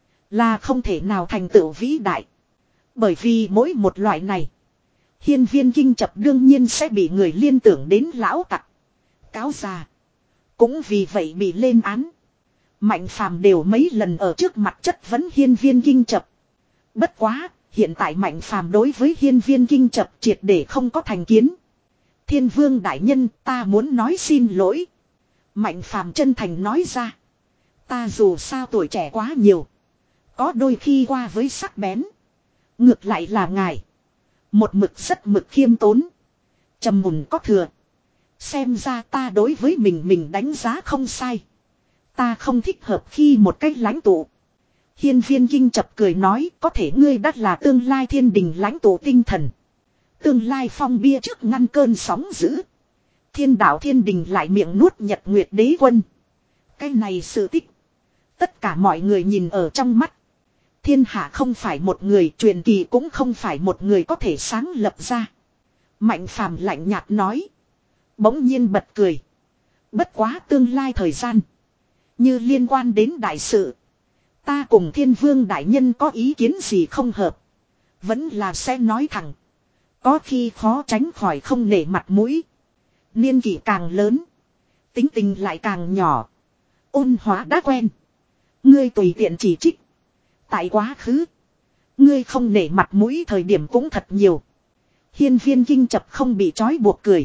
Là không thể nào thành tựu vĩ đại. Bởi vì mỗi một loại này. Hiên Viên Kinh Chập đương nhiên sẽ bị người liên tưởng đến lão tặc. Cáo già. cũng vì vậy bị lên án. Mạnh Phàm đều mấy lần ở trước mặt chất vấn hiên viên kinh chập. Bất quá, hiện tại Mạnh Phàm đối với hiên viên kinh chập triệt để không có thành kiến. Thiên vương đại nhân, ta muốn nói xin lỗi. Mạnh Phàm chân thành nói ra. Ta dù sao tuổi trẻ quá nhiều. Có đôi khi qua với sắc bén. Ngược lại là ngài. Một mực rất mực khiêm tốn. Trầm mùn có thừa. Xem ra ta đối với mình mình đánh giá không sai. Ta không thích hợp khi một cách lãnh tụ. Hiên viên kinh chập cười nói, có thể ngươi đắt là tương lai thiên đình lãnh tụ tinh thần. Tương lai phong bia trước ngăn cơn sóng dữ. Thiên đạo thiên đình lại miệng nuốt nhật nguyệt đế quân. Cái này sự tích. Tất cả mọi người nhìn ở trong mắt. Thiên hạ không phải một người, truyền kỳ cũng không phải một người có thể sáng lập ra. Mạnh Phàm lạnh nhạt nói. Bỗng nhiên bật cười. Bất quá tương lai thời gian. Như liên quan đến đại sự. Ta cùng thiên vương đại nhân có ý kiến gì không hợp. Vẫn là sẽ nói thẳng. Có khi khó tránh khỏi không nể mặt mũi. Niên kỷ càng lớn. Tính tình lại càng nhỏ. Ôn hóa đã quen. Ngươi tùy tiện chỉ trích. Tại quá khứ. Ngươi không nể mặt mũi thời điểm cũng thật nhiều. Hiên viên kinh chập không bị trói buộc cười.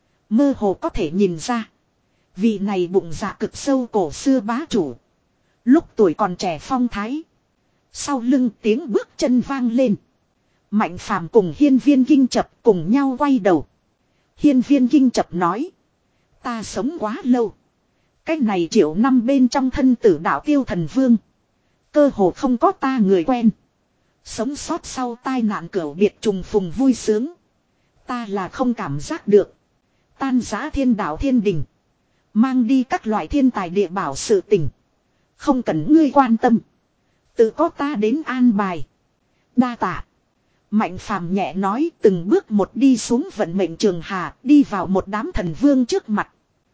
Mơ hồ có thể nhìn ra. Vị này bụng dạ cực sâu cổ xưa bá chủ. Lúc tuổi còn trẻ phong thái. Sau lưng tiếng bước chân vang lên. Mạnh Phàm cùng hiên viên kinh chập cùng nhau quay đầu. Hiên viên kinh chập nói. Ta sống quá lâu. Cái này triệu năm bên trong thân tử đạo tiêu thần vương. Cơ hồ không có ta người quen. Sống sót sau tai nạn cửu biệt trùng phùng vui sướng. Ta là không cảm giác được. Tan giã thiên đạo thiên đình. Mang đi các loại thiên tài địa bảo sự tình. Không cần ngươi quan tâm. Tự có ta đến an bài. Đa tạ. Mạnh Phàm nhẹ nói, từng bước một đi xuống vận mệnh trường hà, đi vào một đám thần vương trước mặt.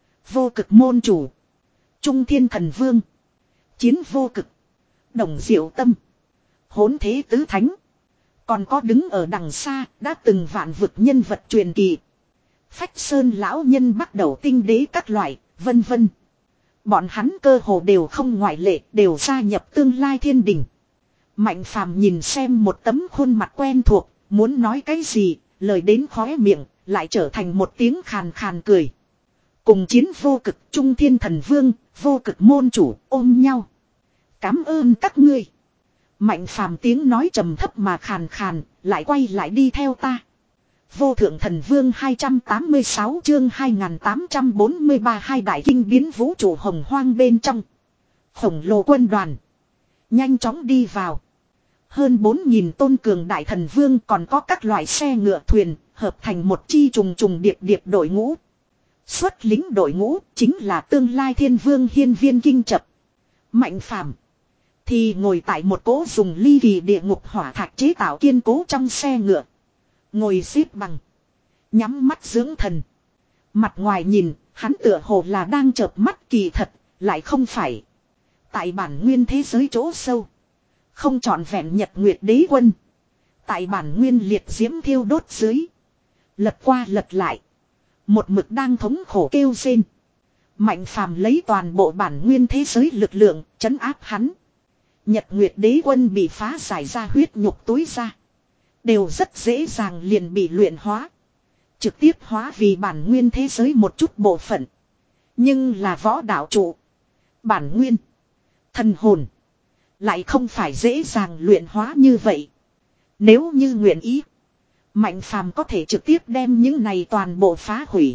Vô cực môn chủ. Trung thiên thần vương. Chiến vô cực. Đồng diệu tâm. Hỗn thế tứ thánh. Còn có đứng ở đằng xa, đã từng vạn vực nhân vật truyền kỳ. Phách sơn lão nhân bắt đầu tinh đế các loại, vân vân. Bọn hắn cơ hồ đều không ngoại lệ, đều gia nhập tương lai thiên đình. Mạnh Phàm nhìn xem một tấm khuôn mặt quen thuộc, muốn nói cái gì, lời đến khóe miệng, lại trở thành một tiếng khàn khàn cười. Cùng chiến vô cực, trung thiên thần vương, vô cực môn chủ, ôm nhau. Cảm ơn các ngươi. Mạnh Phàm tiếng nói trầm thấp mà khàn khàn, lại quay lại đi theo ta. Vô thượng thần vương hai trăm tám mươi sáu chương hai nghìn tám trăm bốn mươi ba hai đại kinh biến vũ trụ hồng hoang bên trong. Khổng lồ quân đoàn. Nhanh chóng đi vào. Hơn bốn nghìn tôn cường đại thần vương còn có các loại xe ngựa thuyền, hợp thành một chi trùng trùng điệp điệp đội ngũ. Xuất lính đội ngũ chính là tương lai thiên vương hiên viên kinh chập. Mạnh Phàm thì ngồi tại một cỗ dùng ly kỳ địa ngục hỏa thạch chế tạo kiên cố trong xe ngựa. Ngồi xếp bằng. Nhắm mắt dưỡng thần. Mặt ngoài nhìn, hắn tựa hồ là đang chợp mắt, kỳ thật, lại không phải. Tại bản nguyên thế giới chỗ sâu. Không trọn vẹn nhật nguyệt đế quân. Tại bản nguyên liệt diễm thiêu đốt dưới. Lật qua lật lại. Một mực đang thống khổ kêu rên. Mạnh Phàm lấy toàn bộ bản nguyên thế giới lực lượng, trấn áp hắn. Nhật nguyệt đế quân bị phá giải ra huyết nhục túi ra. Đều rất dễ dàng liền bị luyện hóa. Trực tiếp hóa vì bản nguyên thế giới một chút bộ phận. Nhưng là võ đạo trụ. Bản nguyên. Thần hồn. Lại không phải dễ dàng luyện hóa như vậy. Nếu như nguyện ý. Mạnh Phàm có thể trực tiếp đem những này toàn bộ phá hủy.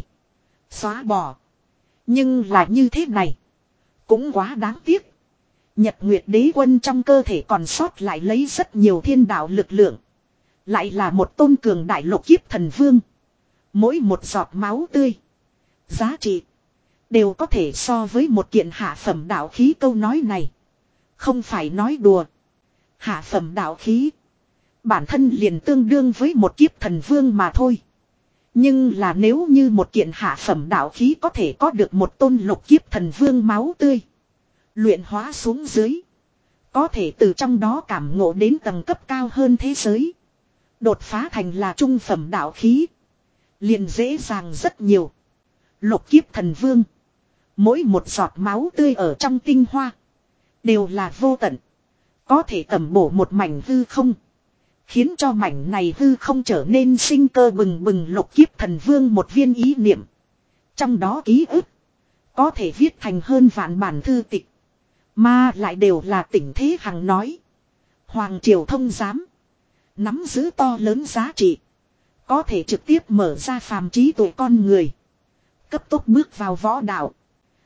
Xóa bỏ. Nhưng là như thế này. Cũng quá đáng tiếc. Nhật Nguyệt đế quân trong cơ thể còn sót lại lấy rất nhiều thiên đạo lực lượng. Lại là một tôn cường đại lục kiếp thần vương. Mỗi một giọt máu tươi. Giá trị. Đều có thể so với một kiện hạ phẩm đạo khí, câu nói này. Không phải nói đùa. Hạ phẩm đạo khí. Bản thân liền tương đương với một kiếp thần vương mà thôi. Nhưng là nếu như một kiện hạ phẩm đạo khí có thể có được một tôn lục kiếp thần vương máu tươi. Luyện hóa xuống dưới. Có thể từ trong đó cảm ngộ đến tầng cấp cao hơn thế giới. Đột phá thành là trung phẩm đạo khí. Liền dễ dàng rất nhiều. Lục kiếp thần vương. Mỗi một giọt máu tươi ở trong tinh hoa. Đều là vô tận. Có thể tẩm bổ một mảnh hư không. Khiến cho mảnh này hư không trở nên sinh cơ bừng bừng lục kiếp thần vương một viên ý niệm. Trong đó ký ức. Có thể viết thành hơn vạn bản thư tịch. Mà lại đều là tình thế hằng nói. Hoàng triều thông giám. Nắm giữ to lớn giá trị. Có thể trực tiếp mở ra phàm trí tuệ con người. Cấp tốc bước vào võ đạo.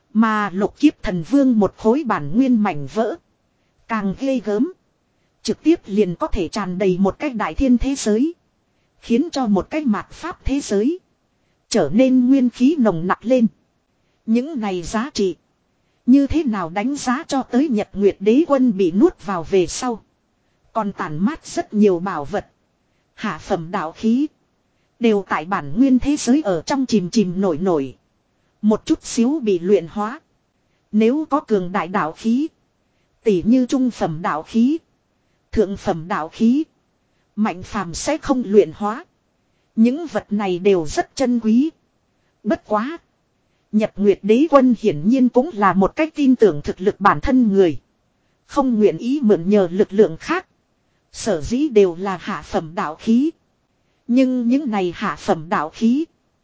Mà lục kiếp thần vương một khối bản nguyên mảnh vỡ. Càng ghê gớm. Trực tiếp liền có thể tràn đầy một cách đại thiên thế giới. Khiến cho một cách mạt pháp thế giới. Trở nên nguyên khí nồng nặc lên. Những này giá trị. Như thế nào đánh giá cho tới Nhật Nguyệt Đế Quân bị nuốt vào về sau. Còn tản mát rất nhiều bảo vật. Hạ phẩm đạo khí. Đều tại bản nguyên thế giới ở trong chìm chìm nổi nổi. Một chút xíu bị luyện hóa. Nếu có cường đại đạo khí. Tỉ như trung phẩm đạo khí. Thượng phẩm đạo khí. Mạnh phàm sẽ không luyện hóa. Những vật này đều rất chân quý. Bất quá. Nhật Nguyệt Đế Quân hiển nhiên cũng là một cách tin tưởng thực lực bản thân người. Không nguyện ý mượn nhờ lực lượng khác. Sở dĩ đều là hạ phẩm đạo khí. Nhưng những này hạ phẩm đạo khí.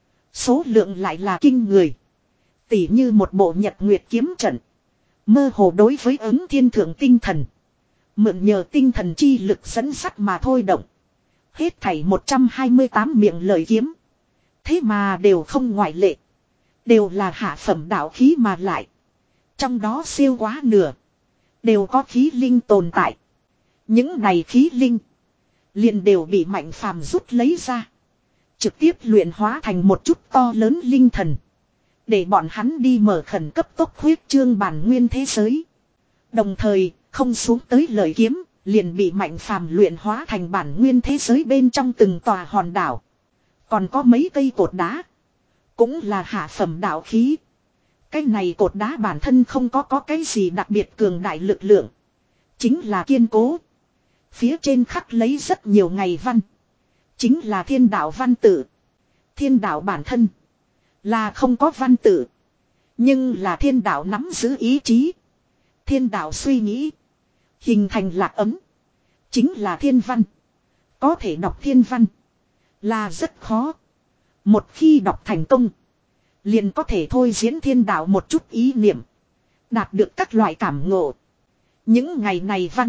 Số lượng lại là kinh người. Tỉ như một bộ Nhật Nguyệt kiếm trận. Mơ hồ đối với ứng thiên thượng tinh thần. Mượn nhờ tinh thần chi lực dẫn sắt mà thôi động. Hết thảy một trăm hai mươi tám miệng lời kiếm. Thế mà đều không ngoại lệ. Đều là hạ phẩm đạo khí mà lại. Trong đó siêu quá nửa. Đều có khí linh tồn tại. Những này khí linh. Liền đều bị mạnh phàm rút lấy ra. Trực tiếp luyện hóa thành một chút to lớn linh thần. Để bọn hắn đi mở khẩn cấp tốc huyết trương bản nguyên thế giới. Đồng thời, không xuống tới lời kiếm, liền bị mạnh phàm luyện hóa thành bản nguyên thế giới bên trong từng tòa hòn đảo. Còn có mấy cây cột đá. Cũng là hạ phẩm đạo khí. Cái này cột đá bản thân không có có cái gì đặc biệt cường đại lực lượng. Chính là kiên cố. Phía trên khắc lấy rất nhiều ngày văn. Chính là thiên đạo văn tự. Thiên đạo bản thân. Là không có văn tự. Nhưng là thiên đạo nắm giữ ý chí. Thiên đạo suy nghĩ. Hình thành lạc ấm. Chính là thiên văn. Có thể đọc thiên văn. Là rất khó. Một khi đọc thành công. Liền có thể thôi diễn thiên đạo một chút ý niệm. Đạt được các loại cảm ngộ. Những ngày này văn.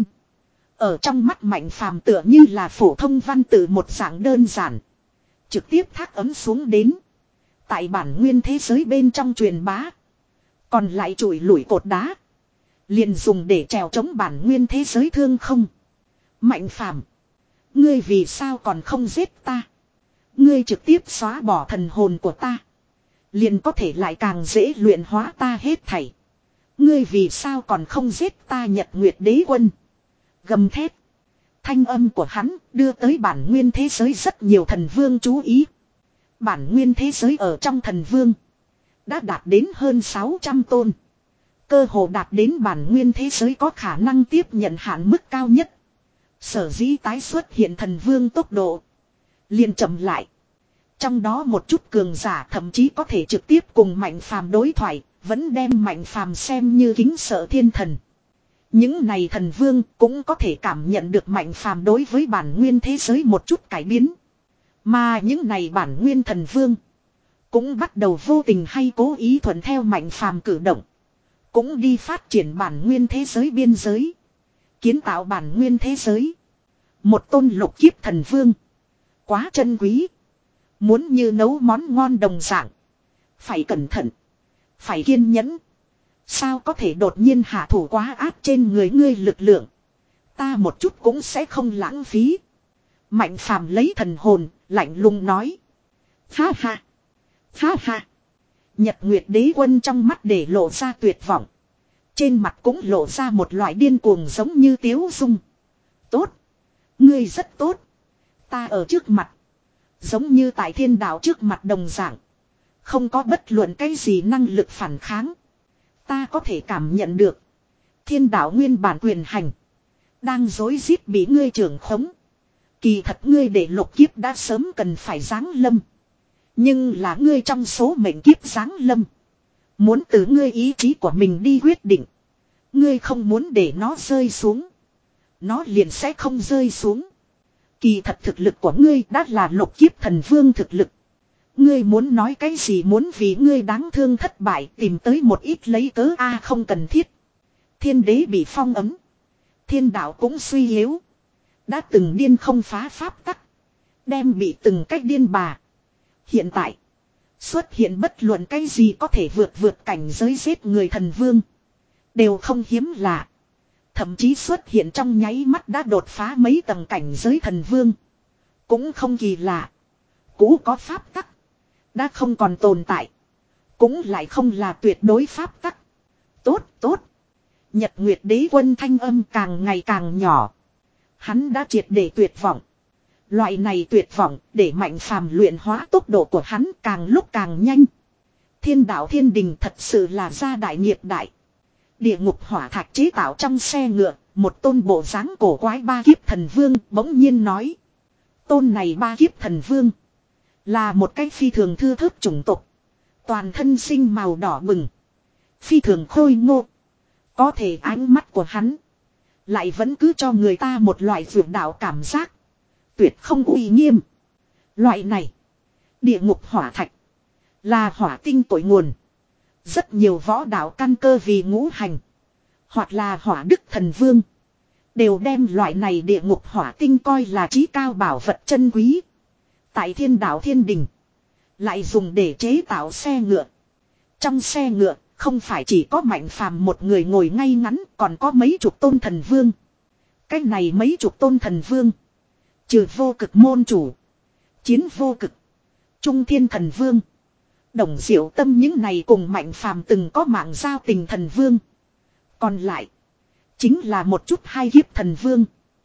Ở trong mắt mạnh phàm tựa như là phổ thông văn tự một dạng đơn giản. Trực tiếp thác ấm xuống đến. Tại bản nguyên thế giới bên trong truyền bá. Còn lại chùi lủi cột đá. Liền dùng để trèo chống bản nguyên thế giới thương không. Mạnh phàm. Ngươi vì sao còn không giết ta? Ngươi trực tiếp xóa bỏ thần hồn của ta. Liền có thể lại càng dễ luyện hóa ta hết thảy. Ngươi vì sao còn không giết ta Nhật Nguyệt Đế Quân? Gầm thét. Thanh âm của hắn đưa tới bản nguyên thế giới rất nhiều thần vương chú ý. Bản nguyên thế giới ở trong thần vương. Đã đạt đến hơn sáu trăm tôn. Cơ hồ đạt đến bản nguyên thế giới có khả năng tiếp nhận hạn mức cao nhất. Sở dĩ tái xuất hiện thần vương tốc độ. Liền chậm lại. Trong đó một chút cường giả thậm chí có thể trực tiếp cùng mạnh phàm đối thoại. Vẫn đem mạnh phàm xem như kính sợ thiên thần. Những này thần vương cũng có thể cảm nhận được mạnh phàm đối với bản nguyên thế giới một chút cải biến. Mà những này bản nguyên thần vương cũng bắt đầu vô tình hay cố ý thuận theo mạnh phàm cử động. Cũng đi phát triển bản nguyên thế giới biên giới. Kiến tạo bản nguyên thế giới. Một tôn lục kiếp thần vương. Quá chân quý. Muốn như nấu món ngon đồng dạng. Phải cẩn thận. Phải kiên nhẫn. Sao có thể đột nhiên hạ thủ quá áp trên người ngươi lực lượng. Ta một chút cũng sẽ không lãng phí. Mạnh phàm lấy thần hồn, lạnh lùng nói. Ha ha. Ha ha. Nhật Nguyệt Đế Quân trong mắt để lộ ra tuyệt vọng. Trên mặt cũng lộ ra một loại điên cuồng giống như tiếu dung. Tốt. Ngươi rất tốt. Ta ở trước mặt. Giống như tại thiên đạo trước mặt đồng dạng. Không có bất luận cái gì năng lực phản kháng. Ta có thể cảm nhận được. Thiên đạo nguyên bản quyền hành. Đang dối rít bị ngươi trưởng khống. Kỳ thật ngươi để lục kiếp đã sớm cần phải giáng lâm. Nhưng là ngươi trong số mệnh kiếp giáng lâm. Muốn từ ngươi ý chí của mình đi quyết định. Ngươi không muốn để nó rơi xuống. Nó liền sẽ không rơi xuống. Kỳ thật thực lực của ngươi đã là lục kiếp thần vương thực lực. Ngươi muốn nói cái gì muốn vì ngươi đáng thương thất bại tìm tới một ít lấy cớ a không cần thiết. Thiên đế bị phong ấm. Thiên đạo cũng suy yếu. Đã từng điên không phá pháp tắc. Đem bị từng cách điên bà. Hiện tại. Xuất hiện bất luận cái gì có thể vượt vượt cảnh giới giết người thần vương. Đều không hiếm lạ. Thậm chí xuất hiện trong nháy mắt đã đột phá mấy tầng cảnh giới thần vương. Cũng không kỳ lạ. Cũ có pháp tắc. Đã không còn tồn tại. Cũng lại không là tuyệt đối pháp tắc. Tốt, tốt. Nhật Nguyệt Đế Quân thanh âm càng ngày càng nhỏ. Hắn đã triệt để tuyệt vọng. Loại này tuyệt vọng để Mạnh Phàm luyện hóa tốc độ của hắn càng lúc càng nhanh. Thiên đạo thiên đình thật sự là gia đại nghiệp đại. Địa ngục hỏa thạch chế tạo trong xe ngựa, một tôn bộ dáng cổ quái ba kiếp thần vương bỗng nhiên nói. Tôn này ba kiếp thần vương là một cái phi thường thưa thớt chủng tộc. Toàn thân sinh màu đỏ bừng. Phi thường khôi ngô. Có thể ánh mắt của hắn lại vẫn cứ cho người ta một loại dược đạo cảm giác. Tuyệt không uy nghiêm. Loại này địa ngục hỏa thạch là hỏa tinh tội nguồn. Rất nhiều võ đạo căn cơ vì ngũ hành hoặc là hỏa đức thần vương đều đem loại này địa ngục hỏa tinh coi là chí cao bảo vật chân quý. Tại thiên đạo thiên đình lại dùng để chế tạo xe ngựa. Trong xe ngựa không phải chỉ có Mạnh Phàm một người ngồi ngay ngắn, còn có mấy chục tôn thần vương. Cái này mấy chục tôn thần vương trừ vô cực môn chủ, chiến vô cực, trung thiên thần vương, Đồng Diệu Tâm những này cùng Mạnh Phàm từng có mạng giao tình thần vương. Còn lại chính là một chút hai kiếp thần vương,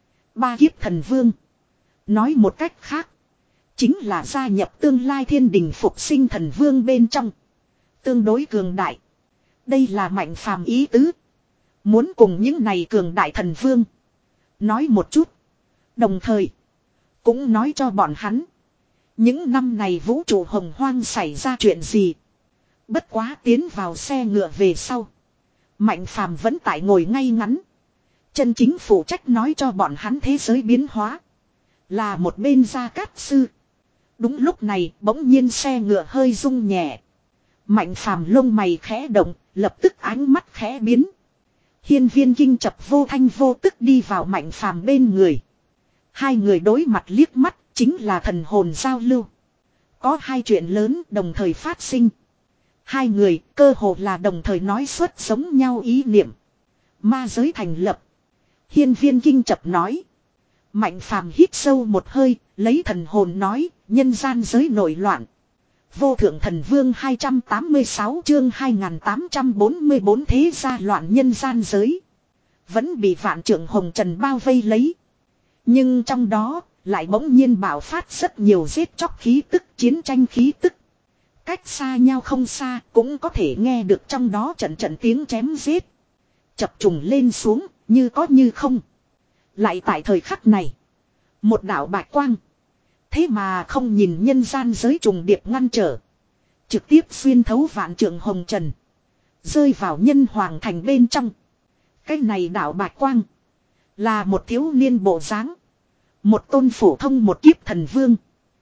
ba kiếp thần vương. Nói một cách khác, chính là gia nhập tương lai thiên đình phục sinh thần vương bên trong. Tương đối cường đại. Đây là Mạnh Phàm ý tứ. Muốn cùng những này cường đại thần vương nói một chút. Đồng thời cũng nói cho bọn hắn những năm này vũ trụ hồng hoang xảy ra chuyện gì. Bất quá tiến vào xe ngựa về sau, Mạnh Phàm vẫn tại ngồi ngay ngắn. Chân chính phụ trách nói cho bọn hắn thế giới biến hóa là một bên Gia Cát Sư. Đúng lúc này bỗng nhiên xe ngựa hơi rung nhẹ. Mạnh Phàm lông mày khẽ động, lập tức ánh mắt khẽ biến. Hiên Viên Kinh Chập vô thanh vô tức đi vào Mạnh Phàm bên người. Hai người đối mặt liếc mắt, chính là thần hồn giao lưu. Có hai chuyện lớn đồng thời phát sinh. Hai người cơ hồ là đồng thời nói xuất giống nhau ý niệm. Ma giới thành lập. Hiên Viên Kinh Chập nói. Mạnh Phàm hít sâu một hơi, lấy thần hồn nói, nhân gian giới nổi loạn. Vô thượng thần vương hai trăm tám mươi sáu chương hai nghìn tám trăm bốn mươi bốn thế gia loạn nhân gian giới. Vẫn bị vạn trượng hồng trần bao vây lấy. Nhưng trong đó lại bỗng nhiên bạo phát rất nhiều giết chóc khí tức, chiến tranh khí tức. Cách xa nhau không xa cũng có thể nghe được trong đó trận trận tiếng chém giết. Chập trùng lên xuống như có như không. Lại tại thời khắc này, một đạo bạch quang thế mà không nhìn nhân gian giới trùng điệp ngăn trở, trực tiếp xuyên thấu vạn trượng hồng trần, rơi vào nhân hoàng thành bên trong. Cái này đạo bạch quang là một thiếu niên bộ dáng, một tôn phổ thông một kiếp thần vương.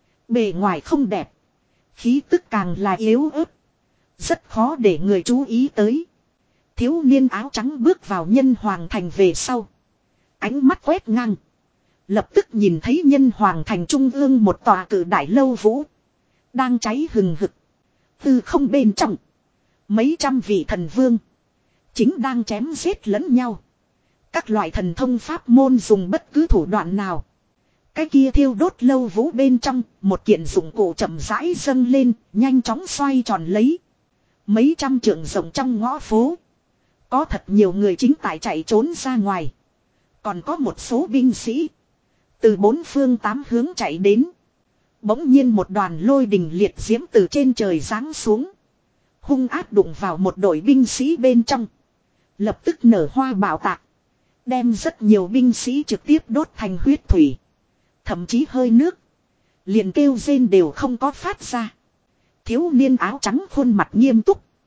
Bề ngoài không đẹp, khí tức càng là yếu ớt, rất khó để người chú ý tới. Thiếu niên áo trắng bước vào nhân hoàng thành về sau, ánh mắt quét ngang, lập tức nhìn thấy nhân hoàng thành trung ương một tòa cự đại lâu vũ đang cháy hừng hực. Từ không bên trong, mấy trăm vị thần vương chính đang chém giết lẫn nhau. Các loại thần thông pháp môn dùng bất cứ thủ đoạn nào. Cái kia thiêu đốt lâu vũ bên trong, một kiện dụng cụ chậm rãi dâng lên, nhanh chóng xoay tròn lấy. Mấy trăm trượng rộng trong ngõ phố, có thật nhiều người chính tại chạy trốn ra ngoài. Còn có một số binh sĩ từ bốn phương tám hướng chạy đến. Bỗng nhiên một đoàn lôi đình liệt diễm từ trên trời giáng xuống, hung ác đụng vào một đội binh sĩ bên trong. Lập tức nở hoa bạo tạc, đem rất nhiều binh sĩ trực tiếp đốt thành huyết thủy. Thậm chí hơi nước liền kêu rên đều không có phát ra. Thiếu niên áo trắng khuôn mặt nghiêm túc,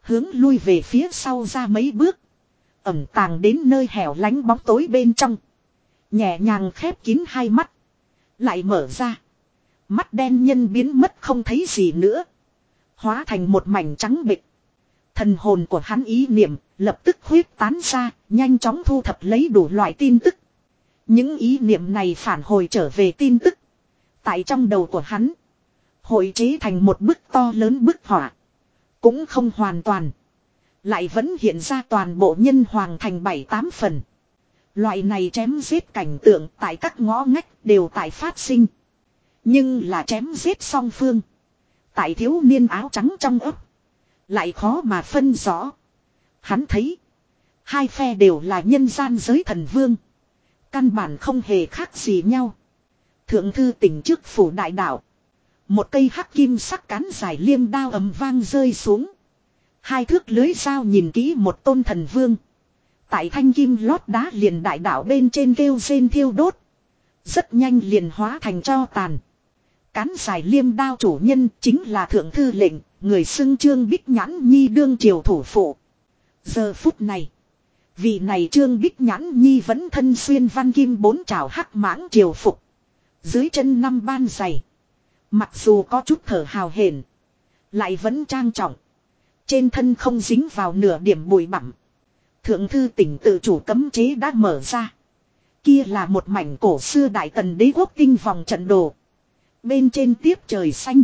Hướng lui về phía sau ra mấy bước. Ẩm tàng đến nơi hẻo lánh bóng tối bên trong. Nhẹ nhàng khép kín hai mắt. Lại mở ra. Mắt đen nhân biến mất không thấy gì nữa. Hóa thành một mảnh trắng bệch. Thần hồn của hắn ý niệm lập tức huyết tán ra. Nhanh chóng thu thập lấy đủ loại tin tức. Những ý niệm này phản hồi trở về tin tức. Tại trong đầu của hắn. Hội chế thành một bức to lớn bức họa. Cũng không hoàn toàn. Lại vẫn hiện ra toàn bộ nhân hoàng thành bảy tám phần. Loại này chém giết cảnh tượng tại các ngõ ngách đều tại phát sinh. Nhưng là chém giết song phương. Tại thiếu niên áo trắng trong ấp. Lại khó mà phân rõ. Hắn thấy. Hai phe đều là nhân gian giới thần vương. Căn bản không hề khác gì nhau. Thượng thư tỉnh trước phủ đại đạo. Một cây hắc kim sắc cán dài liêm đao ầm vang rơi xuống. Hai thước lưới dao nhìn kỹ một tôn thần vương. Tại thanh kim lót đá liền đại đạo bên trên kêu rên thiêu đốt. Rất nhanh liền hóa thành tro tàn. Cán dài liêm đao chủ nhân chính là thượng thư lệnh, người xưng Trương Bích Nhãn Nhi đương triều thủ phụ. Giờ phút này, vị này Trương Bích Nhãn Nhi vẫn thân xuyên văn kim bốn trảo hắc mãng triều phục. Dưới chân năm ban giày. Mặc dù có chút thở hào hển, lại vẫn trang trọng. Trên thân không dính vào nửa điểm bụi bặm. Thượng thư tỉnh tự chủ cấm chế đã mở ra. Kia là một mảnh cổ xưa đại tần đế quốc tinh vòng trận đồ. Bên trên tiếp trời xanh.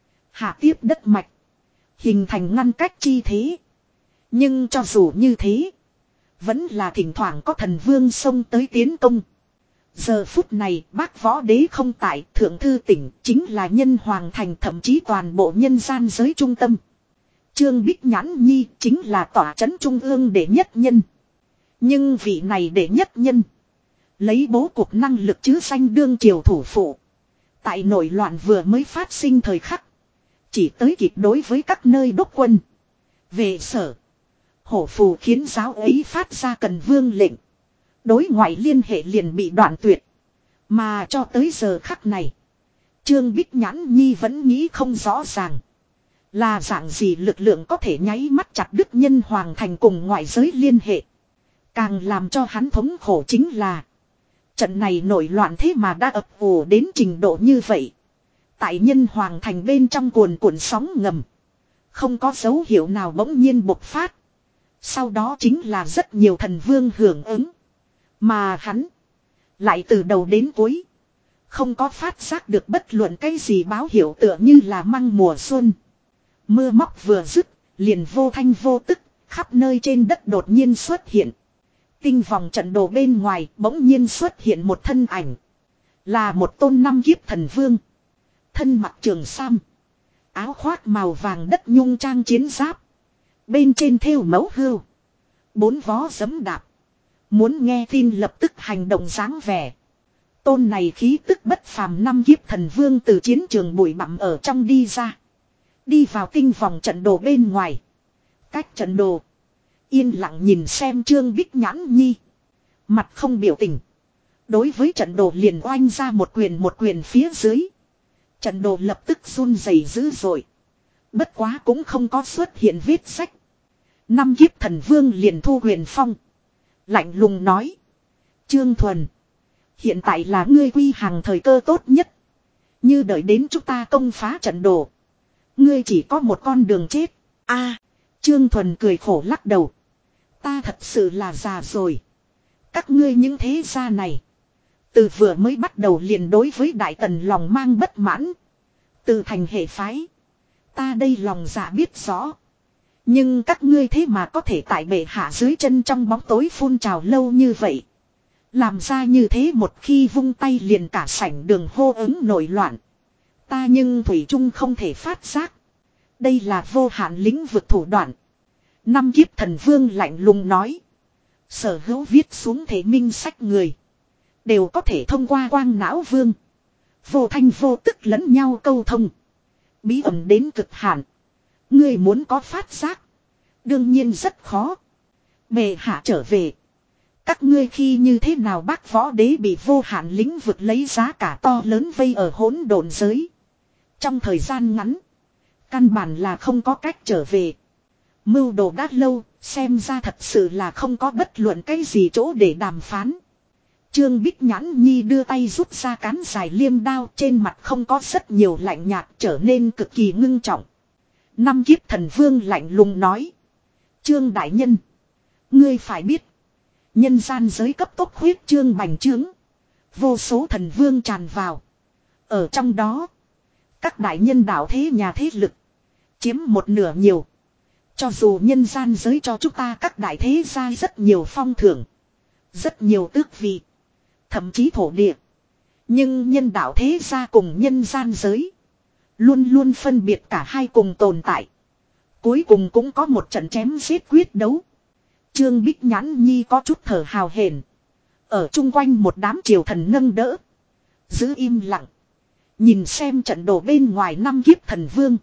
Hạ tiếp đất mạch. Hình thành ngăn cách chi thế. Nhưng cho dù như thế. Vẫn là thỉnh thoảng có thần vương xông tới tiến công. Giờ phút này bác võ đế không tại. Thượng thư tỉnh chính là nhân hoàng thành, thậm chí toàn bộ nhân gian giới trung tâm. Trương Bích Nhãn Nhi chính là tỏa trấn trung ương đệ nhất nhân. Nhưng vị này đệ nhất nhân. Lấy bố cục năng lực chứ danh đương triều thủ phụ. Tại nổi loạn vừa mới phát sinh thời khắc. Chỉ tới kịp đối với các nơi đốc quân. Về sở. Hổ phù khiến giáo ấy phát ra cần vương lệnh. Đối ngoại liên hệ liền bị đoạn tuyệt. Mà cho tới giờ khắc này. Trương Bích Nhãn Nhi vẫn nghĩ không rõ ràng. Là dạng gì lực lượng có thể nháy mắt chặt đứt nhân hoàng thành cùng ngoại giới liên hệ. Càng làm cho hắn thống khổ chính là. Trận này nổi loạn thế mà đã ập ủ đến trình độ như vậy. Tại nhân hoàng thành bên trong cuồn cuộn sóng ngầm. Không có dấu hiệu nào bỗng nhiên bộc phát. Sau đó chính là rất nhiều thần vương hưởng ứng. Mà hắn. Lại từ đầu đến cuối. Không có phát giác được bất luận cái gì báo hiệu tựa như là măng mùa xuân. Mưa móc vừa dứt, liền vô thanh vô tức, khắp nơi trên đất đột nhiên xuất hiện. Tinh vòng trận đồ bên ngoài bỗng nhiên xuất hiện một thân ảnh. Là một tôn năm kiếp thần vương. Thân mặc trường sam. Áo khoác màu vàng đất nhung trang chiến giáp. Bên trên thêu mẫu hưu. Bốn vó giấm đạp. Muốn nghe tin lập tức hành động dáng vẻ. Tôn này khí tức bất phàm năm kiếp thần vương từ chiến trường bụi bặm ở trong đi ra. Đi vào tinh vòng trận đồ bên ngoài. Cách trận đồ. Yên lặng nhìn xem Trương Bích Nhãn Nhi. Mặt không biểu tình. Đối với trận đồ liền oanh ra một quyền một quyền phía dưới. Trận đồ lập tức run rẩy dữ dội. Bất quá cũng không có xuất hiện vết sách. Năm kiếp thần vương liền thu huyền phong. Lạnh lùng nói. Trương Thuần. Hiện tại là ngươi quy hàng thời cơ tốt nhất. Như đợi đến chúng ta công phá trận đồ. Ngươi chỉ có một con đường chết. A, Trương Thuần cười khổ lắc đầu. Ta thật sự là già rồi. Các ngươi những thế gia này. Từ vừa mới bắt đầu liền đối với Đại Tần lòng mang bất mãn. Từ thành hệ phái. Ta đây lòng dạ biết rõ. Nhưng các ngươi thế mà có thể tại bệ hạ dưới chân trong bóng tối phun trào lâu như vậy. Làm ra như thế một khi vung tay liền cả sảnh đường hô ứng nổi loạn. Ta nhưng thủy chung không thể phát giác. Đây là vô hạn lĩnh vực thủ đoạn. Năm kiếp thần vương lạnh lùng nói. Sở hữu viết xuống thể minh sách người. Đều có thể thông qua quang não vương. Vô thanh vô tức lẫn nhau câu thông. Bí ẩn đến cực hạn. Ngươi muốn có phát giác. Đương nhiên rất khó. Bệ hạ trở về. Các ngươi khi như thế nào bác võ đế bị vô hạn lĩnh vực lấy giá cả to lớn vây ở hỗn độn giới. Trong thời gian ngắn. Căn bản là không có cách trở về. Mưu đồ đã lâu, xem ra thật sự là không có bất luận cái gì chỗ để đàm phán. Trương Bích Nhãn Nhi đưa tay rút ra cán dài liêm đao, trên mặt không có rất nhiều lạnh nhạt, trở nên cực kỳ ngưng trọng. Năm kiếp thần vương lạnh lùng nói. Trương đại nhân, ngươi phải biết, nhân gian giới cấp tốc huyết trương bành trướng, vô số thần vương tràn vào. Ở trong đó, các đại nhân đạo thế nhà thế lực chiếm một nửa nhiều. Cho dù nhân gian giới cho chúng ta các đại thế gia rất nhiều phong thưởng, rất nhiều tước vị, thậm chí thổ địa, nhưng nhân đạo thế gia cùng nhân gian giới luôn luôn phân biệt cả hai cùng tồn tại. Cuối cùng cũng có một trận chém giết quyết đấu. Trương Bích Nhãn Nhi có chút thở hào hển, ở chung quanh một đám triều thần nâng đỡ, giữ im lặng, nhìn xem trận đồ bên ngoài năm kiếp thần vương.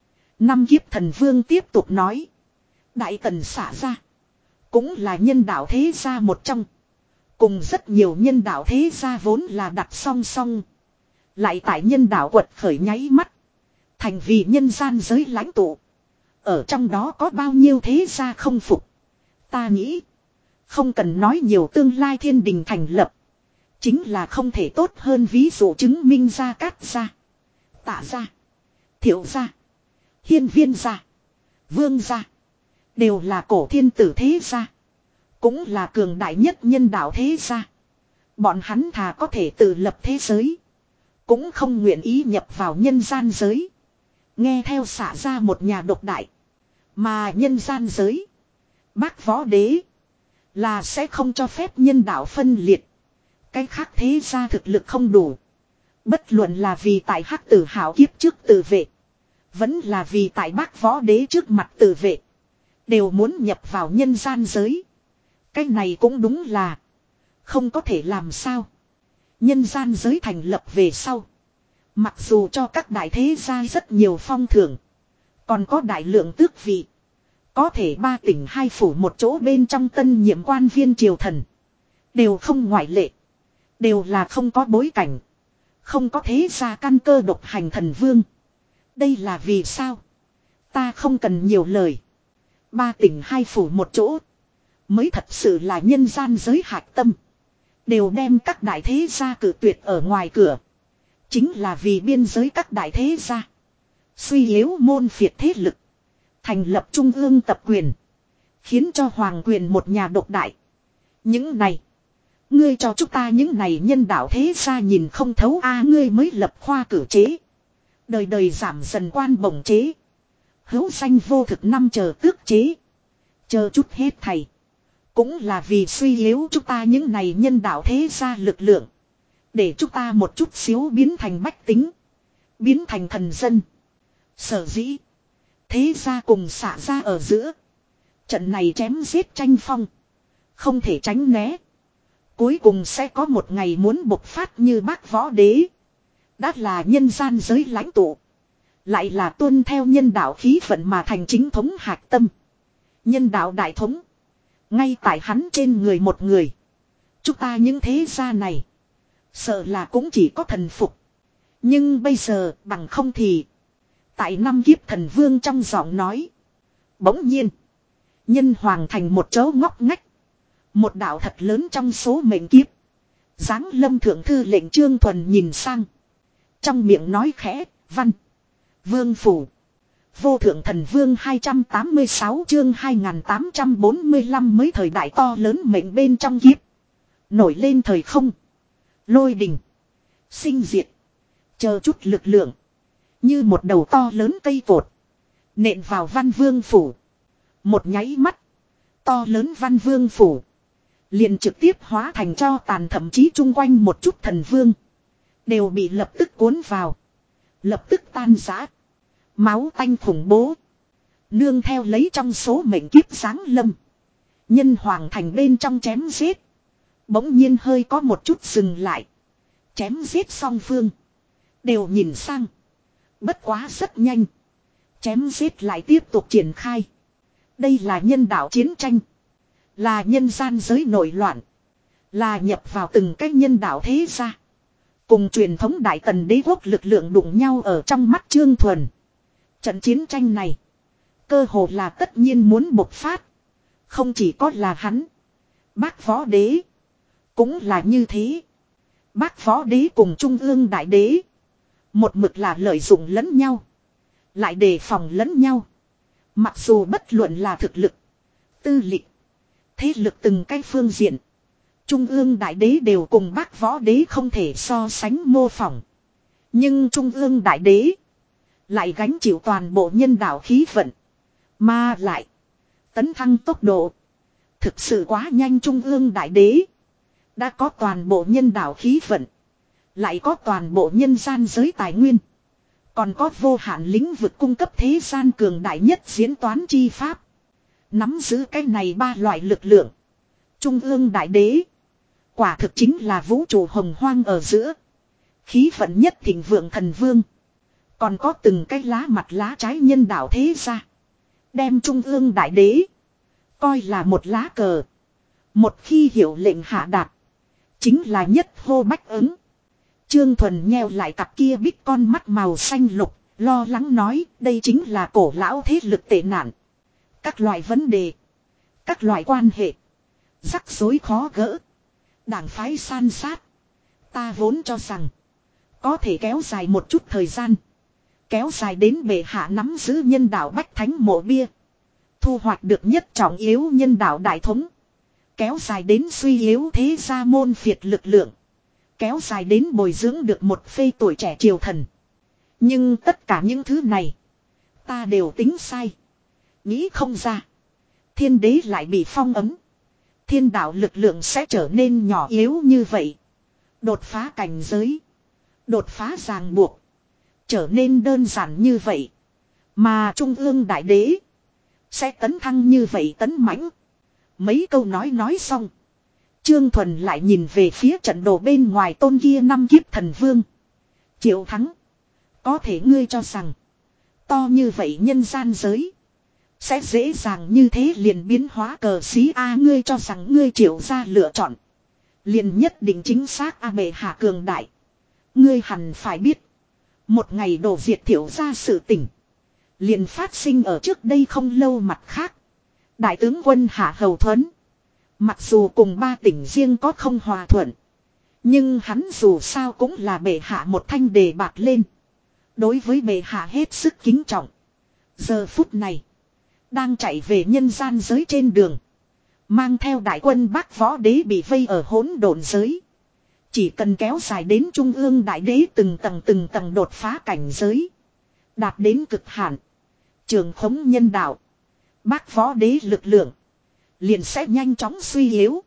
Năm kiếp thần vương tiếp tục nói. Đại tần xả ra, cũng là nhân đạo thế gia một trong. Cùng rất nhiều nhân đạo thế gia vốn là đặt song song. Lại tại nhân đạo quật khởi nháy mắt, thành vì nhân gian giới lãnh tụ. Ở trong đó có bao nhiêu thế gia không phục. Ta nghĩ, không cần nói nhiều, tương lai thiên đình thành lập chính là không thể tốt hơn. Ví dụ chứng minh gia Cát gia, Tạ gia, Thiệu gia, Hiên Viên gia, Vương gia, đều là cổ thiên tử thế gia, cũng là cường đại nhất nhân đạo thế gia. Bọn hắn thà có thể tự lập thế giới, cũng không nguyện ý nhập vào nhân gian giới, nghe theo xả ra một nhà độc đại. Mà nhân gian giới, Bác Võ Đế là sẽ không cho phép nhân đạo phân liệt. Cái khác thế gia thực lực không đủ, bất luận là vì tại Hắc Tử Hạo kiếp trước tự vệ, vẫn là vì tại Bác Võ Đế trước mặt tự vệ, đều muốn nhập vào nhân gian giới. Cái này cũng đúng là không có thể làm sao. Nhân gian giới thành lập về sau, mặc dù cho các đại thế gia rất nhiều phong thưởng, còn có đại lượng tước vị, có thể ba tỉnh hai phủ một chỗ bên trong tân nhiệm quan viên triều thần đều không ngoại lệ, đều là không có bối cảnh, không có thế gia căn cơ độc hành thần vương. Đây là vì sao? Ta không cần nhiều lời. Ba tỉnh hai phủ một chỗ mới thật sự là nhân gian giới hạch tâm. Đều đem các đại thế gia cử tuyệt ở ngoài cửa, chính là vì biên giới các đại thế gia suy yếu môn phiệt thế lực, thành lập trung ương tập quyền, khiến cho hoàng quyền một nhà độc đại. Những này, ngươi cho chúng ta những này nhân đạo thế gia nhìn không thấu a. À, ngươi mới lập khoa cử chế, đời đời giảm dần quan bổng chế, hữu danh vô thực năm chờ tước chế, chờ chút hết thầy, cũng là vì suy yếu chúng ta những này nhân đạo thế gia lực lượng, để chúng ta một chút xíu biến thành bách tính, biến thành thần dân. Sở dĩ thế gia cùng xả ra ở giữa trận này chém giết tranh phong, không thể tránh né. Cuối cùng sẽ có một ngày muốn bộc phát như Bác Võ Đế, đã là nhân gian giới lãnh tụ, lại là tuân theo nhân đạo khí vận mà thành chính thống hạch tâm. Nhân đạo đại thống ngay tại hắn trên người một người. Chúng ta những thế gia này sợ là cũng chỉ có thần phục. Nhưng bây giờ bằng không thì. Tại năm kiếp thần vương trong giọng nói, bỗng nhiên nhân hoàng thành một chỗ ngóc ngách, một đạo thật lớn trong số mệnh kiếp giáng lâm thượng thư lệnh Trương Thuần nhìn sang, trong miệng nói khẽ, văn vương phủ. Vô thượng thần vương hai trăm tám mươi sáu chương hai nghìn tám trăm bốn mươi lăm mới thời đại to lớn mệnh bên trong kiếp. Nổi lên thời không, lôi đình, sinh diệt, chờ chút lực lượng. Như một đầu to lớn cây cột, nện vào văn vương phủ. Một nháy mắt, to lớn văn vương phủ liền trực tiếp hóa thành tro tàn, thậm chí chung quanh một chút thần vương đều bị lập tức cuốn vào, lập tức tan rã. Máu tanh khủng bố nương theo lấy trong số mệnh kiếp giáng lâm, nhân hoàng thành bên trong chém giết bỗng nhiên hơi có một chút dừng lại. Chém giết song phương đều nhìn sang, bất quá rất nhanh, chém giết lại tiếp tục triển khai. Đây là nhân đạo chiến tranh, là nhân gian giới nổi loạn, là nhập vào từng cái nhân đạo thế gia cùng truyền thống đại tần đế quốc lực lượng đụng nhau ở trong mắt Trương Thuần. Trận chiến tranh này Cơ hồ là tất nhiên muốn bộc phát. Không chỉ có là hắn. Bác võ đế. Cũng là như thế. Bác võ đế cùng trung ương đại đế. Một mực là lợi dụng lẫn nhau. Lại đề phòng lẫn nhau. Mặc dù bất luận là thực lực. Tư lịch. Thế lực từng cái phương diện. Trung ương đại đế đều cùng bác võ đế không thể so sánh mô phỏng. Nhưng trung ương đại đế. Lại gánh chịu toàn bộ nhân đạo khí vận. Mà lại. Tấn thăng tốc độ. Thực sự quá nhanh trung ương đại đế. Đã có toàn bộ nhân đạo khí vận. Lại có toàn bộ nhân gian giới tài nguyên. Còn có vô hạn lĩnh vực cung cấp thế gian cường đại nhất diễn toán chi pháp. Nắm giữ cái này ba loại lực lượng. Trung ương đại đế. Quả thực chính là vũ trụ hồng hoang ở giữa. Khí vận nhất thịnh vượng thần vương. Còn có từng cái lá mặt lá trái nhân đạo thế ra. Đem trung ương đại đế. Coi là một lá cờ. Một khi hiệu lệnh hạ đạt. Chính là nhất hô bách ứng. Trương Thuần nheo lại cặp kia bích con mắt màu xanh lục. Lo lắng nói đây chính là cổ lão thế lực tệ nạn. Các loại vấn đề. Các loại quan hệ. Rắc rối khó gỡ. Đảng phái san sát. Ta vốn cho rằng. Có thể kéo dài một chút thời gian. Kéo dài đến bệ hạ nắm giữ nhân đạo bách thánh mộ bia. Thu hoạch được nhất trọng yếu nhân đạo đại thống. Kéo dài đến suy yếu thế gia môn phiệt lực lượng. Kéo dài đến bồi dưỡng được một phê tuổi trẻ triều thần. Nhưng tất cả những thứ này. Ta đều tính sai. Nghĩ không ra. Thiên đế lại bị phong ấm. Thiên đạo lực lượng sẽ trở nên nhỏ yếu như vậy. Đột phá cảnh giới. Đột phá ràng buộc. Trở nên đơn giản như vậy. Mà trung ương đại đế. Sẽ tấn thăng như vậy tấn mãnh. Mấy câu nói nói xong. Trương Thuần lại nhìn về phía trận đồ bên ngoài tôn kia năm kiếp thần vương. Triệu thắng. Có thể ngươi cho rằng. To như vậy nhân gian giới. Sẽ dễ dàng như thế liền biến hóa cờ xí A ngươi cho rằng ngươi triệu ra lựa chọn. Liền nhất định chính xác A bệ hạ cường đại. Ngươi hẳn phải biết. Một ngày đổ diệt thiểu ra sự tỉnh. Liền phát sinh ở trước đây không lâu mặt khác. Đại tướng quân Hạ Hầu Thuấn. Mặc dù cùng ba tỉnh riêng có không hòa thuận. Nhưng hắn dù sao cũng là bệ hạ một thanh đề bạc lên. Đối với bệ hạ hết sức kính trọng. Giờ phút này. Đang chạy về nhân gian giới trên đường. Mang theo đại quân Bắc võ đế bị vây ở hỗn độn giới. Chỉ cần kéo dài đến trung ương đại đế từng tầng từng tầng đột phá cảnh giới. Đạt đến cực hạn. Trường khống nhân đạo. Bắc võ đế lực lượng. Liền sẽ nhanh chóng suy yếu.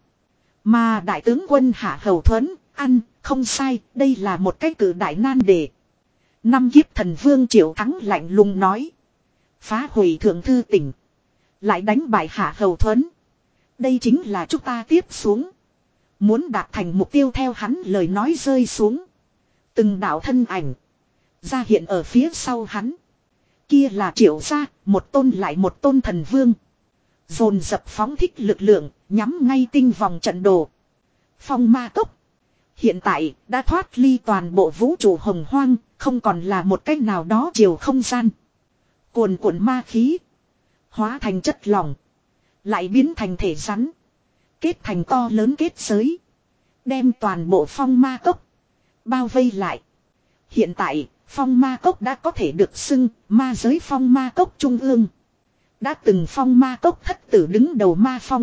Mà đại tướng quân Hạ Hầu Thuấn. Ăn không sai. Đây là một cái cử đại nan đề. Năm kiếp thần vương Triệu Thắng lạnh lùng nói. Phá hủy thượng thư tỉnh. Lại đánh bại Hạ Hầu Thuấn. Đây chính là chúng ta tiếp xuống. Muốn đạt thành mục tiêu theo hắn lời nói rơi xuống. Từng đạo thân ảnh. Ra hiện ở phía sau hắn. Kia là Triệu gia, một tôn lại một tôn thần vương. Dồn dập phóng thích lực lượng, nhắm ngay tinh vòng trận đồ. Phong ma cốc. Hiện tại, đã thoát ly toàn bộ vũ trụ hồng hoang, không còn là một cách nào đó chiều không gian. Cuồn cuộn ma khí. Hóa thành chất lỏng. Lại biến thành thể rắn. Kết thành to lớn kết giới. Đem toàn bộ phong ma cốc. Bao vây lại. Hiện tại, phong ma cốc đã có thể được xưng ma giới phong ma cốc trung ương. Đã từng phong ma cốc thất tử đứng đầu ma phong.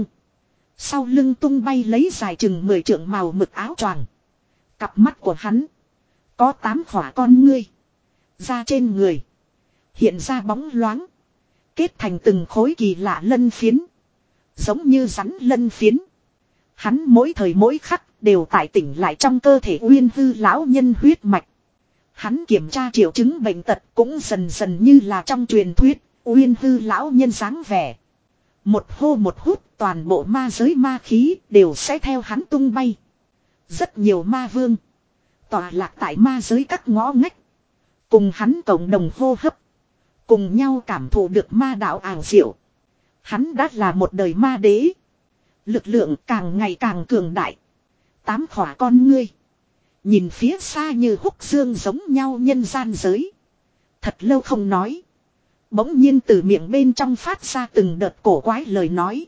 Sau lưng tung bay lấy dài chừng mười trượng màu mực áo choàng. Cặp mắt của hắn. Có tám khỏa con ngươi. Da trên người. Hiện ra bóng loáng. Kết thành từng khối kỳ lạ lân phiến. Giống như rắn lân phiến. Hắn mỗi thời mỗi khắc đều tại tỉnh lại trong cơ thể uyên hư lão nhân huyết mạch. Hắn kiểm tra triệu chứng bệnh tật cũng dần dần như là trong truyền thuyết. Uyên hư lão nhân dáng vẻ. Một hô một hút toàn bộ ma giới ma khí đều sẽ theo hắn tung bay. Rất nhiều ma vương. Tọa lạc tại ma giới các ngõ ngách. Cùng hắn cộng đồng hô hấp. Cùng nhau cảm thụ được ma đạo ảo diệu. Hắn đã là một đời ma đế. Lực lượng càng ngày càng cường đại. Tám khỏa con ngươi. Nhìn phía xa như húc dương giống nhau nhân gian giới. Thật lâu không nói. Bỗng nhiên từ miệng bên trong phát ra từng đợt cổ quái lời nói.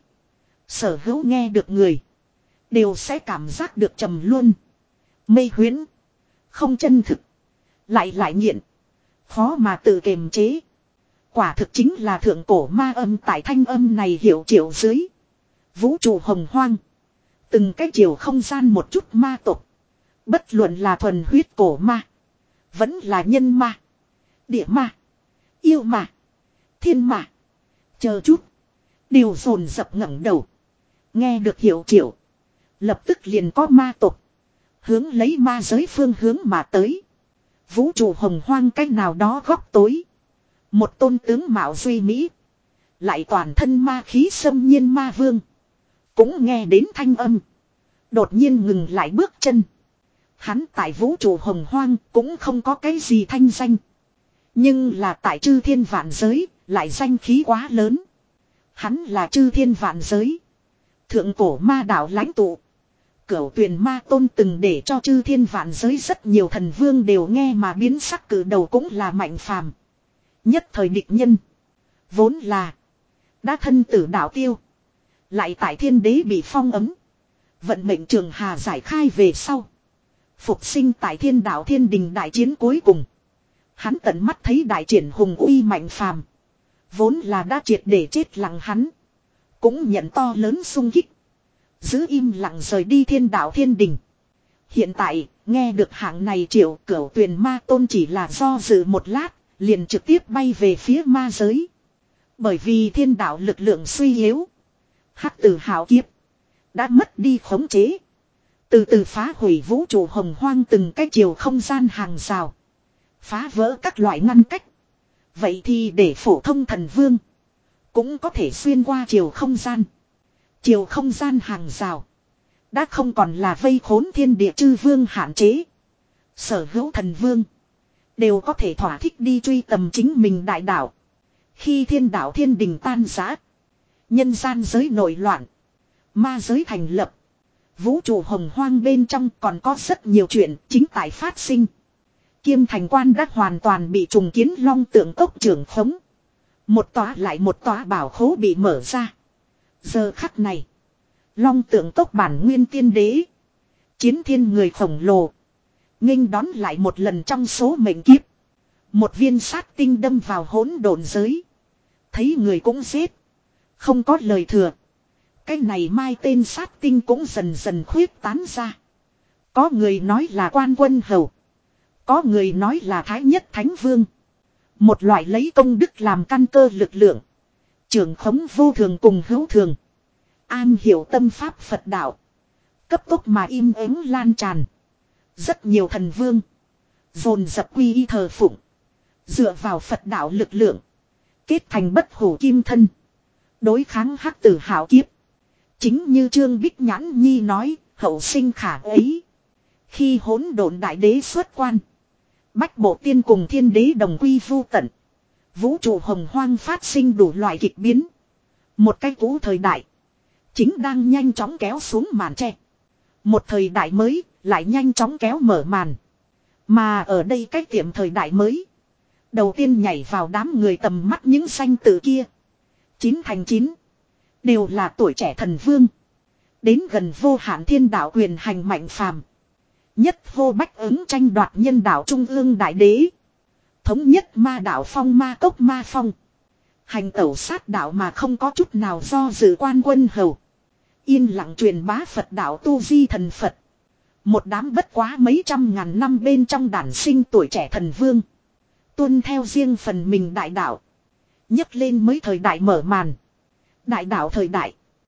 Sở hữu nghe được người. Đều sẽ cảm giác được trầm luân. Mê huyễn. Không chân thực. Lại lại nghiện. Khó mà tự kiềm chế. Quả thực chính là thượng cổ ma âm tại thanh âm này hiểu triệu dưới. Vũ trụ hồng hoang. Từng cái chiều không gian một chút ma tộc. Bất luận là thuần huyết cổ ma. Vẫn là nhân ma. Địa ma. Yêu ma. Thiên ma. Chờ chút. Đều dồn dập ngẩng đầu. Nghe được hiểu triệu. Lập tức liền có ma tộc. Hướng lấy ma giới phương hướng mà tới. Vũ trụ hồng hoang cách nào đó góc tối. Một tôn tướng mạo duy mỹ. Lại toàn thân ma khí xâm nhiên ma vương. Cũng nghe đến thanh âm. Đột nhiên ngừng lại bước chân. Hắn tại vũ trụ hồng hoang cũng không có cái gì thanh danh. Nhưng là tại chư thiên vạn giới, lại danh khí quá lớn. Hắn là chư thiên vạn giới. Thượng cổ ma đạo lãnh tụ. Cửu tuyền ma tôn từng để cho chư thiên vạn giới rất nhiều thần vương đều nghe mà biến sắc, cử đầu cũng là mạnh phàm. Nhất thời địch nhân. Vốn là. Đã thân tử đạo tiêu. Lại tại thiên đế bị phong ấm. Vận mệnh trường hà giải khai về sau. Phục sinh tại thiên đạo thiên đình đại chiến cuối cùng. Hắn tận mắt thấy đại triển hùng uy mạnh phàm. Vốn là đã triệt để chết lặng hắn. Cũng nhận to lớn sung kích. Giữ im lặng rời đi thiên đạo thiên đình. Hiện tại, nghe được hạng này triệu cửu tuyền ma tôn chỉ là do dự một lát, liền trực tiếp bay về phía ma giới. Bởi vì thiên đạo lực lượng suy yếu. Hắc tử hào kiếp. Đã mất đi khống chế. Từ từ phá hủy vũ trụ hồng hoang từng cái chiều không gian hàng rào. Phá vỡ các loại ngăn cách. Vậy thì để phổ thông thần vương. Cũng có thể xuyên qua chiều không gian. Chiều không gian hàng rào. Đã không còn là vây khốn thiên địa chư vương hạn chế. Sở hữu thần vương. Đều có thể thỏa thích đi truy tầm chính mình đại đạo. Khi thiên đạo thiên đình tan rã. Nhân gian giới nổi loạn. Ma giới thành lập. Vũ trụ hồng hoang bên trong còn có rất nhiều chuyện chính tại phát sinh. Kiêm thành quan đã hoàn toàn bị trùng kiến long tượng cốc trưởng khống. Một tòa lại một tòa bảo khố bị mở ra. Giờ khắc này. Long tượng cốc bản nguyên tiên đế. Chiến thiên người khổng lồ. Nghênh đón lại một lần trong số mệnh kiếp. Một viên sát tinh đâm vào hỗn độn giới. Thấy người cũng giết. Không có lời thừa. Cái này mai tên sát tinh cũng dần dần khuyết tán ra. Có người nói là quan quân hầu. Có người nói là thái nhất thánh vương. Một loại lấy công đức làm căn cơ lực lượng. Trưởng khống vô thường cùng hữu thường. An hiểu tâm pháp Phật đạo. Cấp tốc mà im ắng lan tràn. Rất nhiều thần vương. Dồn dập quy y thờ phụng. Dựa vào Phật đạo lực lượng. Kết thành bất hủ kim thân. Đối kháng hắc tử hảo kiếp. Chính như Trương Bích Nhãn Nhi nói, hậu sinh khả ấy. Khi hỗn độn đại đế xuất quan. Bách bộ tiên cùng thiên đế đồng quy vu tận. Vũ trụ hồng hoang phát sinh đủ loại kịch biến. Một cái cũ thời đại. Chính đang nhanh chóng kéo xuống màn tre. Một thời đại mới lại nhanh chóng kéo mở màn. Mà ở đây cái tiệm thời đại mới. Đầu tiên nhảy vào đám người tầm mắt những danh tự kia. Chín thành chín. Đều là tuổi trẻ thần vương. Đến gần vô hạn thiên đạo quyền hành mạnh phàm. Nhất vô bách ứng tranh đoạt nhân đạo trung ương đại đế. Thống nhất ma đạo phong ma cốc ma phong. Hành tẩu sát đạo mà không có chút nào do dự quan quân hầu. Yên lặng truyền bá Phật đạo tu di thần Phật. Một đám bất quá mấy trăm ngàn năm bên trong đản sinh tuổi trẻ thần vương. Tuân theo riêng phần mình đại đạo. Nhấc lên mới thời đại mở màn. Đại đạo thời đại.